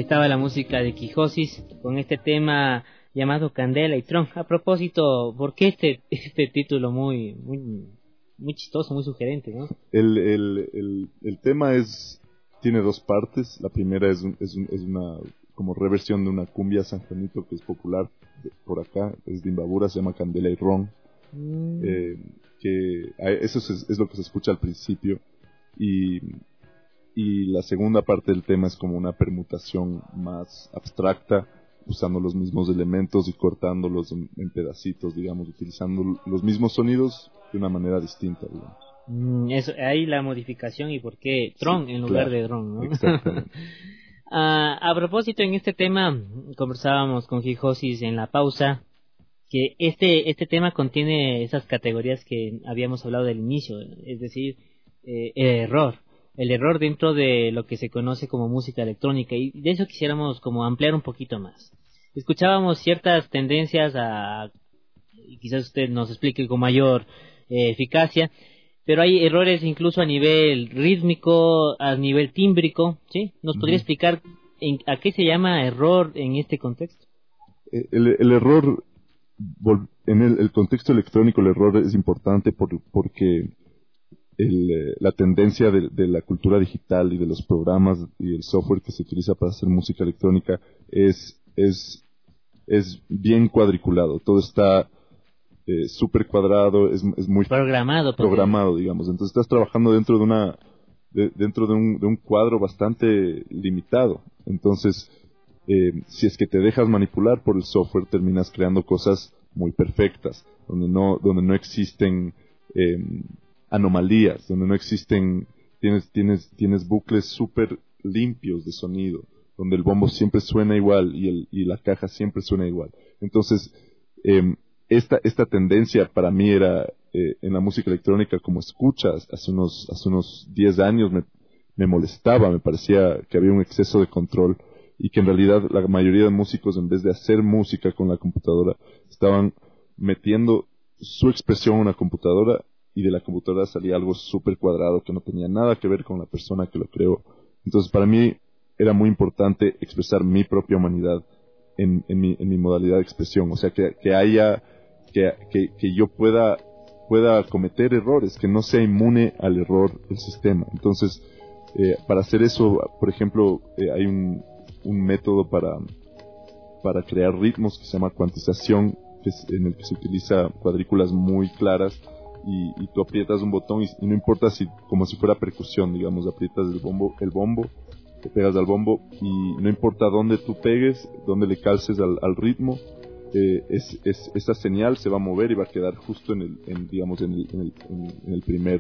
estaba la música de Quijosis con este tema llamado Candela y Tron. A propósito, ¿por qué este este título muy muy muy chistoso, muy sugerente, ¿no? El el el, el tema es tiene dos partes. La primera es un, es, un, es una como reversión de una cumbia San Juanito que es popular de, por acá, es de Imbabura, se llama Candela y Ron. Mm. Eh, que eso es, es lo que se escucha al principio y y la segunda parte del tema es como una permutación más abstracta, usando los mismos elementos y cortándolos en, en pedacitos, digamos, utilizando los mismos sonidos de una manera distinta, digamos. Mm, eso, ahí la modificación y por qué Tron sí, en lugar claro, de Dron, ¿no? Exactamente. ah, a propósito, en este tema conversábamos con Quijosis en la pausa que este este tema contiene esas categorías que habíamos hablado del inicio, es decir, eh, el error. El error dentro de lo que se conoce como música electrónica, y de eso quisiéramos como ampliar un poquito más. Escuchábamos ciertas tendencias a, y quizás usted nos explique con mayor eh, eficacia, pero hay errores incluso a nivel rítmico, a nivel tímbrico, ¿sí? ¿Nos uh-huh. podría explicar en, a qué se llama error en este contexto? El, el error, en el, el contexto electrónico, el error es importante por, porque El, la tendencia de, de la cultura digital y de los programas y el software que se utiliza para hacer música electrónica es es es bien cuadriculado, todo está eh, súper cuadrado, es, es muy programado, programado digamos, entonces estás trabajando dentro de una de, dentro de un, de un cuadro bastante limitado, entonces eh, si es que te dejas manipular por el software terminas creando cosas muy perfectas donde no donde no existen eh, anomalías, donde no existen, tienes tienes tienes bucles súper limpios de sonido, donde el bombo siempre suena igual y el y la caja siempre suena igual. Entonces, eh, esta esta tendencia para mí era eh, en la música electrónica, como escuchas, hace unos hace unos diez años me me molestaba, me parecía que había un exceso de control y que en realidad la mayoría de músicos, en vez de hacer música con la computadora, estaban metiendo su expresión en una computadora y de la computadora salía algo súper cuadrado que no tenía nada que ver con la persona que lo creó. Entonces para mí era muy importante expresar mi propia humanidad en, en, mi, en mi modalidad de expresión, o sea que, que haya, que, que, que yo pueda, pueda cometer errores, que no sea inmune al error del sistema. Entonces eh, para hacer eso, por ejemplo, eh, hay un, un método para, para crear ritmos que se llama cuantización, que es en el que se utiliza cuadrículas muy claras. Y, y tú aprietas un botón y, y no importa si, como si fuera percusión, digamos, aprietas el bombo, el bombo, te pegas al bombo y no importa dónde tú pegues, dónde le calces al, al ritmo, eh, es, es, esa señal se va a mover y va a quedar justo en el, en, digamos, en el, en el, en, en el primer,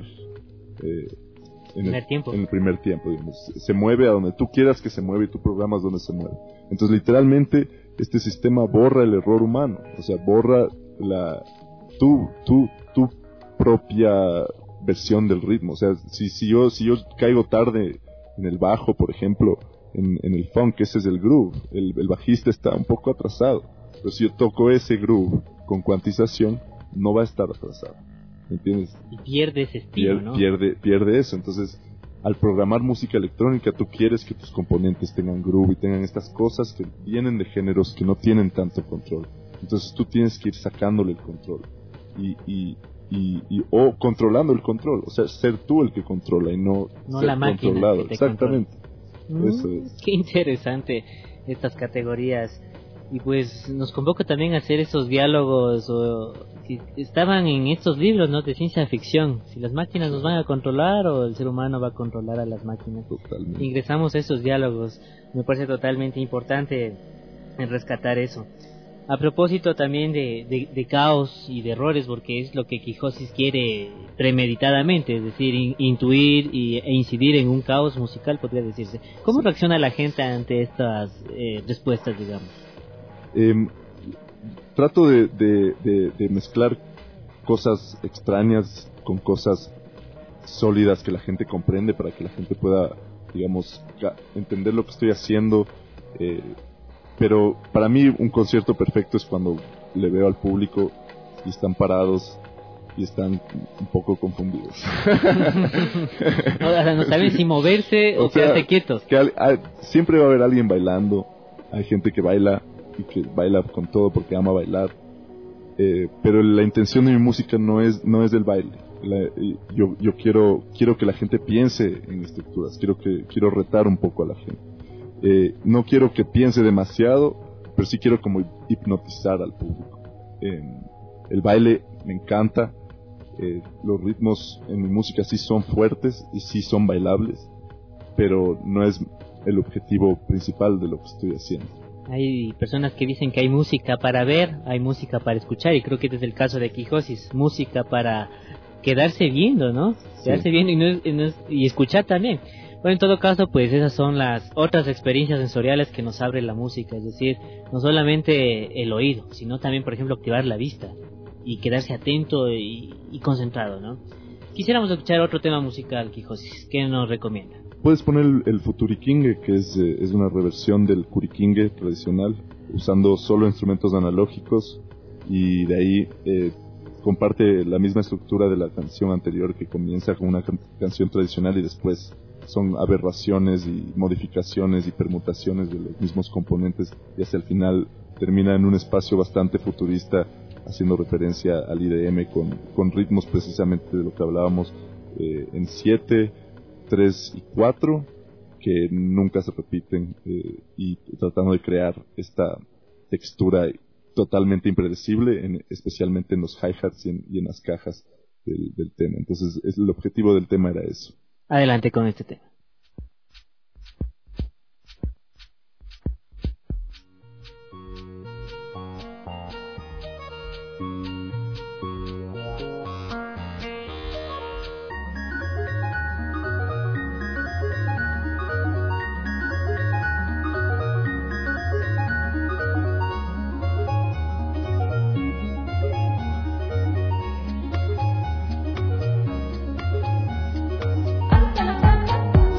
eh, en, primer el, tiempo. en el primer tiempo, digamos. Se mueve a donde tú quieras que se mueva y tú programas donde se mueve. Entonces, literalmente, este sistema borra el error humano, o sea, borra la, tú, tú, tú propia versión del ritmo, o sea, si, si yo si yo caigo tarde en el bajo, por ejemplo, en, en el funk, ese es el groove, el, el bajista está un poco atrasado, pero si yo toco ese groove con cuantización, no va a estar atrasado, ¿me entiendes? Y pierde ese estilo, Pier, ¿no? Pierde, pierde eso, entonces, al programar música electrónica, tú quieres que tus componentes tengan groove y tengan estas cosas que vienen de géneros que no tienen tanto control, entonces tú tienes que ir sacándole el control, y, y Y, y o controlando el control, o sea, ser tú el que controla y no, no ser la máquina controlado. que te Exactamente. Mm, Eso es. Qué interesante estas categorías. Y pues nos convoca también a hacer esos diálogos o si estaban en estos libros, ¿no?, de ciencia ficción. Si las máquinas nos van a controlar o el ser humano va a controlar a las máquinas. Totalmente. Ingresamos a esos diálogos. Me parece totalmente importante en rescatar eso. A propósito también de, de, de caos y de errores, porque es lo que Quijosis quiere premeditadamente, es decir, in, intuir y, e incidir en un caos musical, podría decirse. ¿Cómo sí. reacciona la gente ante estas eh, respuestas, digamos? Eh, trato de, de, de, de mezclar cosas extrañas con cosas sólidas que la gente comprende para que la gente pueda, digamos, entender lo que estoy haciendo. Eh, pero para mí un concierto perfecto es cuando le veo al público y están parados y están un poco confundidos. O sea, no saben si moverse o, o sea, quedarse quietos. Que al, al, siempre va a haber alguien bailando. Hay gente que baila y que baila con todo porque ama bailar. Eh, pero la intención de mi música no es no es del baile. La, yo yo quiero quiero que la gente piense en estructuras. Quiero que quiero retar un poco a la gente. Eh, no quiero que piense demasiado, pero sí quiero como hipnotizar al público. Eh, el baile me encanta. Eh, los ritmos en mi música sí son fuertes y sí son bailables, pero no es el objetivo principal de lo que estoy haciendo. Hay personas que dicen que hay música para ver, hay música para escuchar, y creo que este es el caso de Quijosis, música para quedarse viendo, ¿no? Quedarse sí. viendo y, no es, y, no es, y escuchar también. Bueno, en todo caso, pues esas son las otras experiencias sensoriales que nos abre la música, es decir, no solamente el oído, sino también, por ejemplo, activar la vista y quedarse atento y, y concentrado, ¿no? Quisiéramos escuchar otro tema musical, Quijosis. ¿Qué nos recomienda? Puedes poner el, el futuriquingue, que es, eh, es una reversión del curiquingue tradicional, usando solo instrumentos analógicos, y de ahí eh, comparte la misma estructura de la canción anterior, que comienza con una can- canción tradicional y después son aberraciones y modificaciones y permutaciones de los mismos componentes, y hacia el final termina en un espacio bastante futurista, haciendo referencia al I D M con, con ritmos precisamente de lo que hablábamos eh, en siete, tres y cuatro, que nunca se repiten, eh, y tratando de crear esta textura totalmente impredecible, en, especialmente en los hi-hats y en, y en las cajas del, del tema. Entonces es, el objetivo del tema era eso. Adelante con este tema. Thank you.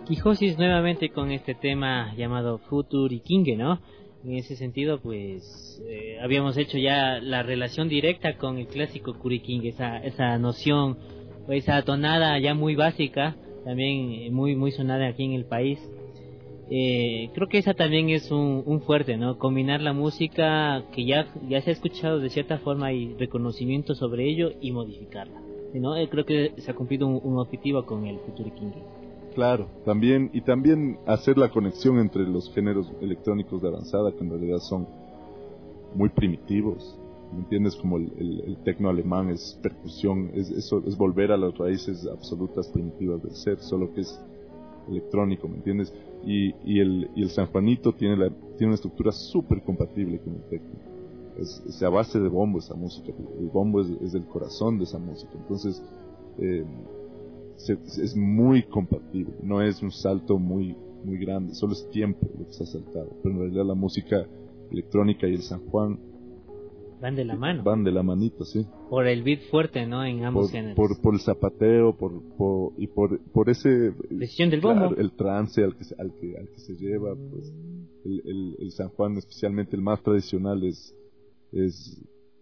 Quijosis nuevamente con este tema llamado Futurikingue, ¿no? En ese sentido, pues, eh, habíamos hecho ya la relación directa con el clásico Curikingue, esa, esa noción, esa tonada ya muy básica, también eh, muy, muy sonada aquí en el país. Eh, creo que esa también es un, un fuerte, ¿no? Combinar la música que ya, ya se ha escuchado de cierta forma y reconocimiento sobre ello y modificarla, ¿no? Eh, creo que se ha cumplido un, un objetivo con el Futurikingue. Claro, también, y también hacer la conexión entre los géneros electrónicos de avanzada, que en realidad son muy primitivos, ¿me entiendes? Como el, el, el tecno alemán es percusión, es, eso, es volver a las raíces absolutas primitivas del ser, solo que es electrónico, ¿me entiendes? Y, y, el, y el San Juanito tiene, la, tiene una estructura súper compatible con el tecno, es, es a base de bombo esa música, el bombo es, es el corazón de esa música, entonces eh, Se, es muy compatible, no es un salto muy muy grande, solo es tiempo lo que se ha saltado, pero en realidad la música electrónica y el San Juan van de la mano, van de la manito, sí, por el beat fuerte, ¿no? En ambos por, géneros, por, por el zapateo, por, por y por por ese decisión del bombo, claro, el trance al que al que al que se lleva, pues el, el, el San Juan, especialmente el más tradicional, es es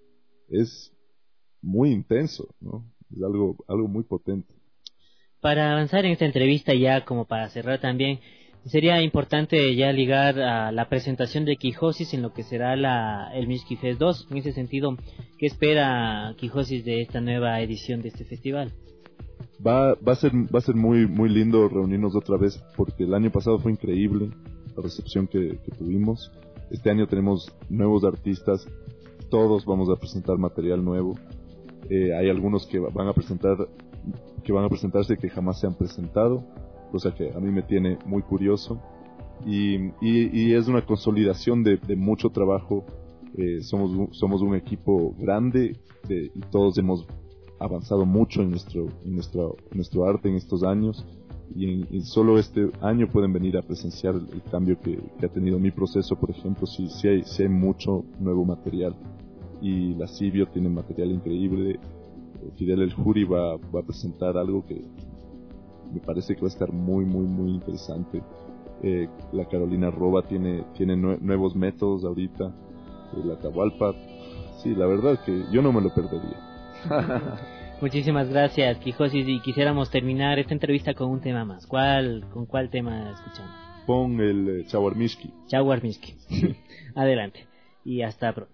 es muy intenso, ¿no? Es algo algo muy potente. Para avanzar en esta entrevista, ya como para cerrar también, sería importante ya ligar a la presentación de Quijosis en lo que será la el Music Fest dos. En ese sentido, ¿qué espera Quijosis de esta nueva edición de este festival? Va, va a ser va a ser muy muy lindo reunirnos otra vez, porque el año pasado fue increíble la recepción que, que tuvimos. Este año tenemos nuevos artistas, todos vamos a presentar material nuevo. Eh, hay algunos que van a presentar que van a presentarse que jamás se han presentado, cosa que a mí me tiene muy curioso, y, y, y es una consolidación de, de mucho trabajo. Eh, somos somos un equipo grande de, y todos hemos avanzado mucho en nuestro en nuestro en nuestro arte en estos años, y, en, y solo este año pueden venir a presenciar el, el cambio que, que ha tenido mi proceso. Por ejemplo, sí, sí hay, sí hay mucho nuevo material, y la Cibio tiene material increíble. Fidel El Juri va, va a presentar algo que me parece que va a estar muy muy muy interesante. Eh, la Carolina Roba tiene tiene nue- nuevos métodos ahorita. Eh, la Atahualpa, sí, la verdad que yo no me lo perdería. Muchísimas gracias, Quijosis, y quisiéramos terminar esta entrevista con un tema más. ¿Cuál, con cuál tema escuchamos? Pon el eh, Chawarmiski. Chawarmiski. Adelante y hasta pronto.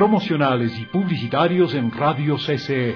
promocionales y publicitarios en Radio C C E.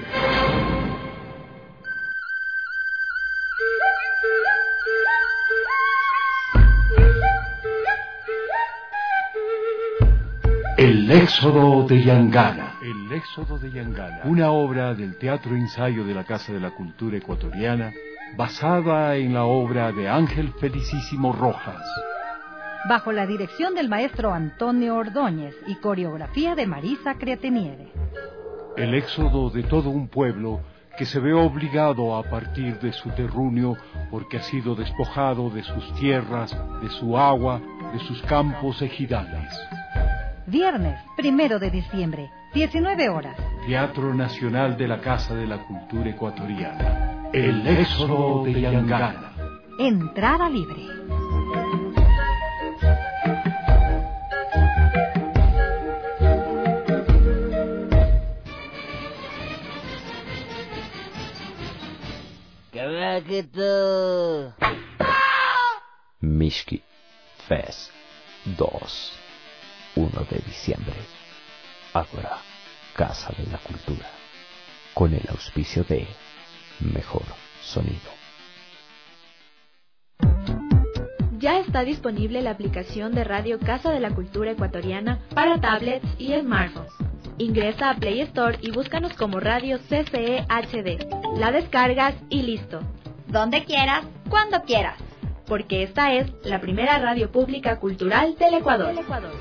El éxodo de Yangana. El éxodo de Yangana. Una obra del Teatro Ensayo de la Casa de la Cultura Ecuatoriana, basada en la obra de Ángel Felicísimo Rojas. Bajo la dirección del maestro Antonio Ordóñez y coreografía de Marisa Criateniere. El éxodo de todo un pueblo que se ve obligado a partir de su terruño porque ha sido despojado de sus tierras, de su agua, de sus campos ejidales. Viernes, primero de diciembre, diecinueve horas. Teatro Nacional de la Casa de la Cultura Ecuatoriana. El éxodo de Yangana. Entrada libre. Mishki Fest dos. uno de diciembre. Ágora, Casa de la Cultura. Con el auspicio de Mejor Sonido. Ya está disponible la aplicación de Radio Casa de la Cultura Ecuatoriana para tablets y smartphones. Ingresa a Play Store y búscanos como Radio C C E H D. La descargas y listo. Donde quieras, cuando quieras. Porque esta es la primera radio pública cultural del Ecuador. Del Ecuador.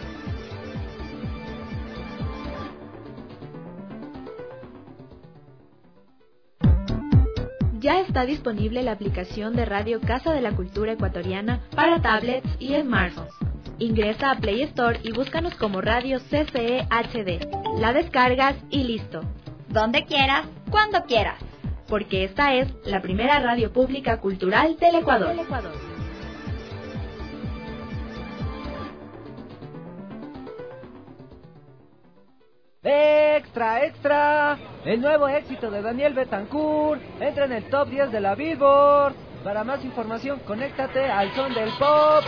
Ya está disponible la aplicación de Radio Casa de la Cultura Ecuatoriana para tablets y smartphones. Ingresa a Play Store y búscanos como Radio C C E H D. La descargas y listo. Donde quieras, cuando quieras. Porque esta es la primera radio pública cultural del Ecuador. Del Ecuador. ¡Extra, extra! El nuevo éxito de Daniel Betancourt entra en el top diez de la Billboard. Para más información, conéctate al son del pop.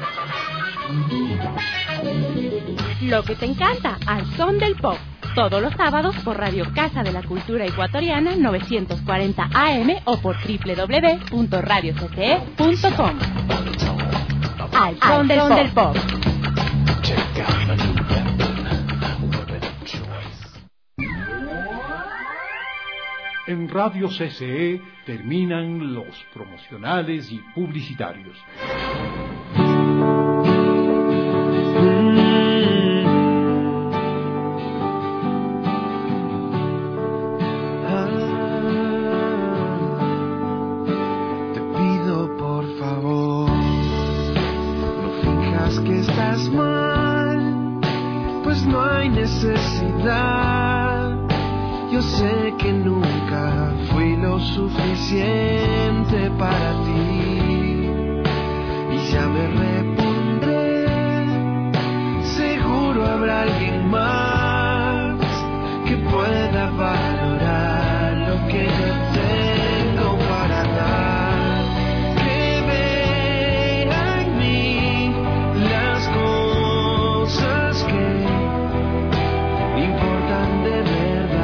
Lo que te encanta, al son del pop. Todos los sábados por Radio Casa de la Cultura Ecuatoriana novecientos cuarenta A M o por doble u doble u doble u punto radio c c e punto com. Al son, al del, son pop. del pop. En Radio C C E terminan los promocionales y publicitarios. Te pido por favor, no finjas que estás mal, pues no hay necesidad. Yo sé que nunca fui lo suficiente para ti y ya me repondré. Seguro habrá alguien más que pueda valorar lo que yo tengo para dar. Que vea en mí las cosas que importan de verdad.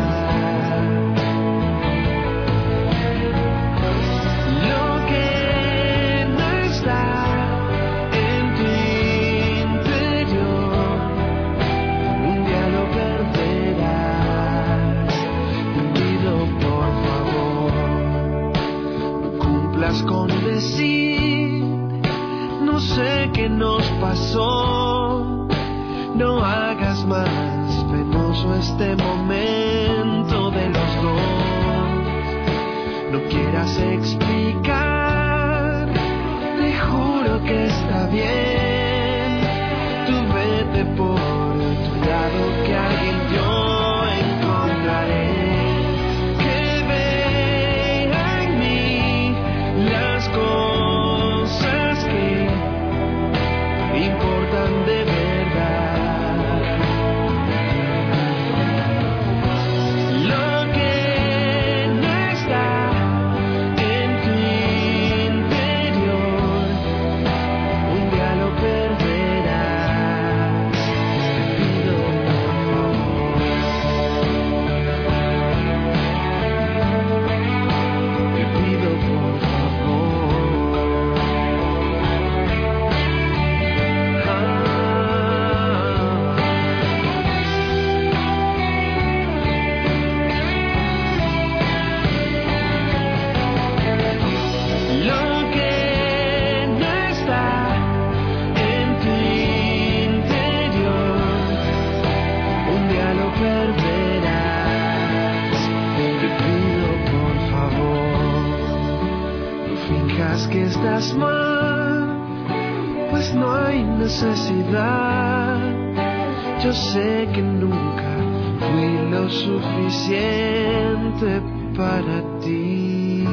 Con decir, no sé qué nos pasó, no hagas más penoso este momento de los dos, no quieras explicar, te juro que está bien, tú vete por tu lado que alguien yo encontraré. Cosas que importan de verdad. Lo que no está en tu interior, un día lo perderás. Te pido por favor. digas que estás mal, pues no hay necesidad. Yo sé que nunca fui lo suficiente para ti.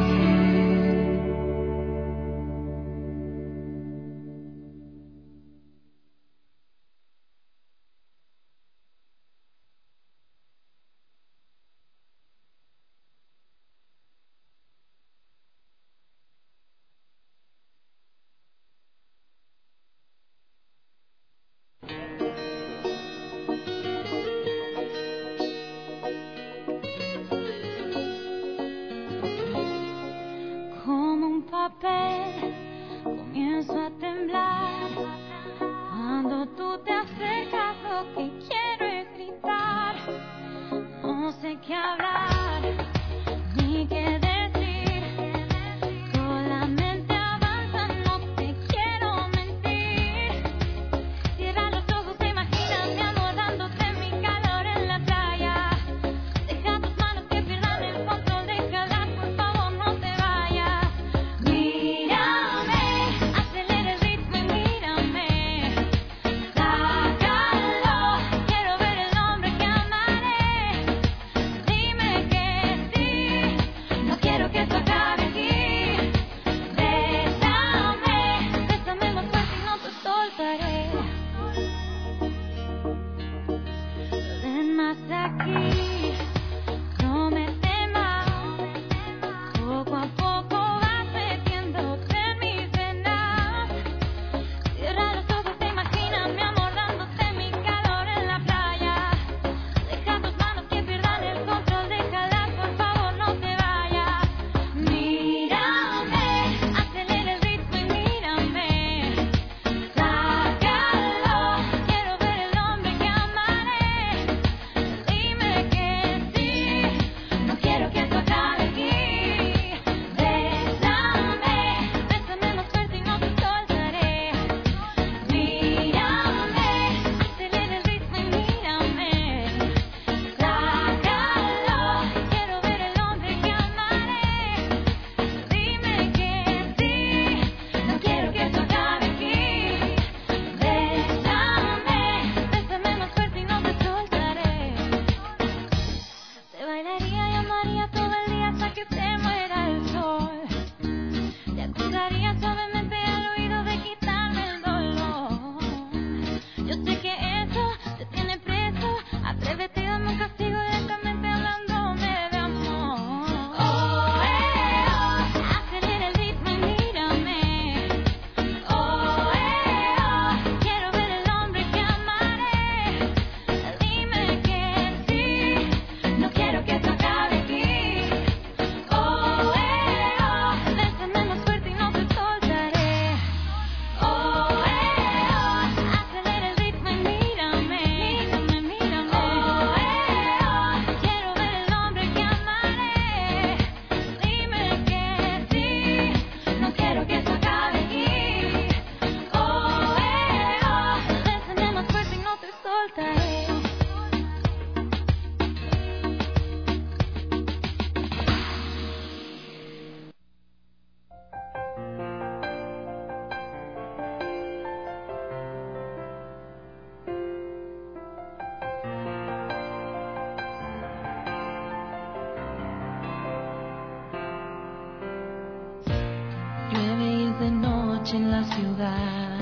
En la ciudad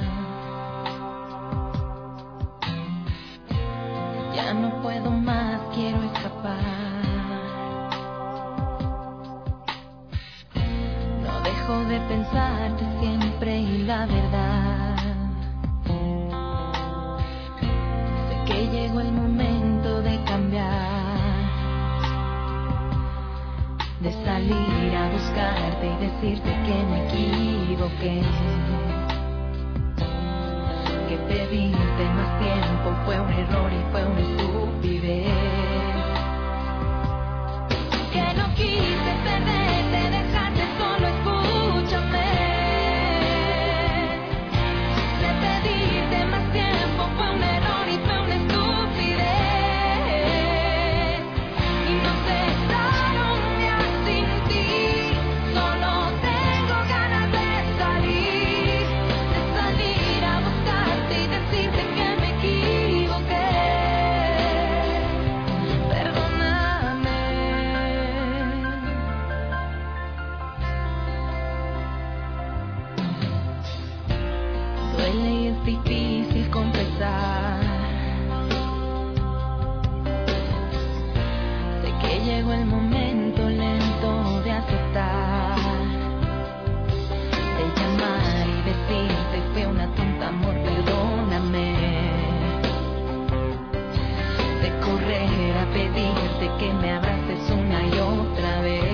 ya no puedo más, quiero escapar. No dejo de pensarte siempre y la verdad, sé que llegó el momento de cambiar, de salir a buscarte y decirte que me equivoqué, que pediste más tiempo fue un error y fue una estupidez, que no quise perderte, dejarte solo, escúchame, de pedirte más tiempo fue un error y fue una estupidez, y no sé estar un día sin ti, solo tengo ganas de Duele y es difícil confesar. Sé que llegó el momento lento de aceptar, de llamar y decirte fue una tonta, amor, perdóname, de correr a pedirte que me abraces una y otra vez.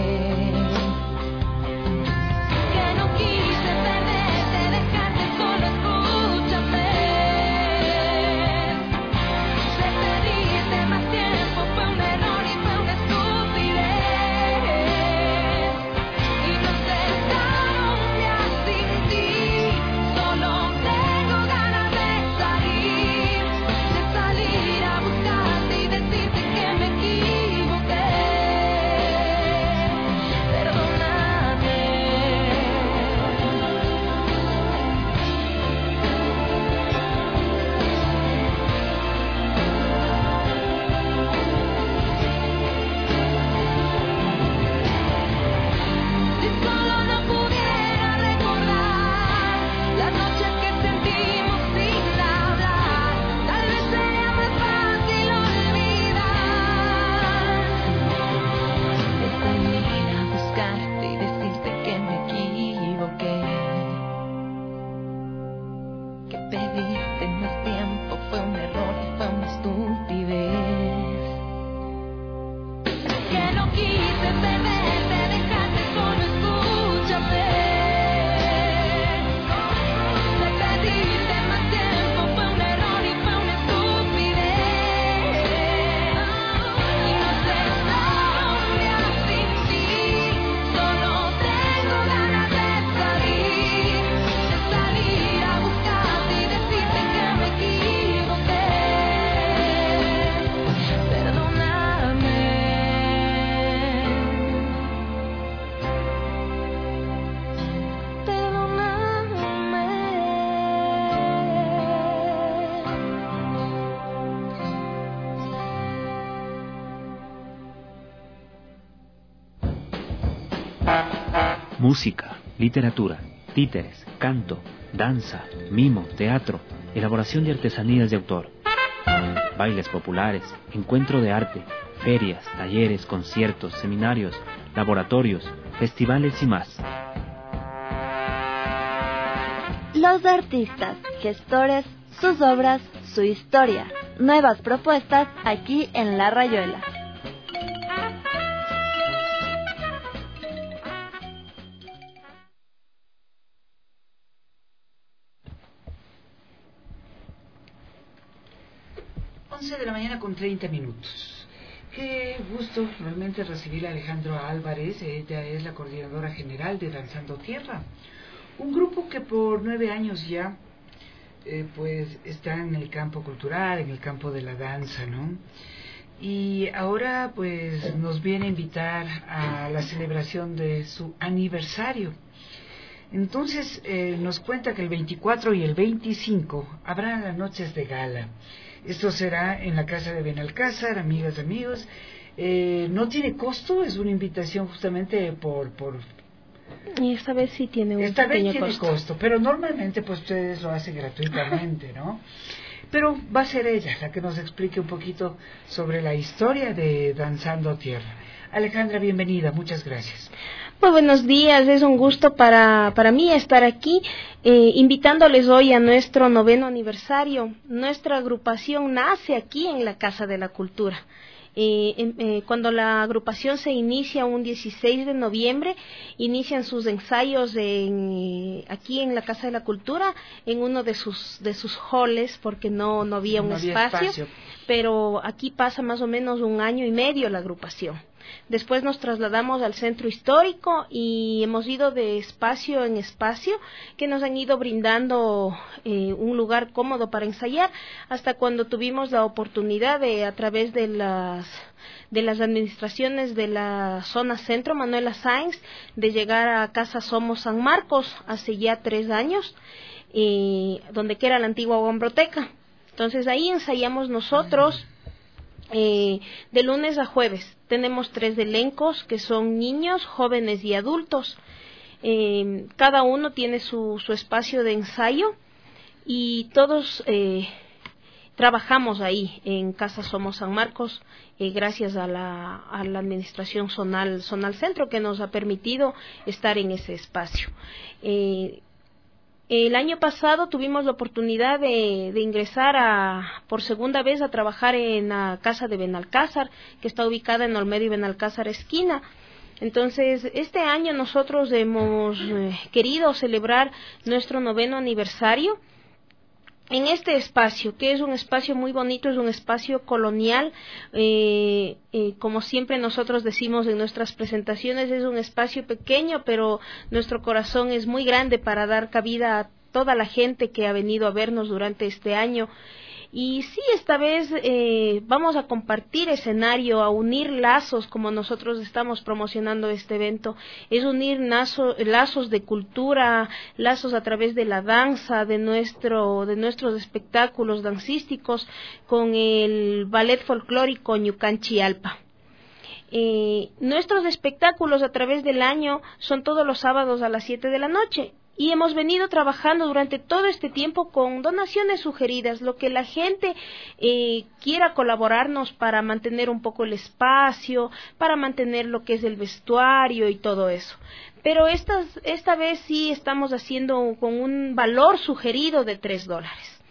Música, literatura, títeres, canto, danza, mimo, teatro, elaboración de artesanías de autor, bailes populares, encuentro de arte, ferias, talleres, conciertos, seminarios, laboratorios, festivales y más. Los artistas, gestores, sus obras, su historia. Nuevas propuestas aquí en La Rayuela. once de la mañana con treinta minutos. Qué gusto realmente recibir a Alejandro Álvarez. Ella es la coordinadora general de Danzando Tierra, un grupo que por nueve años ya eh, pues está en el campo cultural, en el campo de la danza, ¿no? Y ahora pues nos viene a invitar a la celebración de su aniversario. Entonces eh, nos cuenta que el veinticuatro y el veinticinco habrá las noches de gala. Esto será en la casa de Benalcázar, amigas y amigos. Eh, no tiene costo, es una invitación justamente por... por y esta vez sí tiene un esta pequeño vez tiene costo. costo, pero normalmente pues ustedes lo hacen gratuitamente, ¿no? Pero va a ser ella la que nos explique un poquito sobre la historia de Danzando Tierra. Alejandra, bienvenida, muchas gracias. Muy buenos días, es un gusto para, para mí estar aquí, eh, invitándoles hoy a nuestro noveno aniversario. Nuestra agrupación nace aquí en la Casa de la Cultura. Eh, eh, cuando la agrupación se inicia un dieciséis de noviembre, inician sus ensayos en, aquí en la Casa de la Cultura, en uno de sus de sus halls, porque no, no había un no había espacio, espacio, pero aquí pasa más o menos un año y medio la agrupación. Después nos trasladamos al centro histórico y hemos ido de espacio en espacio que nos han ido brindando eh, un lugar cómodo para ensayar, hasta cuando tuvimos la oportunidad de, a través de las de las administraciones de la zona centro, Manuela Sáenz, de llegar a Casa Somos San Marcos hace ya tres años, eh, donde que era la antigua Guambroteca. Entonces ahí ensayamos nosotros eh, de lunes a jueves. Tenemos tres elencos que son niños, jóvenes y adultos. Eh, cada uno tiene su, su espacio de ensayo. y todos eh, trabajamos ahí en Casa Somos San Marcos, eh, gracias a la, a la administración zonal, zonal Centro, que nos ha permitido estar en ese espacio. Eh, el año pasado tuvimos la oportunidad de, de ingresar a, por segunda vez a trabajar en la Casa de Benalcázar, que está ubicada en Olmedo y Benalcázar esquina. Entonces, este año nosotros hemos eh, querido celebrar nuestro noveno aniversario en este espacio, que es un espacio muy bonito, es un espacio colonial, eh, eh, como siempre nosotros decimos en nuestras presentaciones, es un espacio pequeño, pero nuestro corazón es muy grande para dar cabida a toda la gente que ha venido a vernos durante este año. Y sí, esta vez eh, vamos a compartir escenario, a unir lazos, como nosotros estamos promocionando este evento, es unir lazo, lazos de cultura, lazos a través de la danza, de nuestro, de nuestros espectáculos dancísticos, con el ballet folclórico Ñucanchi Alpa. Eh, nuestros espectáculos a través del año son todos los sábados a las siete de la noche. Y hemos venido trabajando durante todo este tiempo con donaciones sugeridas, lo que la gente eh, quiera colaborarnos para mantener un poco el espacio, para mantener lo que es el vestuario y todo eso. Pero estas, esta vez sí estamos haciendo con un valor sugerido de tres dólares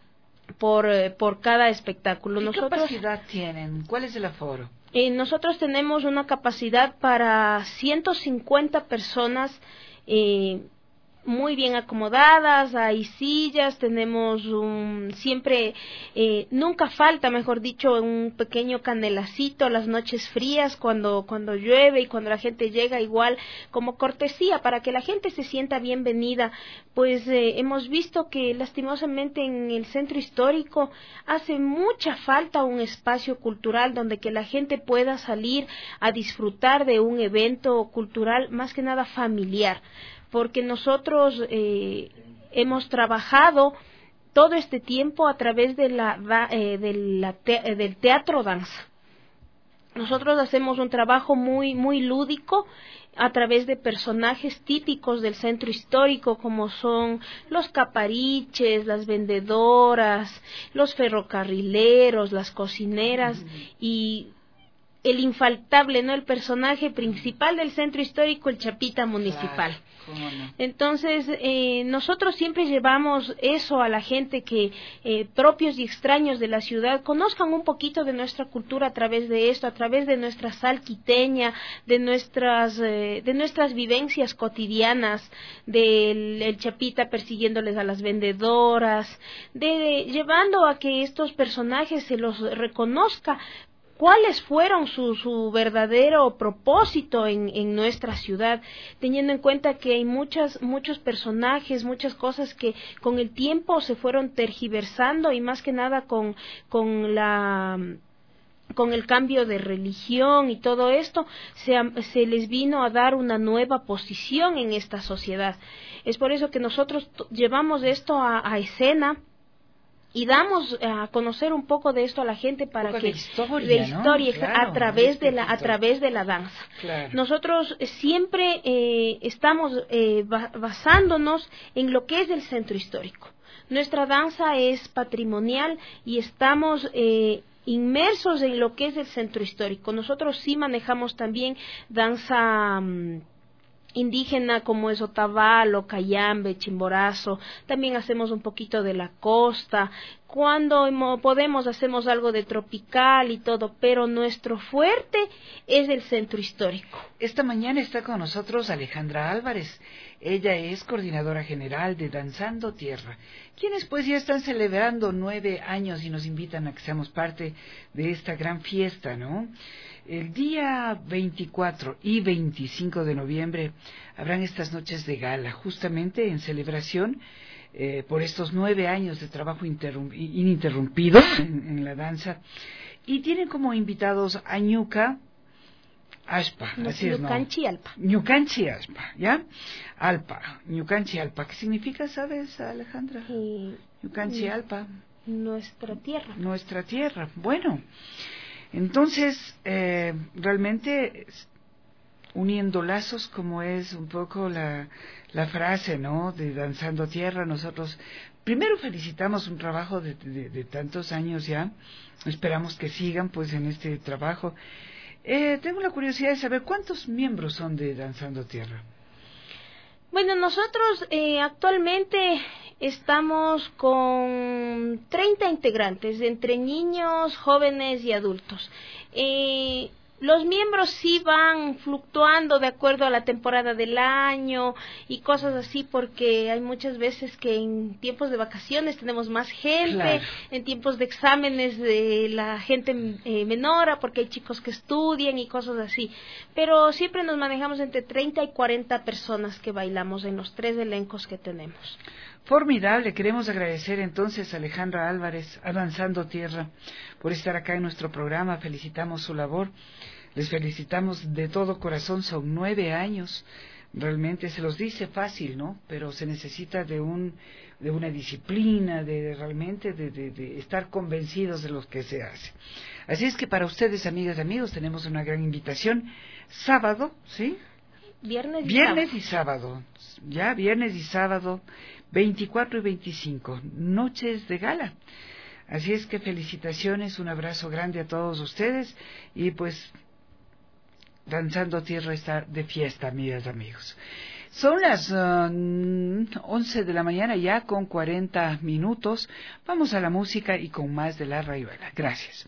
por, eh, por cada espectáculo. ¿Qué Nosotros, capacidad tienen? ¿Cuál es el aforo? Eh, nosotros tenemos una capacidad para ciento cincuenta personas, eh, muy bien acomodadas, hay sillas, tenemos un, siempre, eh, nunca falta, mejor dicho, un pequeño canelacito las noches frías cuando, cuando llueve y cuando la gente llega, igual como cortesía para que la gente se sienta bienvenida. Pues eh, hemos visto que lastimosamente en el centro histórico hace mucha falta un espacio cultural donde que la gente pueda salir a disfrutar de un evento cultural, más que nada familiar, porque nosotros eh, hemos trabajado todo este tiempo a través de la, eh, de la te, del teatro danza. Nosotros hacemos un trabajo muy muy lúdico a través de personajes típicos del centro histórico, como son los capariches, las vendedoras, los ferrocarrileros, las cocineras, uh-huh. y el infaltable, ¿no? El personaje principal del centro histórico, el Chapita Municipal. Claro. ¿Cómo no? Entonces, eh, nosotros siempre llevamos eso a la gente, que eh, propios y extraños de la ciudad conozcan un poquito de nuestra cultura a través de esto, a través de nuestra sal quiteña, de nuestras eh, de nuestras vivencias cotidianas, del el Chapita persiguiéndoles a las vendedoras, de, de llevando a que estos personajes se los reconozca cuáles fueron su, su verdadero propósito en, en nuestra ciudad, teniendo en cuenta que hay muchas, muchos personajes, muchas cosas que con el tiempo se fueron tergiversando, y más que nada con, con la... con el cambio de religión y todo esto, se, se les vino a dar una nueva posición en esta sociedad. Es por eso que nosotros llevamos esto a, a escena y damos a conocer un poco de esto a la gente para que de historia, de historia, ¿no? Claro, a través de la a través de la danza. Claro. Nosotros siempre eh, estamos eh, basándonos en lo que es el centro histórico. Nuestra danza es patrimonial y estamos eh, inmersos en lo que es el centro histórico. Nosotros sí manejamos también danza um, indígena, como es Otavalo, Cayambe, Chimborazo. También hacemos un poquito de la costa. Cuando podemos hacemos algo de tropical y todo, pero nuestro fuerte es el centro histórico. Esta mañana está con nosotros Alejandra Álvarez. Ella es coordinadora general de Danzando Tierra, quienes pues ya están celebrando nueve años y nos invitan a que seamos parte de esta gran fiesta, ¿no? El día veinticuatro y veinticinco de noviembre habrán estas noches de gala, justamente en celebración eh, por estos nueve años de trabajo ininterrumpido en, en la danza, y tienen como invitados a Ñuca Aspa, no, así es, Ñucanchi ¿no? Alpa. Ñucanchi Aspa, ¿ya? Alpa, Ñucanchi Alpa. ¿Qué significa, sabes, Alejandra? Eh, Ñucanchi Alpa. Nuestra tierra. Nuestra tierra. Bueno, entonces, eh, realmente uniendo lazos, como es un poco la, la frase, ¿no?, de Danzando Tierra. Nosotros primero felicitamos un trabajo de, de, de tantos años ya, esperamos que sigan pues en este trabajo. Eh, tengo la curiosidad de saber cuántos miembros son de Danzando Tierra. Bueno, nosotros eh, actualmente estamos con treinta integrantes, entre niños, jóvenes y adultos. Eh, Los miembros sí van fluctuando de acuerdo a la temporada del año y cosas así, porque hay muchas veces que en tiempos de vacaciones tenemos más gente, claro. En tiempos de exámenes de la gente eh, menora, porque hay chicos que estudian y cosas así. Pero siempre nos manejamos entre treinta y cuarenta personas que bailamos en los tres elencos que tenemos. Formidable. Queremos agradecer entonces a Alejandra Álvarez, a Danzando Tierra, por estar acá en nuestro programa. Felicitamos su labor. Les felicitamos de todo corazón. Son nueve años. Realmente se los dice fácil, ¿no? Pero se necesita de un de una disciplina, de, de realmente de, de, de estar convencidos de lo que se hace. Así es que para ustedes, amigas y amigos, tenemos una gran invitación. Sábado, ¿sí? Viernes y Viernes sábado. y sábado. Ya, viernes y sábado, veinticuatro y veinticinco, noches de gala. Así es que felicitaciones, un abrazo grande a todos ustedes y pues Danzando Tierra está de fiesta, amigas y amigos. Son las uh, once de la mañana ya con cuarenta minutos. Vamos a la música y con más de La Rayuela. Gracias.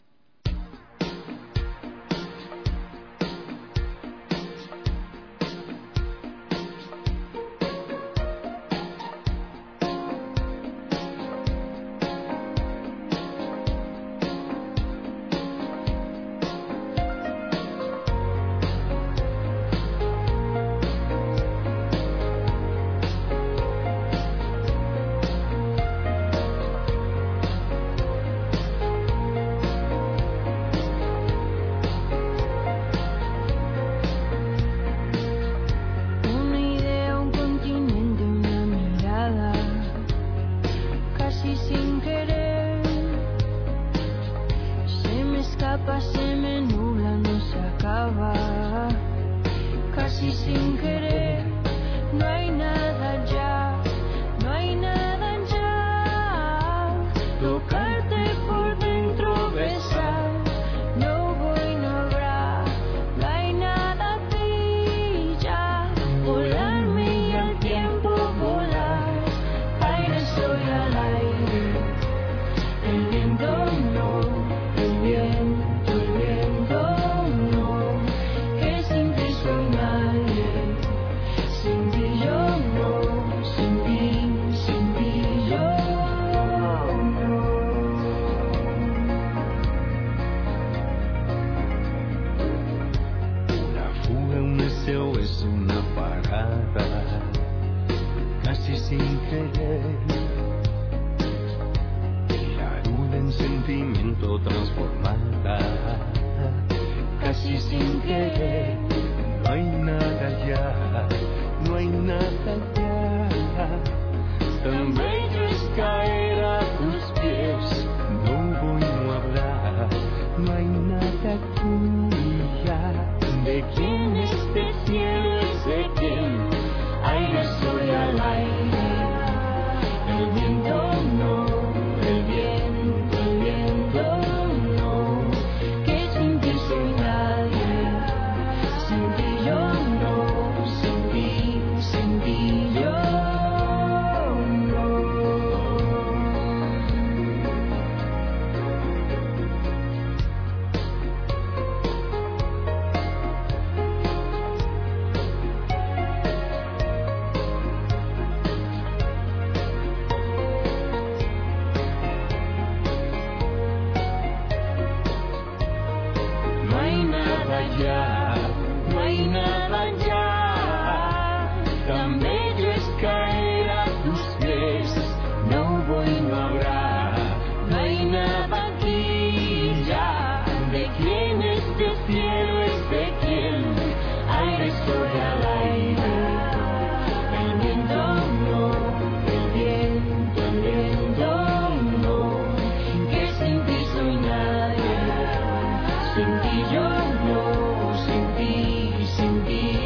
Sin ti yo no, sin ti, sin ti.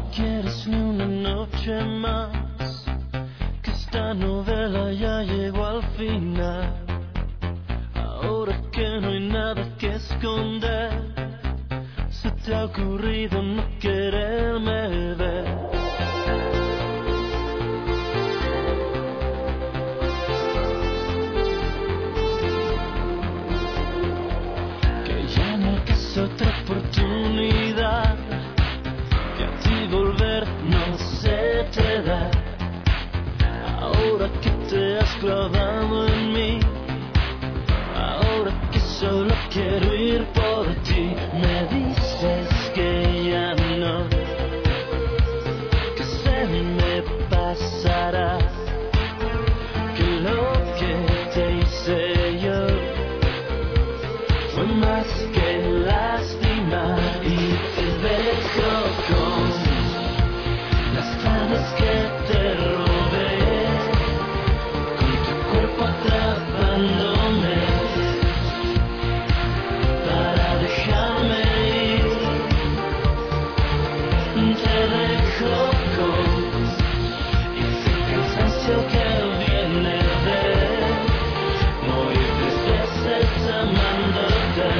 quieres ni una noche más, que esta novela ya llegó al final. Ahora que no hay nada que esconder, se te ha ocurrido no quererme ver. Que ya no alcanza otra oportunidad, que a ti volver no se te da. Ahora que te has clavado en mí, ahora que solo quiero ir por ti, me dices que ya no, que se me pasará, que lo que te hice yo fue más que lastimar, y te dejo con las ganas que te robé, con tu cuerpo atrapándome para dejarme ir. Te dejo con ese cansancio que viene de morir tres veces amándote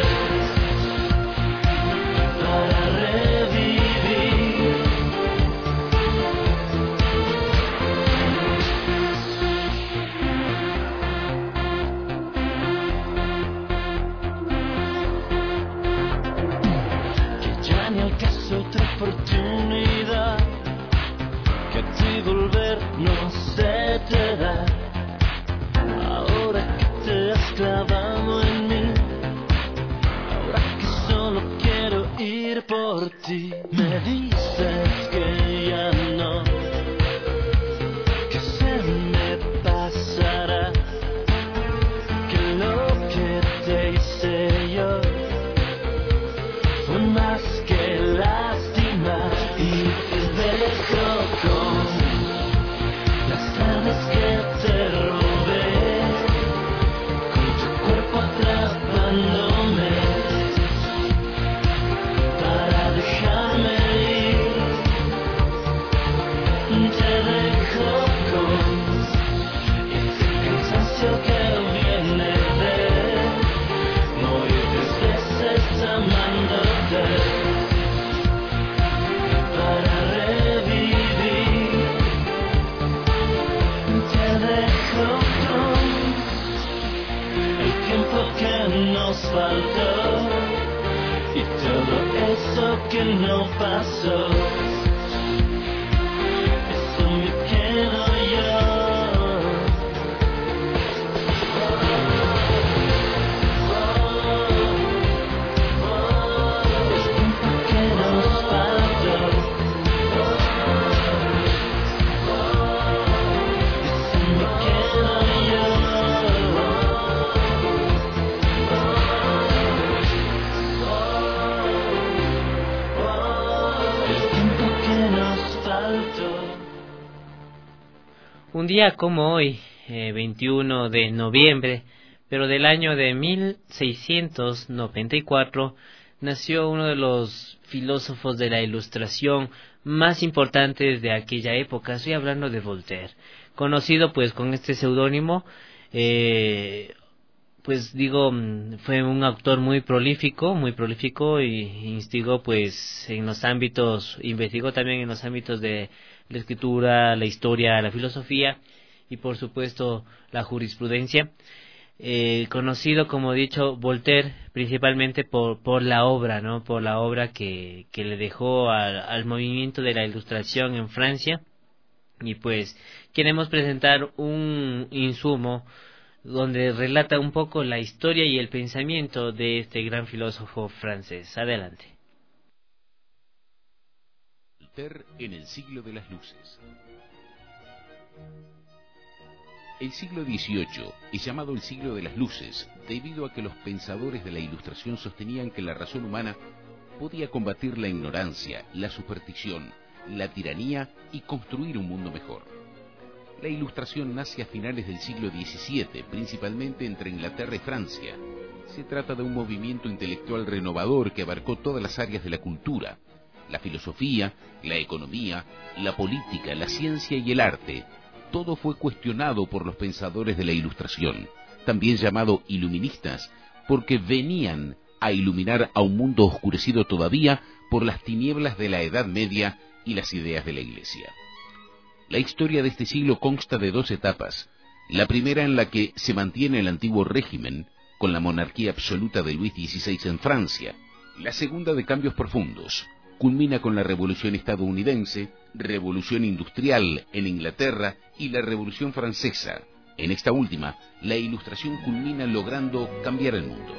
para revivir. Que ya ni al caso otra oportunidad, que a ti volver no se te da. Ahora que te has clavado en mí, ahora que solo quiero ir por ti, me dices que ya no, que se me pasará, que lo que te hice yo fue más que lastimar, y te dejo con las ganas que te robé, con tu cuerpo atrapándome para dejarme ir. Te dejo con ese cansancio que viene de morir tres veces amándote para revivir. Te dejo con el tiempo que nos faltó y todo eso que no pasó. Eso me quedo yo. El tiempo que nos faltó, eso me quedo yo. El tiempo que nos faltó. Un día como hoy, eh, veintiuno de noviembre, pero del año de mil seiscientos noventa y cuatro, nació uno de los filósofos de la Ilustración más importantes de aquella época. Estoy hablando de Voltaire, conocido pues con este seudónimo. Eh, pues digo, fue un autor muy prolífico, muy prolífico y instigó pues en los ámbitos, investigó también en los ámbitos de la escritura, la historia, la filosofía y por supuesto la jurisprudencia. Eh, conocido, como he dicho, Voltaire principalmente por por la obra, ¿no? Por la obra que que le dejó al, al movimiento de la Ilustración en Francia. Y pues queremos presentar un insumo donde relata un poco la historia y el pensamiento de este gran filósofo francés. Adelante. Voltaire en el siglo de las luces. El siglo dieciocho es llamado el siglo de las luces debido a que los pensadores de la Ilustración sostenían que la razón humana podía combatir la ignorancia, la superstición, la tiranía y construir un mundo mejor. La Ilustración nace a finales del siglo diecisiete, principalmente entre Inglaterra y Francia. Se trata de un movimiento intelectual renovador que abarcó todas las áreas de la cultura. La filosofía, la economía, la política, la ciencia y el arte, todo fue cuestionado por los pensadores de la Ilustración, también llamado iluministas, porque venían a iluminar a un mundo oscurecido todavía por las tinieblas de la Edad Media y las ideas de la Iglesia. La historia de este siglo consta de dos etapas. La primera, en la que se mantiene el antiguo régimen, con la monarquía absoluta de Luis dieciséis en Francia. La segunda, de cambios profundos, culmina con la Revolución estadounidense, Revolución industrial en Inglaterra y la Revolución francesa. En esta última, la Ilustración culmina logrando cambiar el mundo.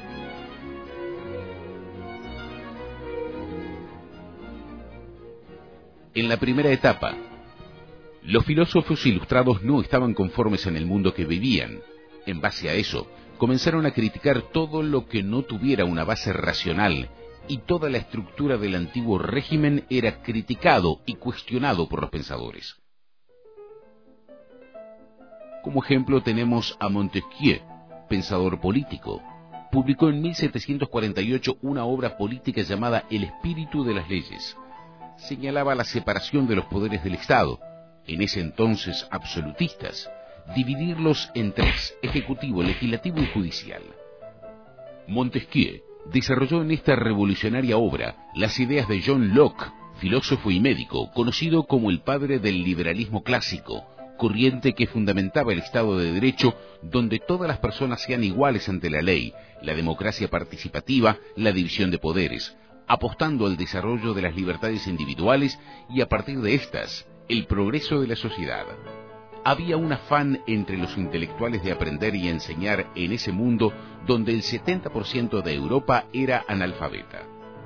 En la primera etapa, los filósofos ilustrados no estaban conformes en el mundo que vivían. En base a eso, comenzaron a criticar todo lo que no tuviera una base racional, y toda la estructura del antiguo régimen era criticado y cuestionado por los pensadores. Como ejemplo tenemos a Montesquieu, pensador político. Publicó en mil setecientos cuarenta y ocho una obra política llamada El espíritu de las leyes. Señalaba la separación de los poderes del Estado, en ese entonces absolutistas, dividirlos en tres: ejecutivo, legislativo y judicial. Montesquieu desarrolló en esta revolucionaria obra las ideas de John Locke, filósofo y médico, conocido como el padre del liberalismo clásico, corriente que fundamentaba el Estado de Derecho, donde todas las personas sean iguales ante la ley, la democracia participativa, la división de poderes, apostando al desarrollo de las libertades individuales y, a partir de estas, el progreso de la sociedad. Había un afán entre los intelectuales de aprender y enseñar en ese mundo donde el setenta por ciento de Europa era analfabeta.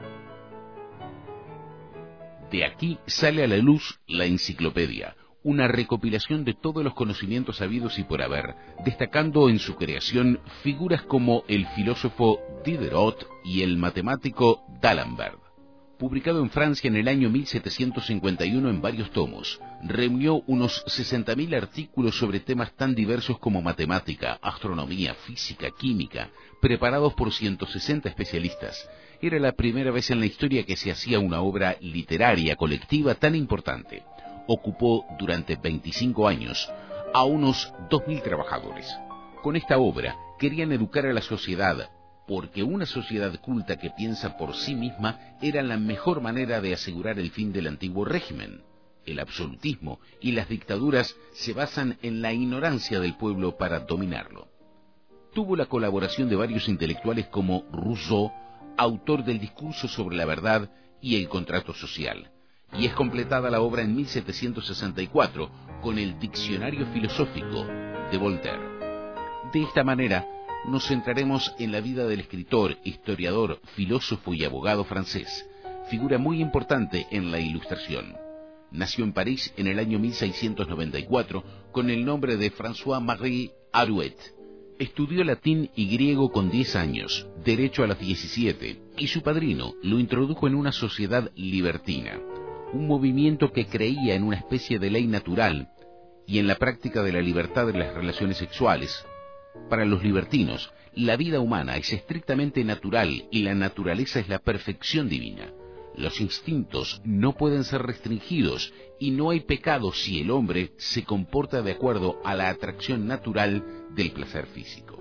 De aquí sale a la luz la enciclopedia, una recopilación de todos los conocimientos habidos y por haber, destacando en su creación figuras como el filósofo Diderot y el matemático D'Alembert. Publicado en Francia en el año mil setecientos cincuenta y uno en varios tomos, reunió unos sesenta mil artículos sobre temas tan diversos como matemática, astronomía, física, química, preparados por ciento sesenta especialistas. Era la primera vez en la historia que se hacía una obra literaria colectiva tan importante. Ocupó durante veinticinco años a unos dos mil trabajadores. Con esta obra querían educar a la sociedad, porque una sociedad culta que piensa por sí misma era la mejor manera de asegurar el fin del antiguo régimen. El absolutismo y las dictaduras se basan en la ignorancia del pueblo para dominarlo. Tuvo la colaboración de varios intelectuales como Rousseau, autor del Discurso sobre la verdad y el contrato social, y es completada la obra en mil setecientos sesenta y cuatro con el Diccionario filosófico de Voltaire. De esta manera, nos centraremos en la vida del escritor, historiador, filósofo y abogado francés, figura muy importante en la Ilustración. Nació en París en el año mil seiscientos noventa y cuatro con el nombre de François-Marie Arouet. Estudió latín y griego con diez años, derecho a los diecisiete, y su padrino lo introdujo en una sociedad libertina, un movimiento que creía en una especie de ley natural y en la práctica de la libertad de las relaciones sexuales. Para los libertinos, la vida humana es estrictamente natural y la naturaleza es la perfección divina. Los instintos no pueden ser restringidos y no hay pecado si el hombre se comporta de acuerdo a la atracción natural del placer físico.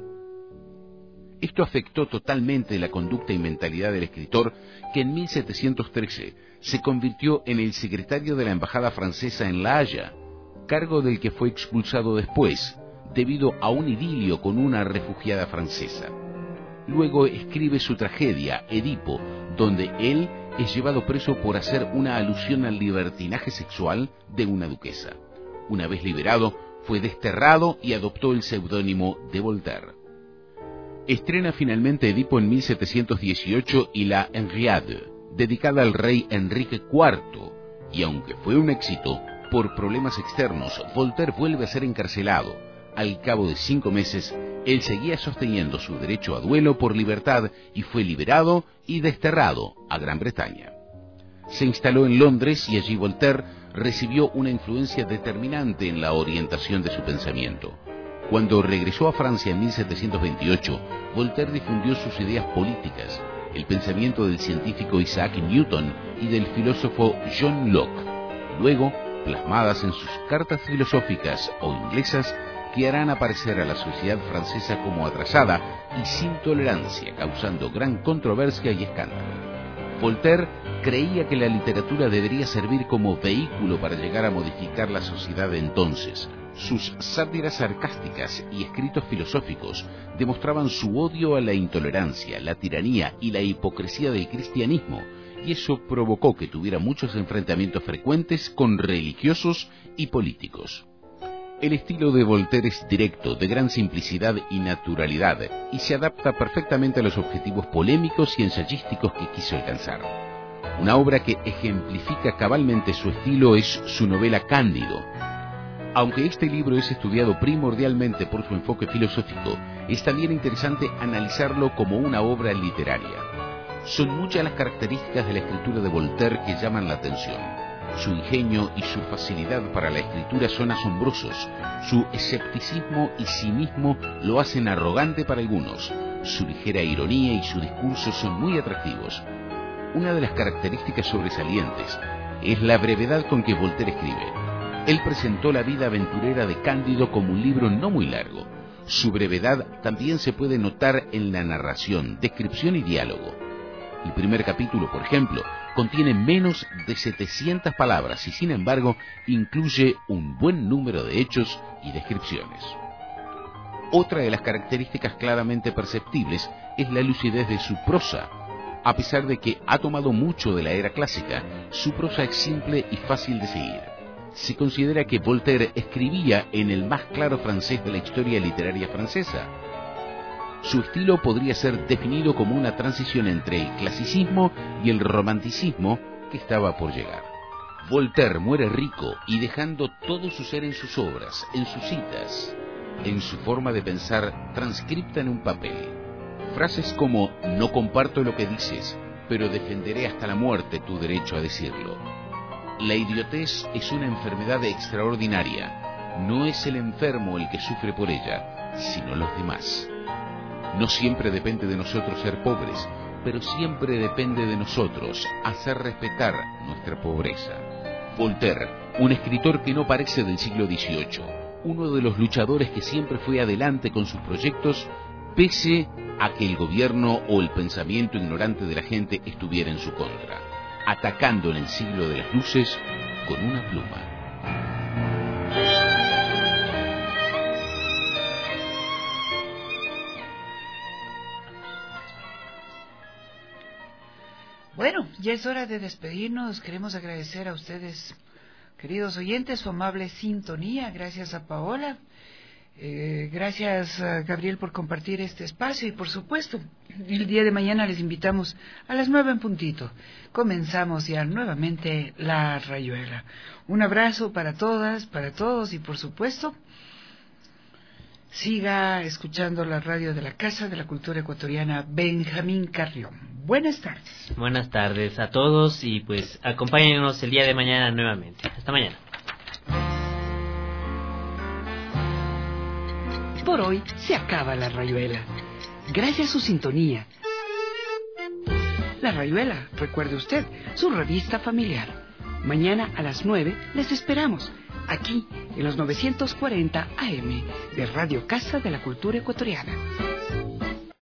Esto afectó totalmente la conducta y mentalidad del escritor, que en mil setecientos trece se convirtió en el secretario de la embajada francesa en La Haya, cargo del que fue expulsado después, debido a un idilio con una refugiada francesa. Luego escribe su tragedia, Edipo, donde él es llevado preso por hacer una alusión al libertinaje sexual de una duquesa. Una vez liberado, fue desterrado y adoptó el seudónimo de Voltaire. Estrena finalmente Edipo en mil setecientos dieciocho y la Henriade, dedicada al rey Enrique cuarto, y aunque fue un éxito, por problemas externos, Voltaire vuelve a ser encarcelado. Al cabo de cinco meses, él seguía sosteniendo su derecho a duelo por libertad y fue liberado y desterrado a Gran Bretaña. Se instaló en Londres y allí Voltaire recibió una influencia determinante en la orientación de su pensamiento. Cuando regresó a Francia en mil setecientos veintiocho, Voltaire difundió sus ideas políticas, el pensamiento del científico Isaac Newton y del filósofo John Locke, luego plasmadas en sus cartas filosóficas o inglesas que harán aparecer a la sociedad francesa como atrasada y sin tolerancia, causando gran controversia y escándalo. Voltaire creía que la literatura debería servir como vehículo para llegar a modificar la sociedad de entonces. Sus sátiras sarcásticas y escritos filosóficos demostraban su odio a la intolerancia, la tiranía y la hipocresía del cristianismo, y eso provocó que tuviera muchos enfrentamientos frecuentes con religiosos y políticos. El estilo de Voltaire es directo, de gran simplicidad y naturalidad, y se adapta perfectamente a los objetivos polémicos y ensayísticos que quiso alcanzar. Una obra que ejemplifica cabalmente su estilo es su novela Cándido. Aunque este libro es estudiado primordialmente por su enfoque filosófico, es también interesante analizarlo como una obra literaria. Son muchas las características de la escritura de Voltaire que llaman la atención. Su ingenio y su facilidad para la escritura son asombrosos. Su escepticismo y cinismo lo hacen arrogante para algunos. Su ligera ironía y su discurso son muy atractivos. Una de las características sobresalientes es la brevedad con que Voltaire escribe. Él presentó la vida aventurera de Cándido como un libro no muy largo. Su brevedad también se puede notar en la narración, descripción y diálogo. El primer capítulo, por ejemplo, contiene menos de setecientas palabras y, sin embargo, incluye un buen número de hechos y descripciones. Otra de las características claramente perceptibles es la lucidez de su prosa. A pesar de que ha tomado mucho de la era clásica, su prosa es simple y fácil de seguir. Se considera que Voltaire escribía en el más claro francés de la historia literaria francesa. Su estilo podría ser definido como una transición entre el clasicismo y el romanticismo que estaba por llegar. Voltaire muere rico y dejando todo su ser en sus obras, en sus citas, en su forma de pensar transcripta en un papel. Frases como "no comparto lo que dices, pero defenderé hasta la muerte tu derecho a decirlo". La idiotez es una enfermedad extraordinaria. No es el enfermo el que sufre por ella, sino los demás. No siempre depende de nosotros ser pobres, pero siempre depende de nosotros hacer respetar nuestra pobreza. Voltaire, un escritor que no parece del siglo dieciocho, uno de los luchadores que siempre fue adelante con sus proyectos, pese a que el gobierno o el pensamiento ignorante de la gente estuviera en su contra, atacando en el siglo de las luces con una pluma. Bueno, ya es hora de despedirnos. Queremos agradecer a ustedes, queridos oyentes, su amable sintonía. Gracias a Paola. Eh, gracias a Gabriel por compartir este espacio y, por supuesto, el día de mañana les invitamos a las nueve en puntito. Comenzamos ya nuevamente La Rayuela. Un abrazo para todas, para todos y, por supuesto, siga escuchando la radio de la Casa de la Cultura Ecuatoriana Benjamín Carrión. Buenas tardes. Buenas tardes a todos y pues acompáñenos el día de mañana nuevamente. Hasta mañana. Por hoy se acaba La Rayuela. Gracias a su sintonía. La Rayuela, recuerde usted, su revista familiar. Mañana a las nueve les esperamos, aquí en los novecientos cuarenta A M de Radio Casa de la Cultura Ecuatoriana.